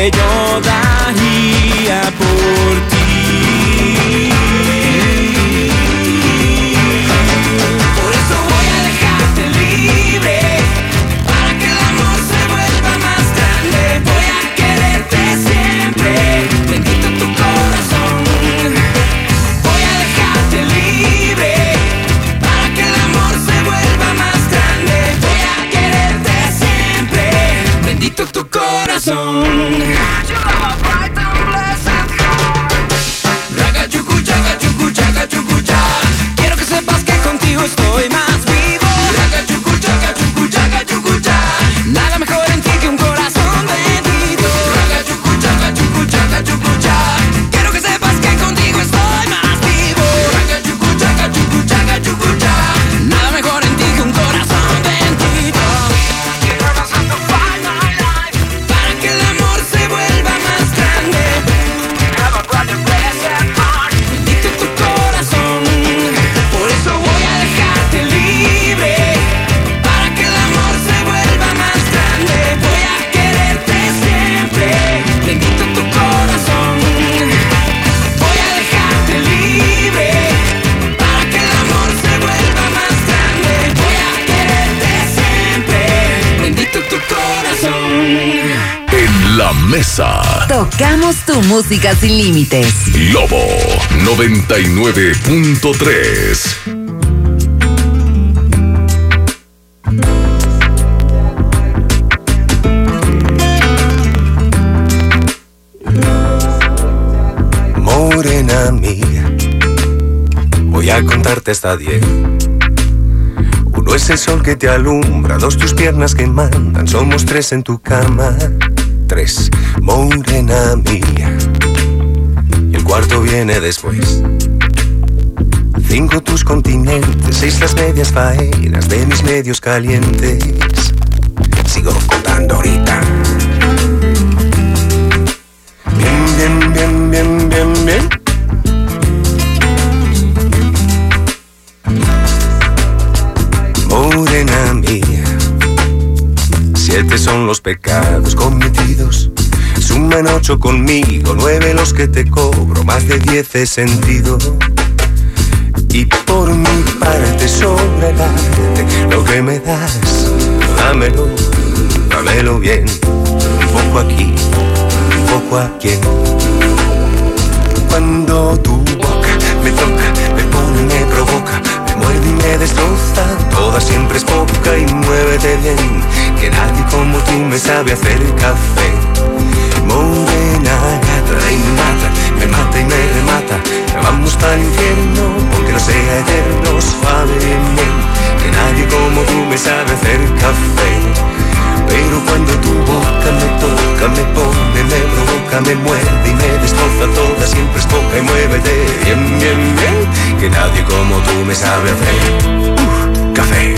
que yo daría por ti. Por eso voy a dejarte libre, para que el amor se vuelva más grande. Voy a quererte siempre, bendito tu corazón. Voy a dejarte libre, para que el amor se vuelva más grande. Voy a quererte siempre, bendito tu corazón. Quiero que sepas que contigo estoy más vivo. Nada mejor en ti que un corazón bendito. Quiero que sepas que contigo estoy más vivo. Nada mejor en ti que un corazón bendito. Para que el amor se vuelva más grande. Bendito tu corazón. Por eso voy a dejarte libre, para que el amor se vuelva más grande. Voy a quererte siempre, bendito tu corazón. Voy a dejarte libre, para que el amor se vuelva más grande. Voy a quererte siempre, bendito tu corazón. En la mesa. Tocamos tu música sin límites. Lobo 99.3. Morena mía, voy a contarte hasta 10. 1 es el sol que te alumbra, 2 tus piernas que mandan, somos 3 en tu cama. 3, morena mía, y el 4 viene después. 5 tus continentes, 6 las medias faenas de mis medios calientes. Sigo contando ahorita. Bien, bien, bien, bien, bien. Morena mía, 7 son los pecados cometidos, suman 8 conmigo, 9 los que te cobro, más de 10 he sentido. Y por mi parte sobra el arte, lo que me das, dámelo, dámelo bien, un poco aquí, un poco aquí. Cuando tu boca me toca, me pone, me provoca, me muerde y me destroza, toda siempre es poca y muévete bien, que nadie como tú me sabe hacer café. Morena gata y me mata y me remata, vamos para el infierno, aunque no sea eterno, suave bien, que nadie como tú me sabe hacer café. Pero cuando tu boca me toca, me pone, me provoca, me muerde y me destroza, toda siempre es poca y muévete bien, bien, bien, que nadie como tú me sabe hacer café.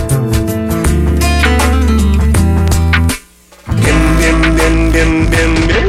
Bien, bien, bien, bien, bien, bien.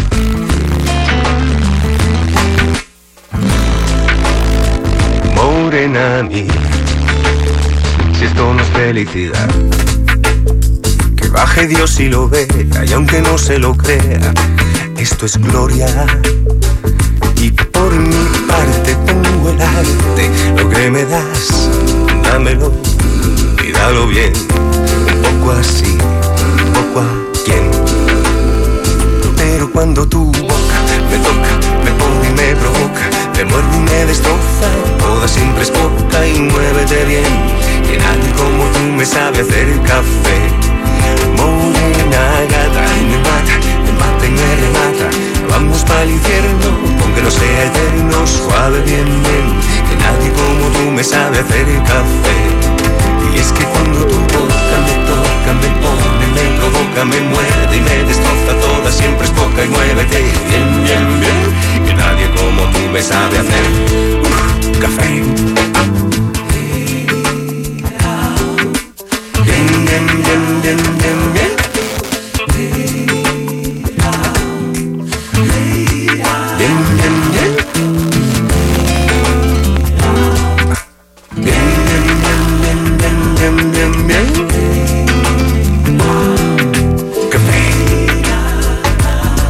Morena mía, si esto no es felicidad, que baje Dios y lo vea, y aunque no se lo crea, esto es gloria. Y por mi parte tengo el arte, lo que me das, dámelo y dalo bien, un poco así, un poco a quien. Pero cuando tu boca me toca, me pone y me provoca, me muerde y me destroza, toda siempre es poca y muévete bien, que nadie como tú me sabe hacer café. Morena gata y me mata y me remata, vamos para el infierno, aunque no sea eterno, suave bien, bien, que nadie como tú me sabe hacer café. Y es que cuando tu boca me toca, me pone, me provoca, me muerde y me destroza, toda siempre es poca y muévete bien, bien, bien, que nadie como tú me sabe hacer café. Bien, bien, bien, bien, bien, bien. Bien, bien, bien. Bien, bien, bien, bien, bien, bien, bien, bien. Café.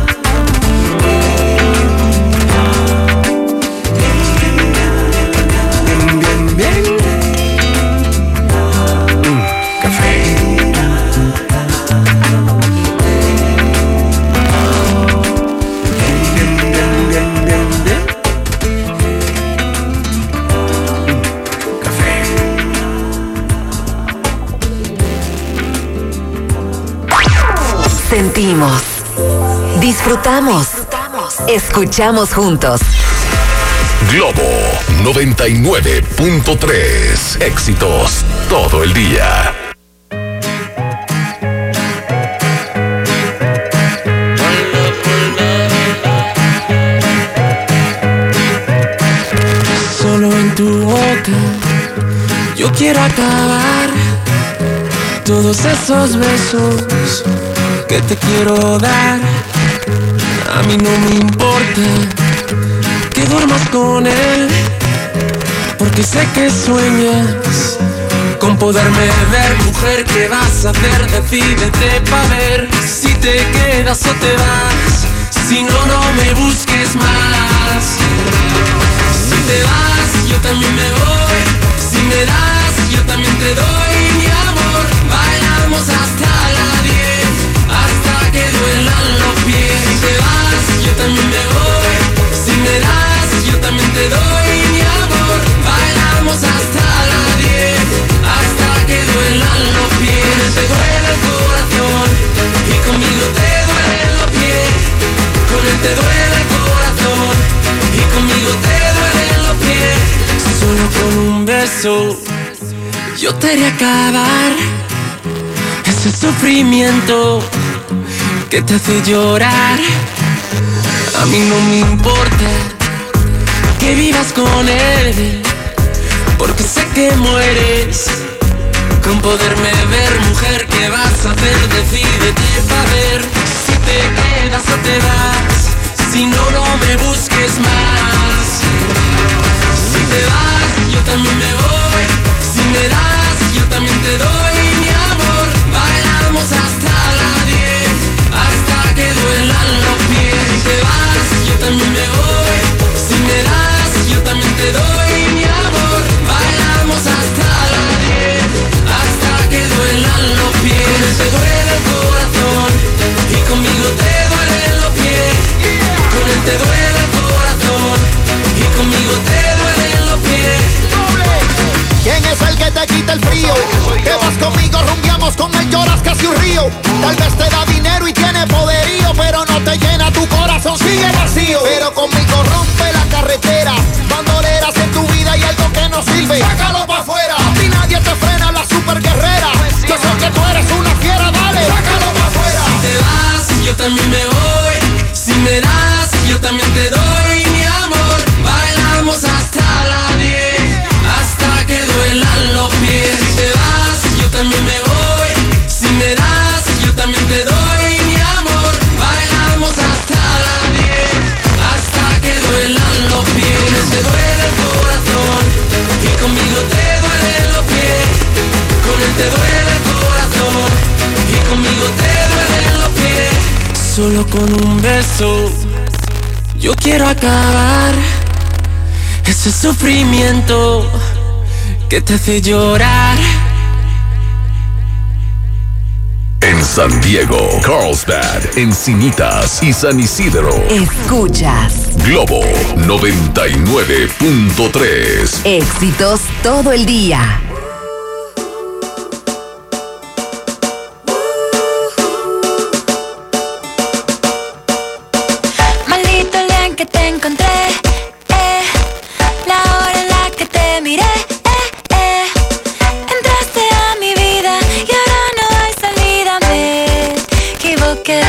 Sentimos, disfrutamos, escuchamos juntos. Globo 99.3. Éxitos todo el día. Solo en tu boca yo quiero acabar todos esos besos que te quiero dar. A mí no me importa que duermas con él, porque sé que sueñas con poderme ver. Mujer, ¿qué vas a hacer? Decídete pa' ver si te quedas o te vas. Si no, no me busques más. Si te vas, yo también me voy. Si me das, yo también te doy. Mi amor, bailamos hasta las 10, hasta que duelan los pies. Si te vas, yo también me voy. Si me das, yo también te doy. Mi amor, bailamos hasta las 10, hasta que duelan los pies. Te duele el corazón y conmigo te duelen los pies. Con él te duele el corazón y conmigo te duelen los pies. Solo con un beso yo te haré acabar ese sufrimiento que te hace llorar. A mí no me importa que vivas con él, porque sé que mueres con poderme ver. Mujer, ¿qué vas a hacer? Decídete pa' ver si te quedas o te vas. Si no, no me busques más. Si te vas, yo también me voy. Si me das, yo también te doy. Mi amor, bailamos hasta las 10, hasta que duelan los pies. Si te vas, yo también me voy. Si me das, yo también te doy. Mi amor, bailamos hasta las 10, hasta que duelan los pies. Te duele el corazón y conmigo te duelen los pies. Con él te duele el corazón y conmigo te duelen los pies. ¿Quién es el que te quita el frío? Que vas conmigo, rumbiamos con él, lloras casi un río. Tal vez te da dinero y tiene poderío, pero no te llena, tu corazón sigue vacío. Pero conmigo rompe la carretera, bandoleras en tu vida y algo que no sirve, sácalo pa' afuera. A ti nadie te frena, la super guerrera. Yo sé que tú eres una fiera, dale, sácalo pa' afuera. Si te vas, yo también me voy. Si me das, yo también te doy. Mi amor, bailamos hasta las 10, hasta que duelan los pies. Si te vas, yo también me voy. Si me das, yo también te doy. Mi amor, bailamos hasta las 10, hasta que duelan los pies. Te duele el corazón y conmigo te duelen los pies. Con él te duele el corazón y conmigo te duelen los pies. Solo con un beso yo quiero acabar ese sufrimiento que te hace llorar. En San Diego, Carlsbad, Encinitas y San Isidro. Escuchas Globo 99.3. Éxitos todo el día. Maldito el día en que te encontré, la hora en la que te miré, entraste a mi vida y ahora no hay salida, me equivoqué,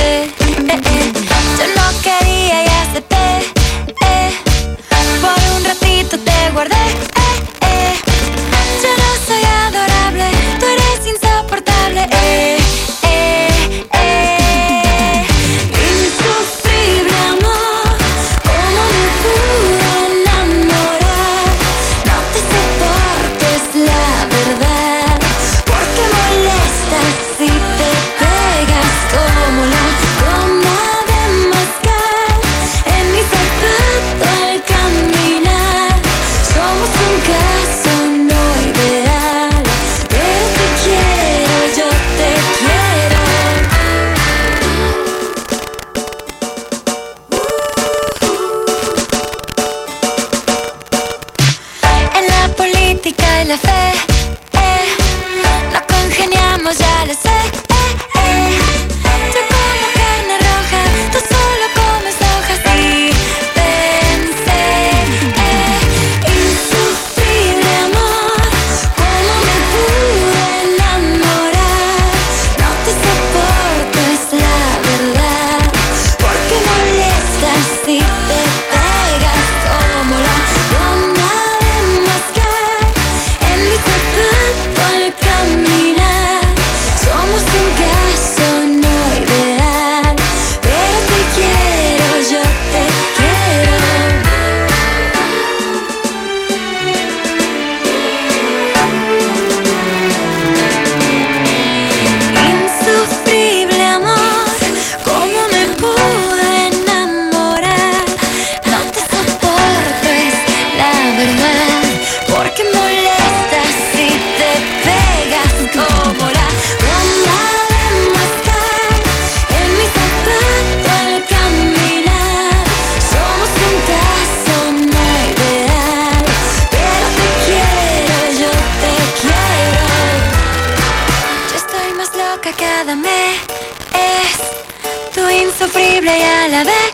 yo no quería y acepté, por un ratito te guardé, boca cada mes. Tu insufrible y a la vez.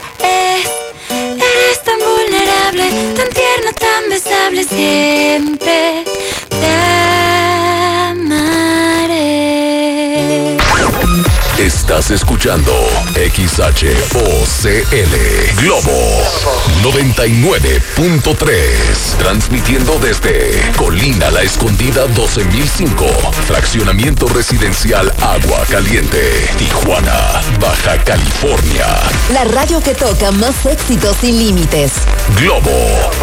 Eres tan vulnerable, tan tierno, tan besable. Siempre te amaré. Estás escuchando XHOCL Globo 99.3, transmitiendo desde Colina La Escondida 12005, fraccionamiento residencial Agua Caliente, Tijuana, Baja California. La radio que toca más éxitos sin límites. Globo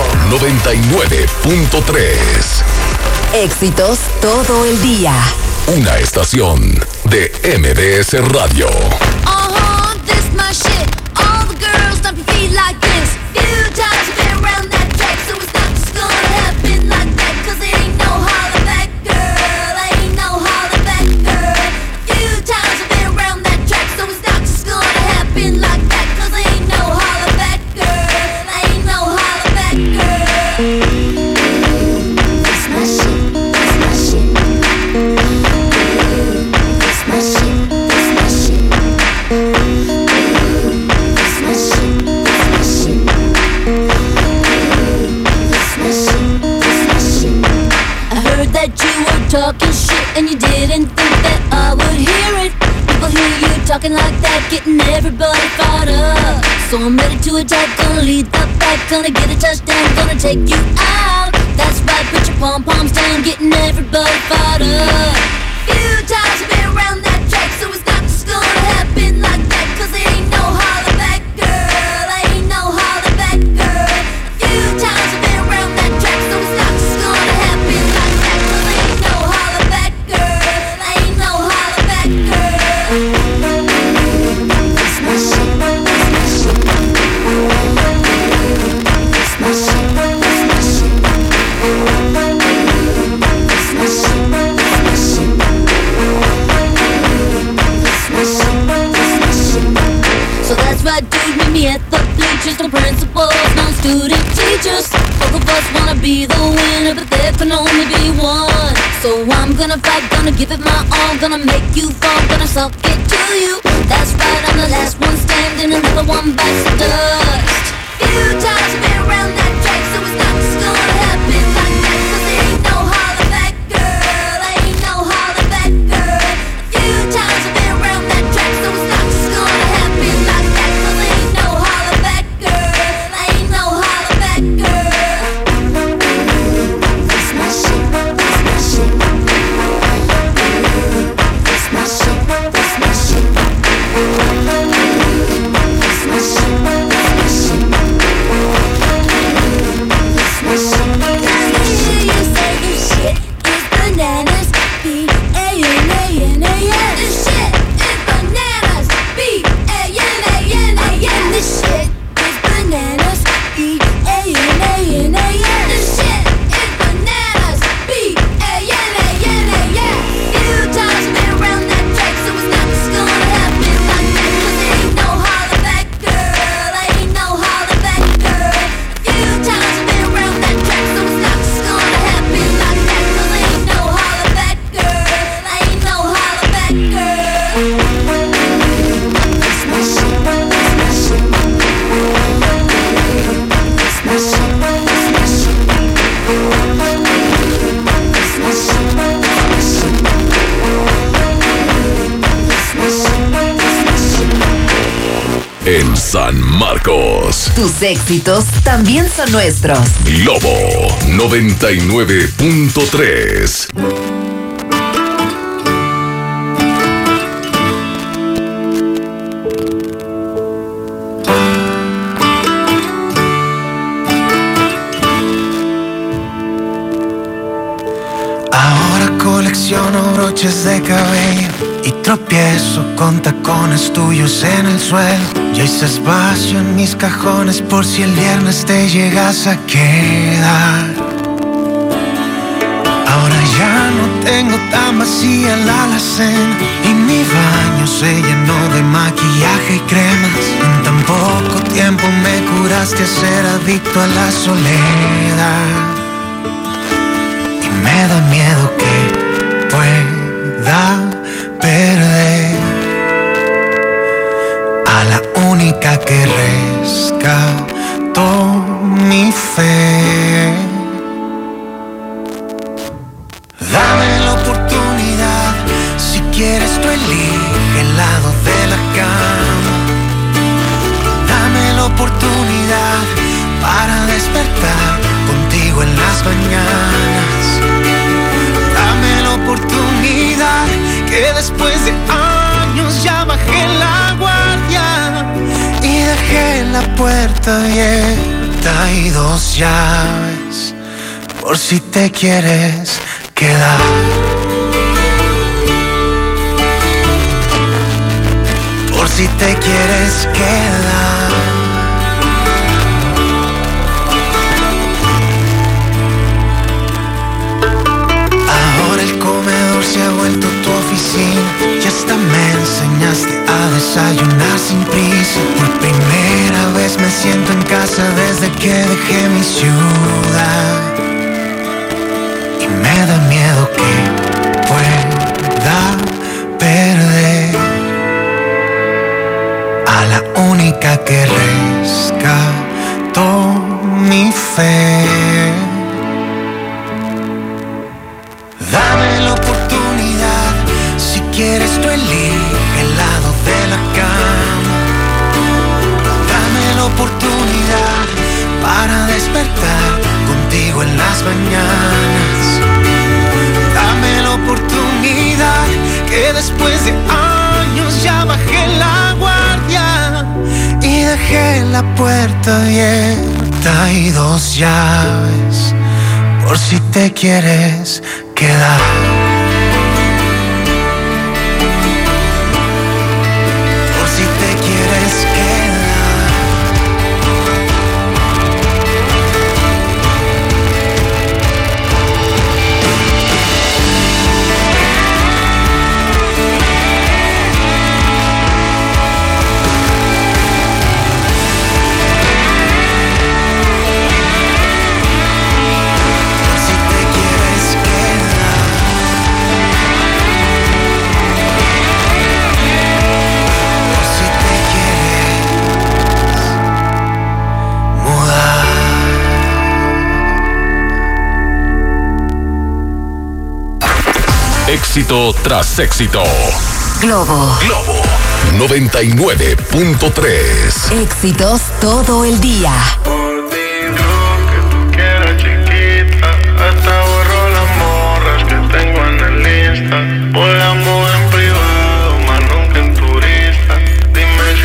99.3. Éxitos todo el día. Una estación de MBS Radio. This my shit. All the girls dump your feet like this. Few times you've been around that track, so it's not just gonna happen like that. Cause it ain't no holler back, girl. Ain't no holler back, girl. Few times you've been around that track, so it's not just gonna happen like that. Cause it ain't no holler back, girl. Ain't no holler back, girl. That's my shit. That's my shit. That's my shit. That's my shit. That you were talking shit and you didn't think that I would hear it. People hear you talking like that, getting everybody fired up. So I'm ready to attack, gonna lead the pack, gonna get a touchdown, gonna take you out. That's right, put your pom-poms down, getting everybody fired up. Few times you've been around that track, so it's not just gonna happen like that. Cause it ain't no holler back, girl. Ain't no holler back, girl. Few times you've been around that track, so it's not just gonna happen like that. Cause it ain't no holler back, girl. Ain't no holler back, girl. That's my shit. That's my shit. That's my shit. That's my shit. That's my shit. So that's right, dude, meet me at the bleachers. No principals, no student teachers. Both of us wanna be the winner, but there can only be one. So I'm gonna fight, gonna give it my all, gonna make you fall, gonna suck it to you. That's right, I'm the last one standing, another one bites the dust. Few times you've been around that track, so it's not just gonna happen like that. Cause it ain't no holler back, girl. Ain't no holler back, girl. Few times you've been around that track, so it's not just gonna happen like that. Cause it ain't no holler back, girl. Ain't no holler back, girl. That's my shit. That's my shit. That's my shit. That's my shit. That's my shit. En San Marcos, tus éxitos también son nuestros. Globo 99.3. Ahora colecciono broches de cabello y tropiezo con tacones tuyos en el suelo. Ya hice espacio en mis cajones por si el viernes te llegas a quedar. Ahora ya no tengo tan vacía la alacena y mi baño se llenó de maquillaje y cremas. En tan poco tiempo me curaste a ser adicto a la soledad. Y me da miedo que pueda quieres tú elige el lado de la cama. Dame la oportunidad para despertar contigo en las mañanas. Dame la oportunidad que después de años ya bajé la guardia y dejé la puerta abierta y 2 llaves por si te quieres quedar. Por si te quieres quedar. Ahora el comedor se ha vuelto tu oficina y hasta me enseñaste a desayunar sin prisa. Por primera vez me siento en casa desde que dejé mi ciudad. Y me da miedo que pueda perder a la única que rescató mi fe. Dame la oportunidad, si quieres tú elige el lado de la cama. Dame la oportunidad para despertar contigo en las mañanas. Dame la oportunidad que después de años ya bajé la guardia y dejé la puerta abierta y 2 llaves por si te quieres quedar. Por si te quieres quedar. Éxito tras éxito. Globo 99.3. Éxitos todo el día. Hasta borro las morras que tengo en el Insta. Volamos en privado, más nunca en turista. Dime si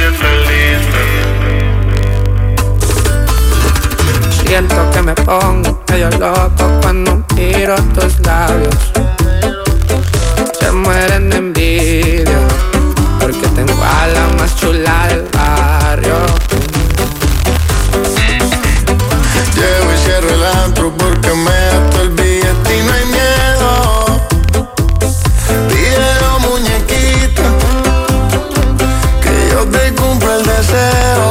estás lista. Siento que me pongo medio loco cuando miro tus labios. Se mueren de envidia porque tengo a la más chula del barrio. Llego y cierro el antro porque me gasto el billete y no hay miedo. Pídelo, muñequita, que yo te cumplo el deseo.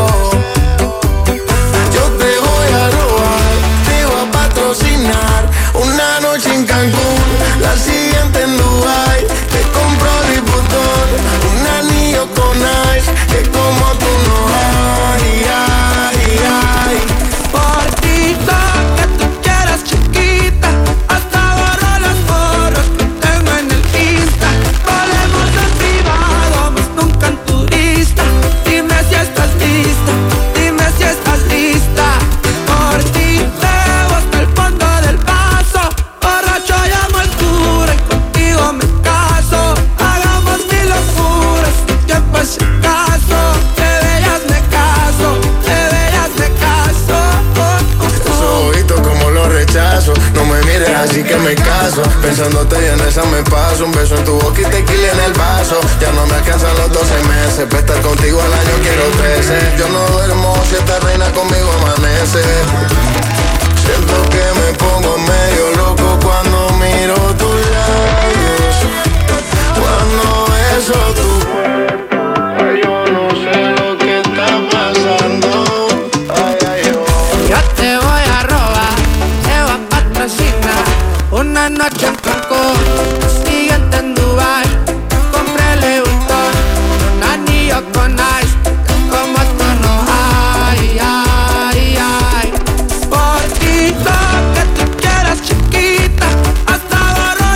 Yo te voy a robar, te voy a patrocinar. Una noche en Cancún, la siguiente en Dubai. Te compro Ripotón, un anillo con ice, que como tú no hay, ay, ay. Por ti todo que tú quieras, chiquita. Hasta borro las fotos que tengo en el Insta. Volemos en privado, más nunca en turista. Dime si estás lista, dime si estás lista. Por ti bebo hasta el fondo del vaso. Borracho llamo al cura y contigo me caso. Hagamos mil locuras, que por si acaso de bellas me caso, de bellas me caso. Esos ojitos como los rechazo. No me mires así que me caso. Pensándote bien esa me paso. Un beso en tu boca y tequila en el vaso. Ya no me alcanzan los 12 meses. Para estar contigo al año quiero 13. Yo no duermo si esta reina conmigo amanece. Siento que me pongo medio loco cuando miro tus labios. Cuando beso tu cuerpo, yo no sé lo que está pasando. Ay, ay, oh. Yo te voy a robar, te voy a patrocinar. Una noche en Cancún, la siguiente en Dubai. Cómprale un ton, un anillo con ice, que como tú no hay, ay, ay. Por ti todo que tú quieras, chiquita. Hasta borro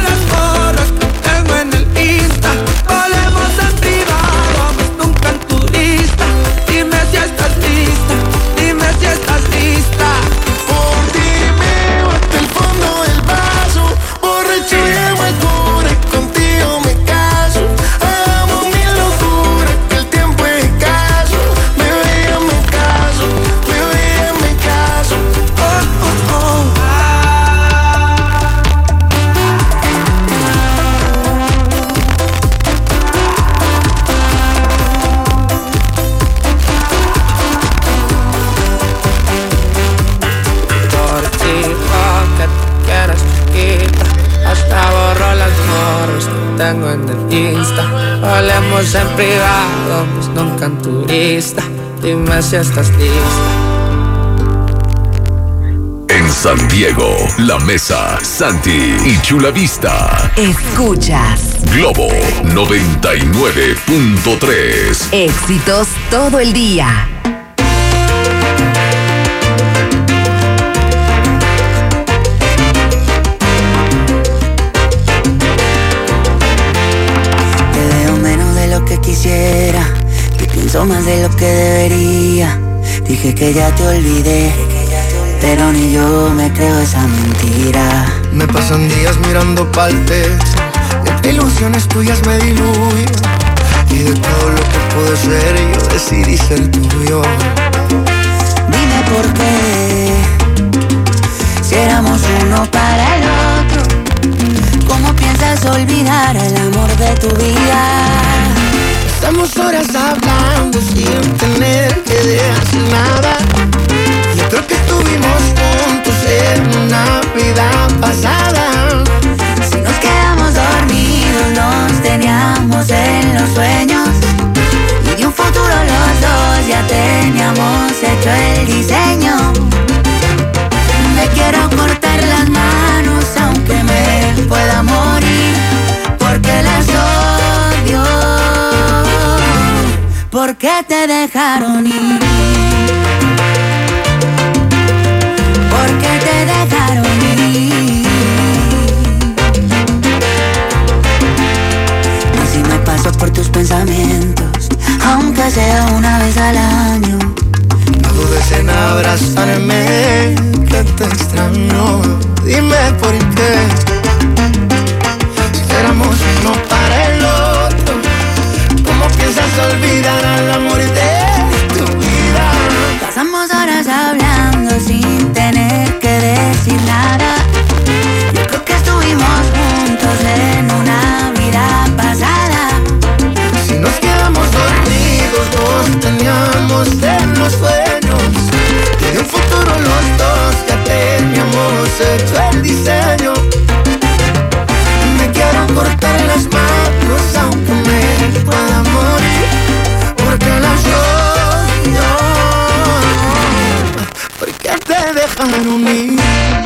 Insta. Hablemos en privado, pues nunca en turista. Dime si estás lista. En San Diego, La Mesa, Santi y Chula Vista. Escuchas Globo 99.3. Éxitos todo el día. Te veo menos de lo que quisiera. Te pienso más de lo que debería. Dije que ya te olvidé, pero ni yo me creo esa mentira. Me pasan días mirando partes, entre ilusiones tuyas me diluyo. Y de todo lo que pude ser, yo decidí ser tuyo. Dime por qué, si éramos uno para el otro, ¿cómo piensas olvidar el amor de tu vida? Estamos horas hablando sin tener que decir nada. Yo creo que estuvimos juntos en una vida pasada. Si nos quedamos dormidos, nos teníamos en los sueños. Y de un futuro los dos ya teníamos hecho el diseño. Me quiero cortar las manos aunque me pueda morir, porque las odio. ¿Por qué te dejaron ir? ¿Por qué te dejaron ir? Así me paso por tus pensamientos, aunque sea una vez al año. No dudes en abrazarme, que te extraño. Dime por qué, si éramos uno para el otro, ¿cómo piensas olvidar al amor de tu vida? Pasamos horas hablando sin tener que decir nada. Yo creo que estuvimos juntos en una vida pasada. Si nos quedamos dormidos, nos teníamos en los sueños. Y de un futuro los dos ya teníamos hecho el diseño. Me quiero cortar las manos aunque me pueda morir, porque las odio. ¿Por qué te dejaron ir?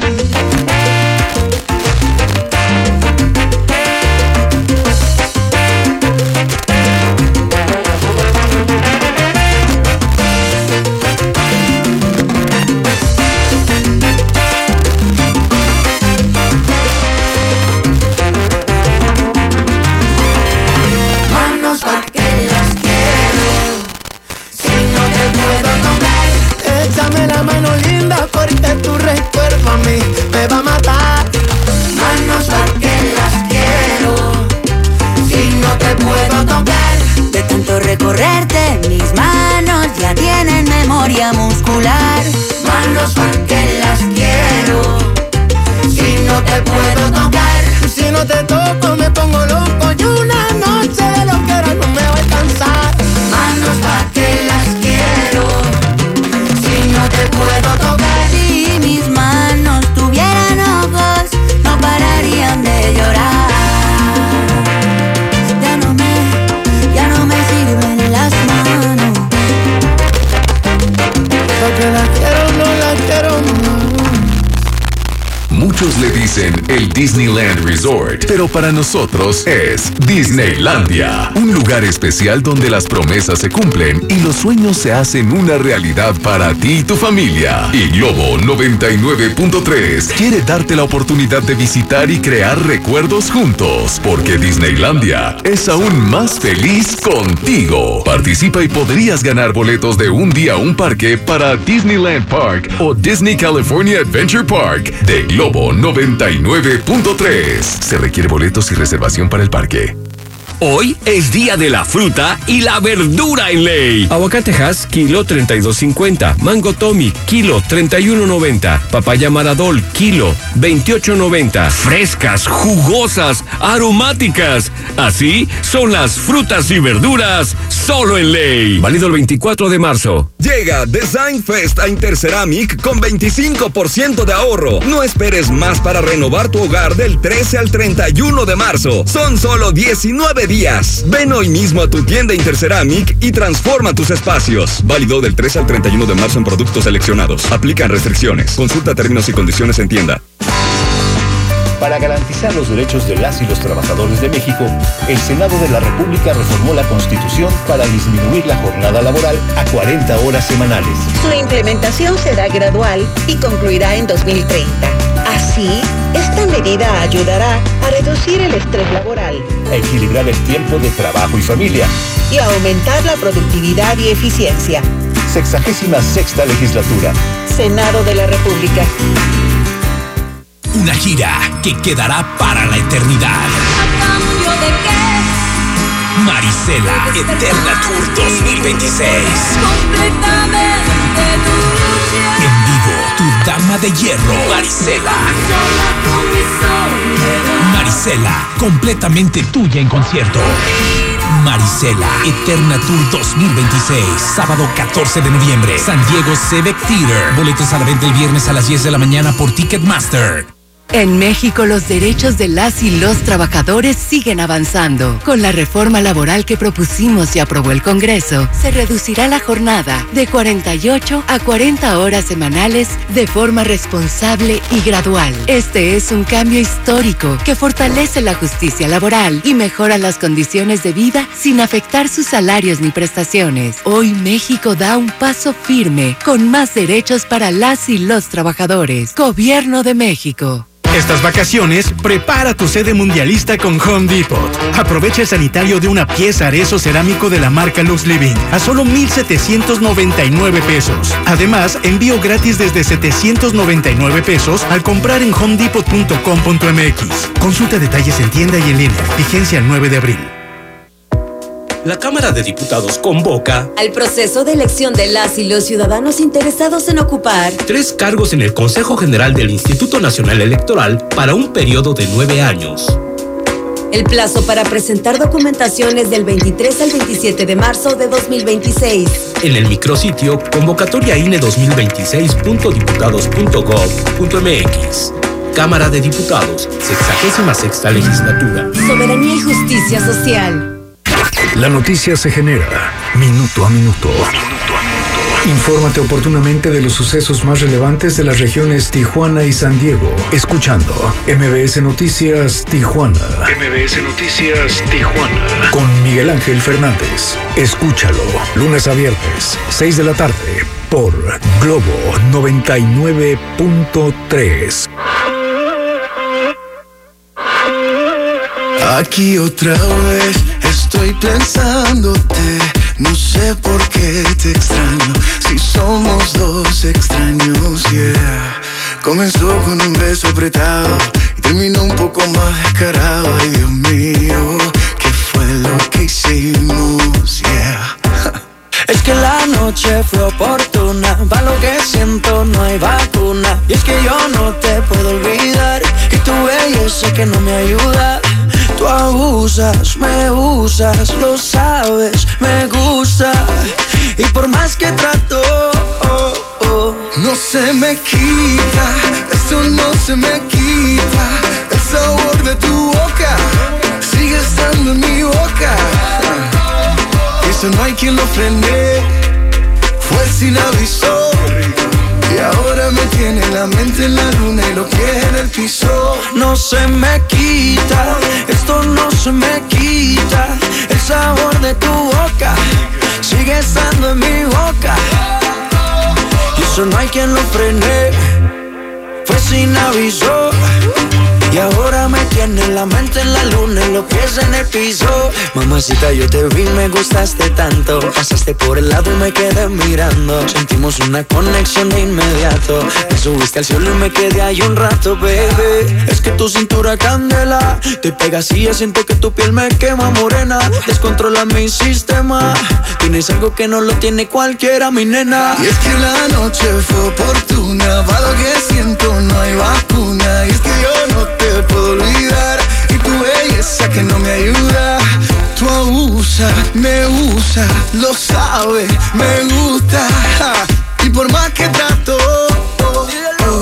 Échame la mano linda porque tu recuerdo a mí me va a matar. Manos porque las quiero, si no te puedo tocar. De tanto recorrerte, mis manos ya tienen memoria muscular. Manos porque las quiero, si no te puedo tocar. Si no te toco me pongo loco y una noche de lo que era no me voy a cansar. Manos pa' que las quiero, no te puedo tocar. Si mis manos tuvieran ojos, no pararían de llorar. Ya no me sirven las manos. Porque la quiero, no la quiero, no. Muchos le dicen el Disneyland Resort, pero para nosotros es Disneylandia, un lugar especial donde las promesas se cumplen y los sueños se hacen una realidad para ti y tu familia. Y Globo 99.3 quiere darte la oportunidad de visitar y crear recuerdos juntos, porque Disneylandia es aún más feliz contigo. Participa y podrías ganar boletos de un día a un parque para Disneyland Park o Disney California Adventure Park de Globo 99.3. Se requiere boletos y reservación para el parque. Hoy es día de la fruta y la verdura en Ley. Aguacate Hass, kilo 32.50. Mango Tommy, kilo 31.90. Papaya Maradol, kilo 28.90. Frescas, jugosas, aromáticas. Así son las frutas y verduras solo en Ley. Válido el 24 de marzo. Llega Design Fest a Interceramic con 25% de ahorro. No esperes más para renovar tu hogar del 13 al 31 de marzo. Son solo 19 días días. Ven hoy mismo a tu tienda Interceramic y transforma tus espacios. Válido del 3 al 31 de marzo en productos seleccionados. Aplican restricciones. Consulta términos y condiciones en tienda. Para garantizar los derechos de las y los trabajadores de México, el Senado de la República reformó la Constitución para disminuir la jornada laboral a 40 horas semanales. Su implementación será gradual y concluirá en 2030. Así, esta medida ayudará a reducir el estrés laboral, a equilibrar el tiempo de trabajo y familia y a aumentar la productividad y eficiencia. 66ª legislatura. Senado de la República. Una gira que quedará para la eternidad. ¿A cambio de qué? Marisela Eterna Tour 2026. Completamente tuya. En vivo, tu dama de hierro, Marisela. Sola con mi soledad. Marisela, completamente tuya en concierto. Marisela Eterna Tour 2026. Sábado 14 de noviembre. San Diego Civic Theater. Boletos a la venta el viernes a las 10 de la mañana por Ticketmaster. En México, los derechos de las y los trabajadores siguen avanzando. Con la reforma laboral que propusimos y aprobó el Congreso, se reducirá la jornada de 48 a 40 horas semanales de forma responsable y gradual. Este es un cambio histórico que fortalece la justicia laboral y mejora las condiciones de vida sin afectar sus salarios ni prestaciones. Hoy México da un paso firme con más derechos para las y los trabajadores. Gobierno de México. Estas vacaciones, prepara tu sede mundialista con Home Depot. Aprovecha el sanitario de una pieza arezo cerámico de la marca Lux Living a solo 1,799 pesos. Además, envío gratis desde 799 pesos al comprar en homedepot.com.mx. Consulta detalles en tienda y en línea. Vigencia el 9 de abril. La Cámara de Diputados convoca al proceso de elección de las y los ciudadanos interesados en ocupar 3 cargos en el Consejo General del Instituto Nacional Electoral para un periodo de 9 años. El plazo para presentar documentación es del 23 al 27 de marzo de 2026. En el micrositio convocatoriaine2026.diputados.gov.mx. Cámara de Diputados, 66ª legislatura. Soberanía y justicia social. La noticia se genera minuto a minuto. Infórmate oportunamente de los sucesos más relevantes de las regiones Tijuana y San Diego, escuchando MBS Noticias Tijuana. MBS Noticias Tijuana. Con Miguel Ángel Fernández. Escúchalo, lunes a viernes, 6 de la tarde, por Globo 99.3. Aquí otra vez estoy pensándote, no sé por qué te extraño, si somos dos extraños, yeah. Comenzó con un beso apretado y terminó un poco más descarado, ay Dios mío, ¿qué fue lo que hicimos, yeah? Es que la noche fue oportuna, pa' lo que siento no hay vacuna. Y es que yo no te puedo olvidar, y tu belleza que no me ayuda. Tú abusas, me usas, lo sabes, me gusta. Y por más que trato, no se me quita, eso no se me quita. El sabor de tu boca sigue estando en mi boca. Eso no hay quien lo frene, fue sin aviso. Y ahora me tiene la mente en la luna y los pies en el piso. No se me quita, esto no se me quita. El sabor de tu boca sigue estando en mi boca. Y eso no hay quien lo frene, fue sin aviso. Y ahora me tiene la mente en la luna y los pies en el piso. Mamacita, yo te vi, me gustaste tanto. Pasaste por el lado y me quedé mirando. Sentimos una conexión de inmediato. Me subiste al cielo y me quedé ahí un rato, baby. Es que tu cintura candela, te pegas y yo siento que tu piel me quema morena. Descontrola mi sistema, tienes algo que no lo tiene cualquiera, mi nena. Y es que la noche fue oportuna, para lo que siento no hay vacuna. Y es que yo no te puedo olvidar, y tu belleza que no me ayuda. Tú abusas, me usas, lo sabes, me gusta. Y por más que trato, no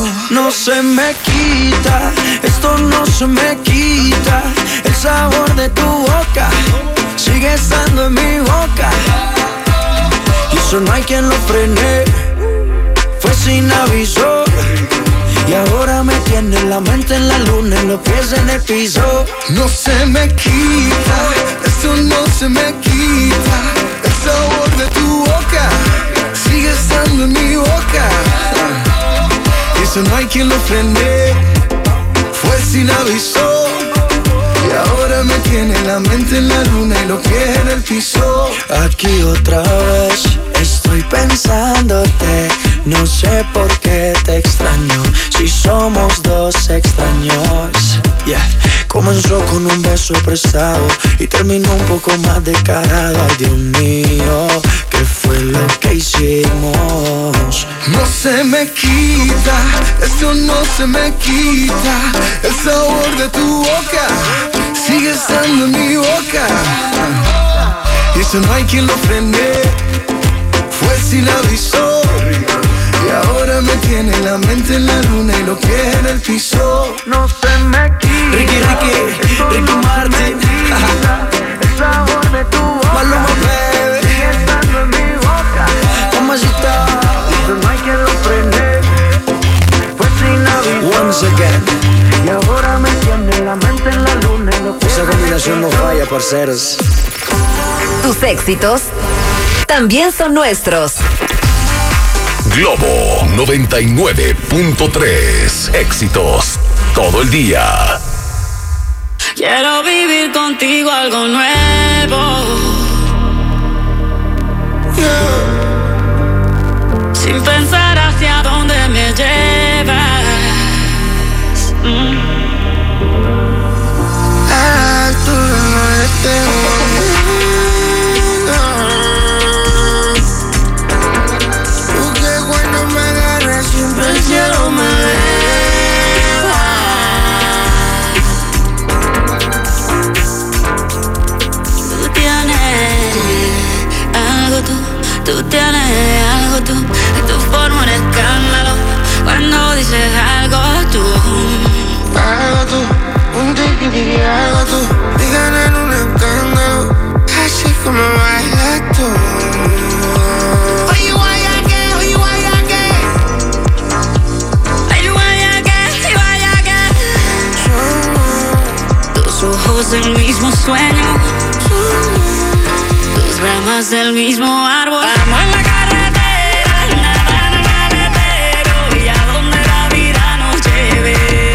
no se me quita, esto no se me quita. El sabor de tu boca sigue estando en mi boca. Y eso no hay quien lo frene, fue sin aviso. Y ahora me tiene la mente en la luna y los pies en el piso. No se me quita, esto no se me quita. El sabor de tu boca sigue estando en mi boca. Y eso no hay quien lo frene, fue sin aviso. Y ahora me tiene la mente en la luna y los pies en el piso. Aquí otra vez estoy pensándote, no sé por qué te extraño, si somos dos extraños. Yeah. Comenzó con un beso prestado y terminó un poco más descarado. Ay, Dios mío, ¿qué fue lo que hicimos? No se me quita, esto no se me quita. El sabor de tu boca sigue estando en mi boca. Y eso no hay quien lo frene, fue sin aviso. Y ahora me tiene la mente en la luna y los pies en el piso. No se me quita. Ricky Martin. El sabor de tu boca. Maluma, baby. Sigue estando en mi boca. Mamacita. Esto no hay quien lo frene, fue sin aviso. Once again. Y ahora me tiene la mente en la luna y los pies. Esa combinación no falla, parceros. Tus éxitos también son nuestros. Globo 99.3. Éxitos todo el día. Quiero vivir contigo algo nuevo. Sin pensar hacia dónde me llevas. A la altura de porque cuando me agarras siempre el cielo me eleva. Tú tienes algo, tú tienes algo, tú. Tu forma un escándalo cuando dices algo tú. Algo tú, un tiki-tiki, algo tú. Digan en un escándalo, así como bailas tú. Tus ojos del mismo sueño, tus ramas del mismo árbol. Vamos en la carretera, nada en el maletero, y a donde la vida nos lleve.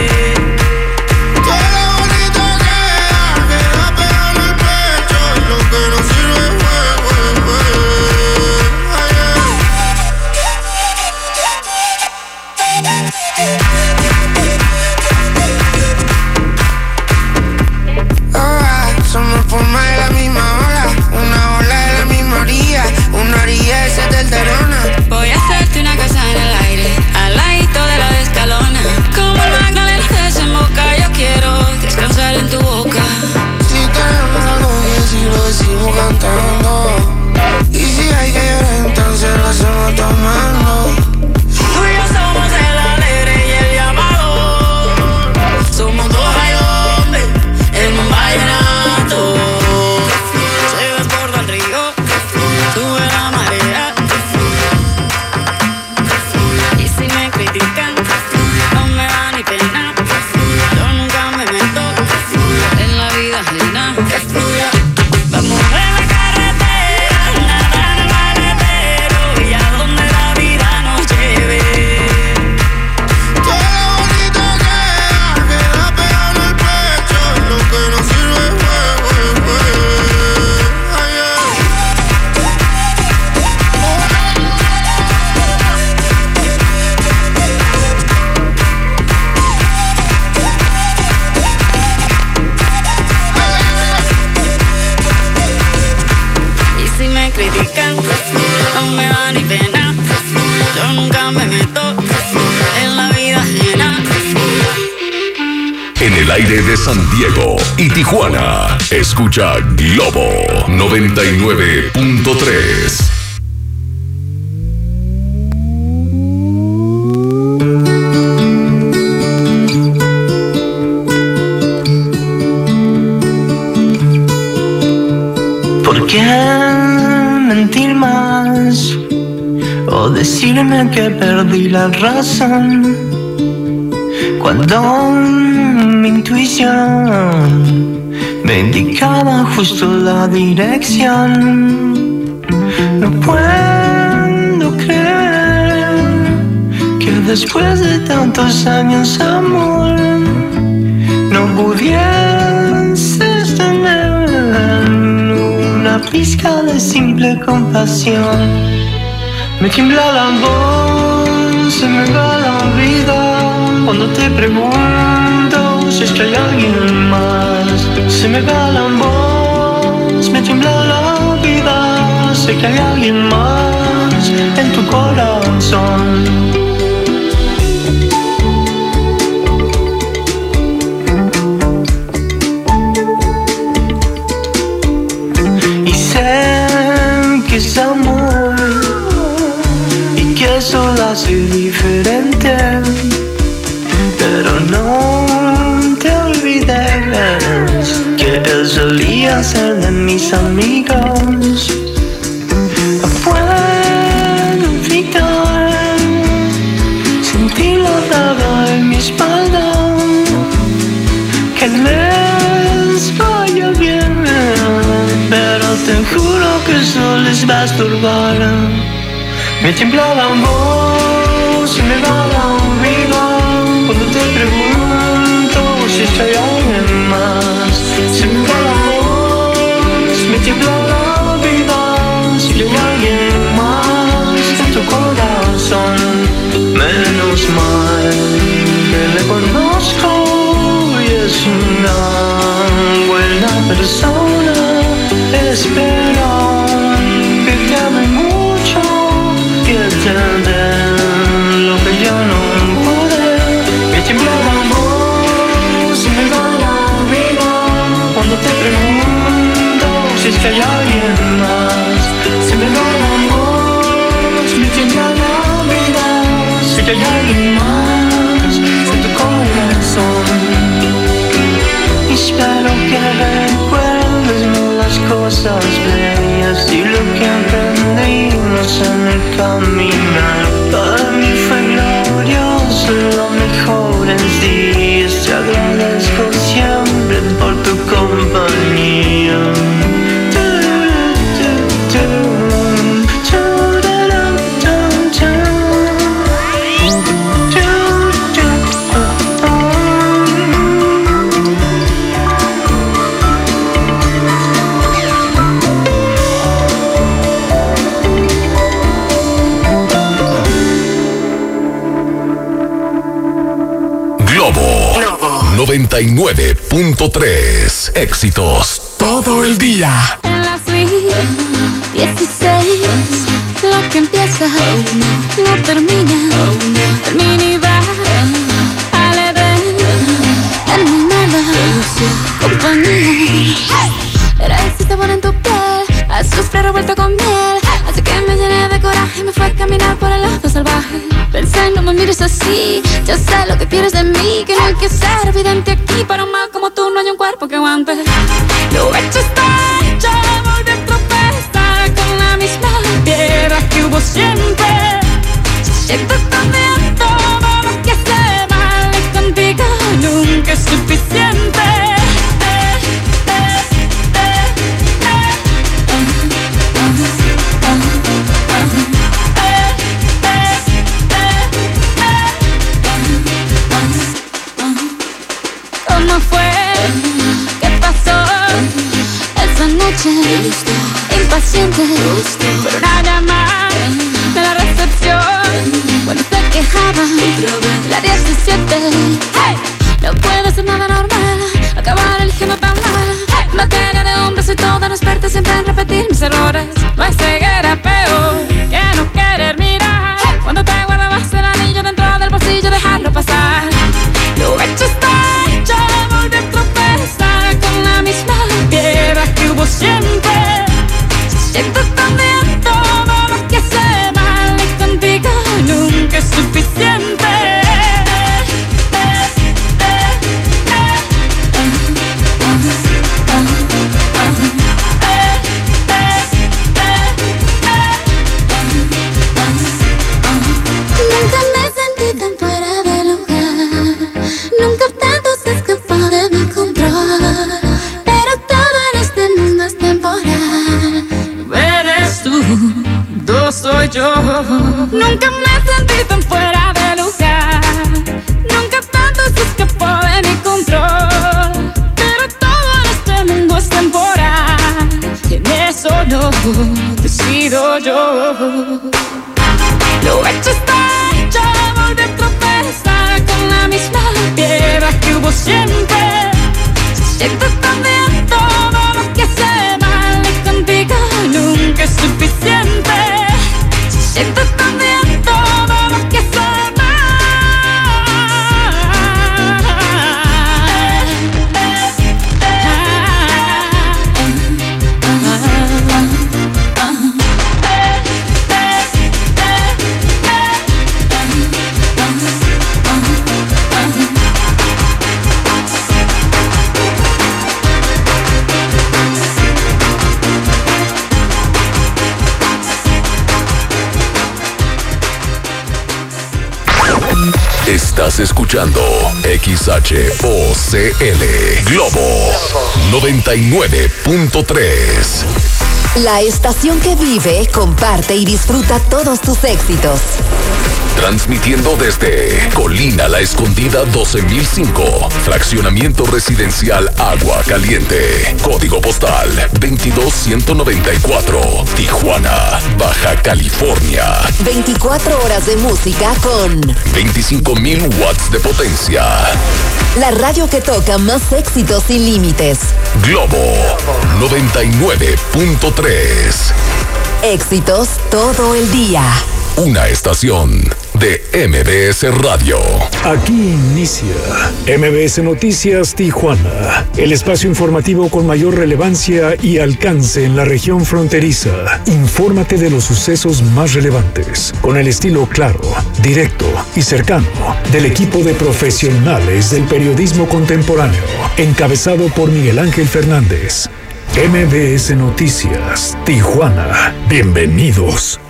Todo lo bonito queda pegado en el pecho, y lo que no sirve somos forma de la misma ola, una ola de la misma orilla, una orilla de esa deltarona. Voy a hacerte una casa en el aire, al ladito de la de Escalona. Como el Magdalena se desemboca, yo quiero descansar en tu boca. Si tenemos algo que decir, lo decimos cantando. Y si hay que llorar, entonces lo hacemos tomando. Tú y yo somos el alegre y el llamado. Somos dos hombres en un vallenato. Se desborda el río, sube la marea. Y si me critican, no me da ni pena. Yo nunca me meto en la vida ajena. Vamos en la carretera, nada en el maletero, y a donde la vida nos lleve. Todo lo bonito queda pegado en el pecho, y lo que no sirve Y si me critican, no me da ni pena. Yo nunca me meto en la vida ajena. En el aire de San Diego y Tijuana, escucha Globo 99.3. ¿Por qué mentir más? O decirme que perdí la razón cuando mi intuición me indicaba justo la dirección. No puedo creer que después de tantos años, amor, no pudieses tener una pizca de simple compasión. Me tiembla la voz, se me va la vida cuando te pregunto si es que hay alguien más. Se me va la voz, me tiembla la vida, sé que hay alguien más en tu corazón. Que es amor y que eso la hace diferente, pero no te olvides que él solía ser de mis amigos. No puedo evitar sentirlo dado en mi espalda, que el mes vaya bien, pero te juro que eso les va a estorbar. Me tiembla la voz, se me va la vida cuando te pregunto si es que hay alguien más. Se me va la voz, me tiembla la vida, si hay alguien más en tu corazón. Menos mal que le conozco y es una buena persona. Espero que te ame mucho y te dé lo que yo no pude. Me tiembla la voz, se me va la vida cuando te pregunto si es que hay alguien más. Se me va la voz, me tiembla la vida, si que hay alguien más en tu corazón. Espero que recuerdes las cosas bellas y lo que aprendimos en el caminar. Para mí fue glorioso, lo mejor en sí. Te agradezco siempre por tu compañía. Globo 99.3. Éxitos todo el día. En la suite 16, lo que empieza no termina. El minibar al Edén, en mi nada compañía. Era ese sabor en tu piel, azufre revuelto con miel. Así que me llené de coraje y me fue a caminar por el lado salvaje. Pensé, no me mires así, ya sé lo que quieres de mí. Que no hay que ser evidente aquí, para un mal como tú no hay un cuerpo que aguante. Lo hecho está hecho, volví a tropezar con la misma piedra que hubo siempre. Siento tan viento, vamos que hace mal y contigo nunca es suficiente. ¿Cómo fue? ¿Qué pasó? Esa noche impaciente por una llamada de la recepción cuando se quejaba la 17. Hey, no puedo hacer nada normal, acabar eligiendo tan mal. En materia de hombres soy toda una experta siempre en repetir mis errores. No hay ceguera peor que no querer mirar cuando te guardabas el anillo dentro del bolsillo, dejarlo pasar. Lo hecho está hecho, volví a tropezar con la misma piedra que hubo siempre. Siento tan viento, vamos que hace mal y contigo nunca es suficiente. soy yo. Nunca me sentí tan fuera de lugar, nunca tanto se escapó de mi control. Pero todo en este mundo es temporal, y en eso no decido yo. Lo hecho está hecho, volví a tropezar con la misma piedra que hubo siempre. Se siente tan bien todo lo que hace mal, y contigo nunca es suficiente. Se siente tan bien todo lo que hace mal. Estás escuchando XHOCL Globo 99.3. La estación que vive, comparte y disfruta todos tus éxitos. Transmitiendo desde Colina La Escondida 12005, fraccionamiento residencial Agua Caliente, código postal 22194, Tijuana, Baja California. 24 horas de música con 25,000 watts de potencia. La radio que toca más éxitos sin límites. Globo 99.3. Éxitos todo el día. Una estación de MBS Radio. Aquí inicia MBS Noticias Tijuana, el espacio informativo con mayor relevancia y alcance en la región fronteriza. Infórmate de los sucesos más relevantes, con el estilo claro, directo y cercano del equipo de profesionales del periodismo contemporáneo, encabezado por Miguel Ángel Fernández. MBS Noticias Tijuana. Bienvenidos.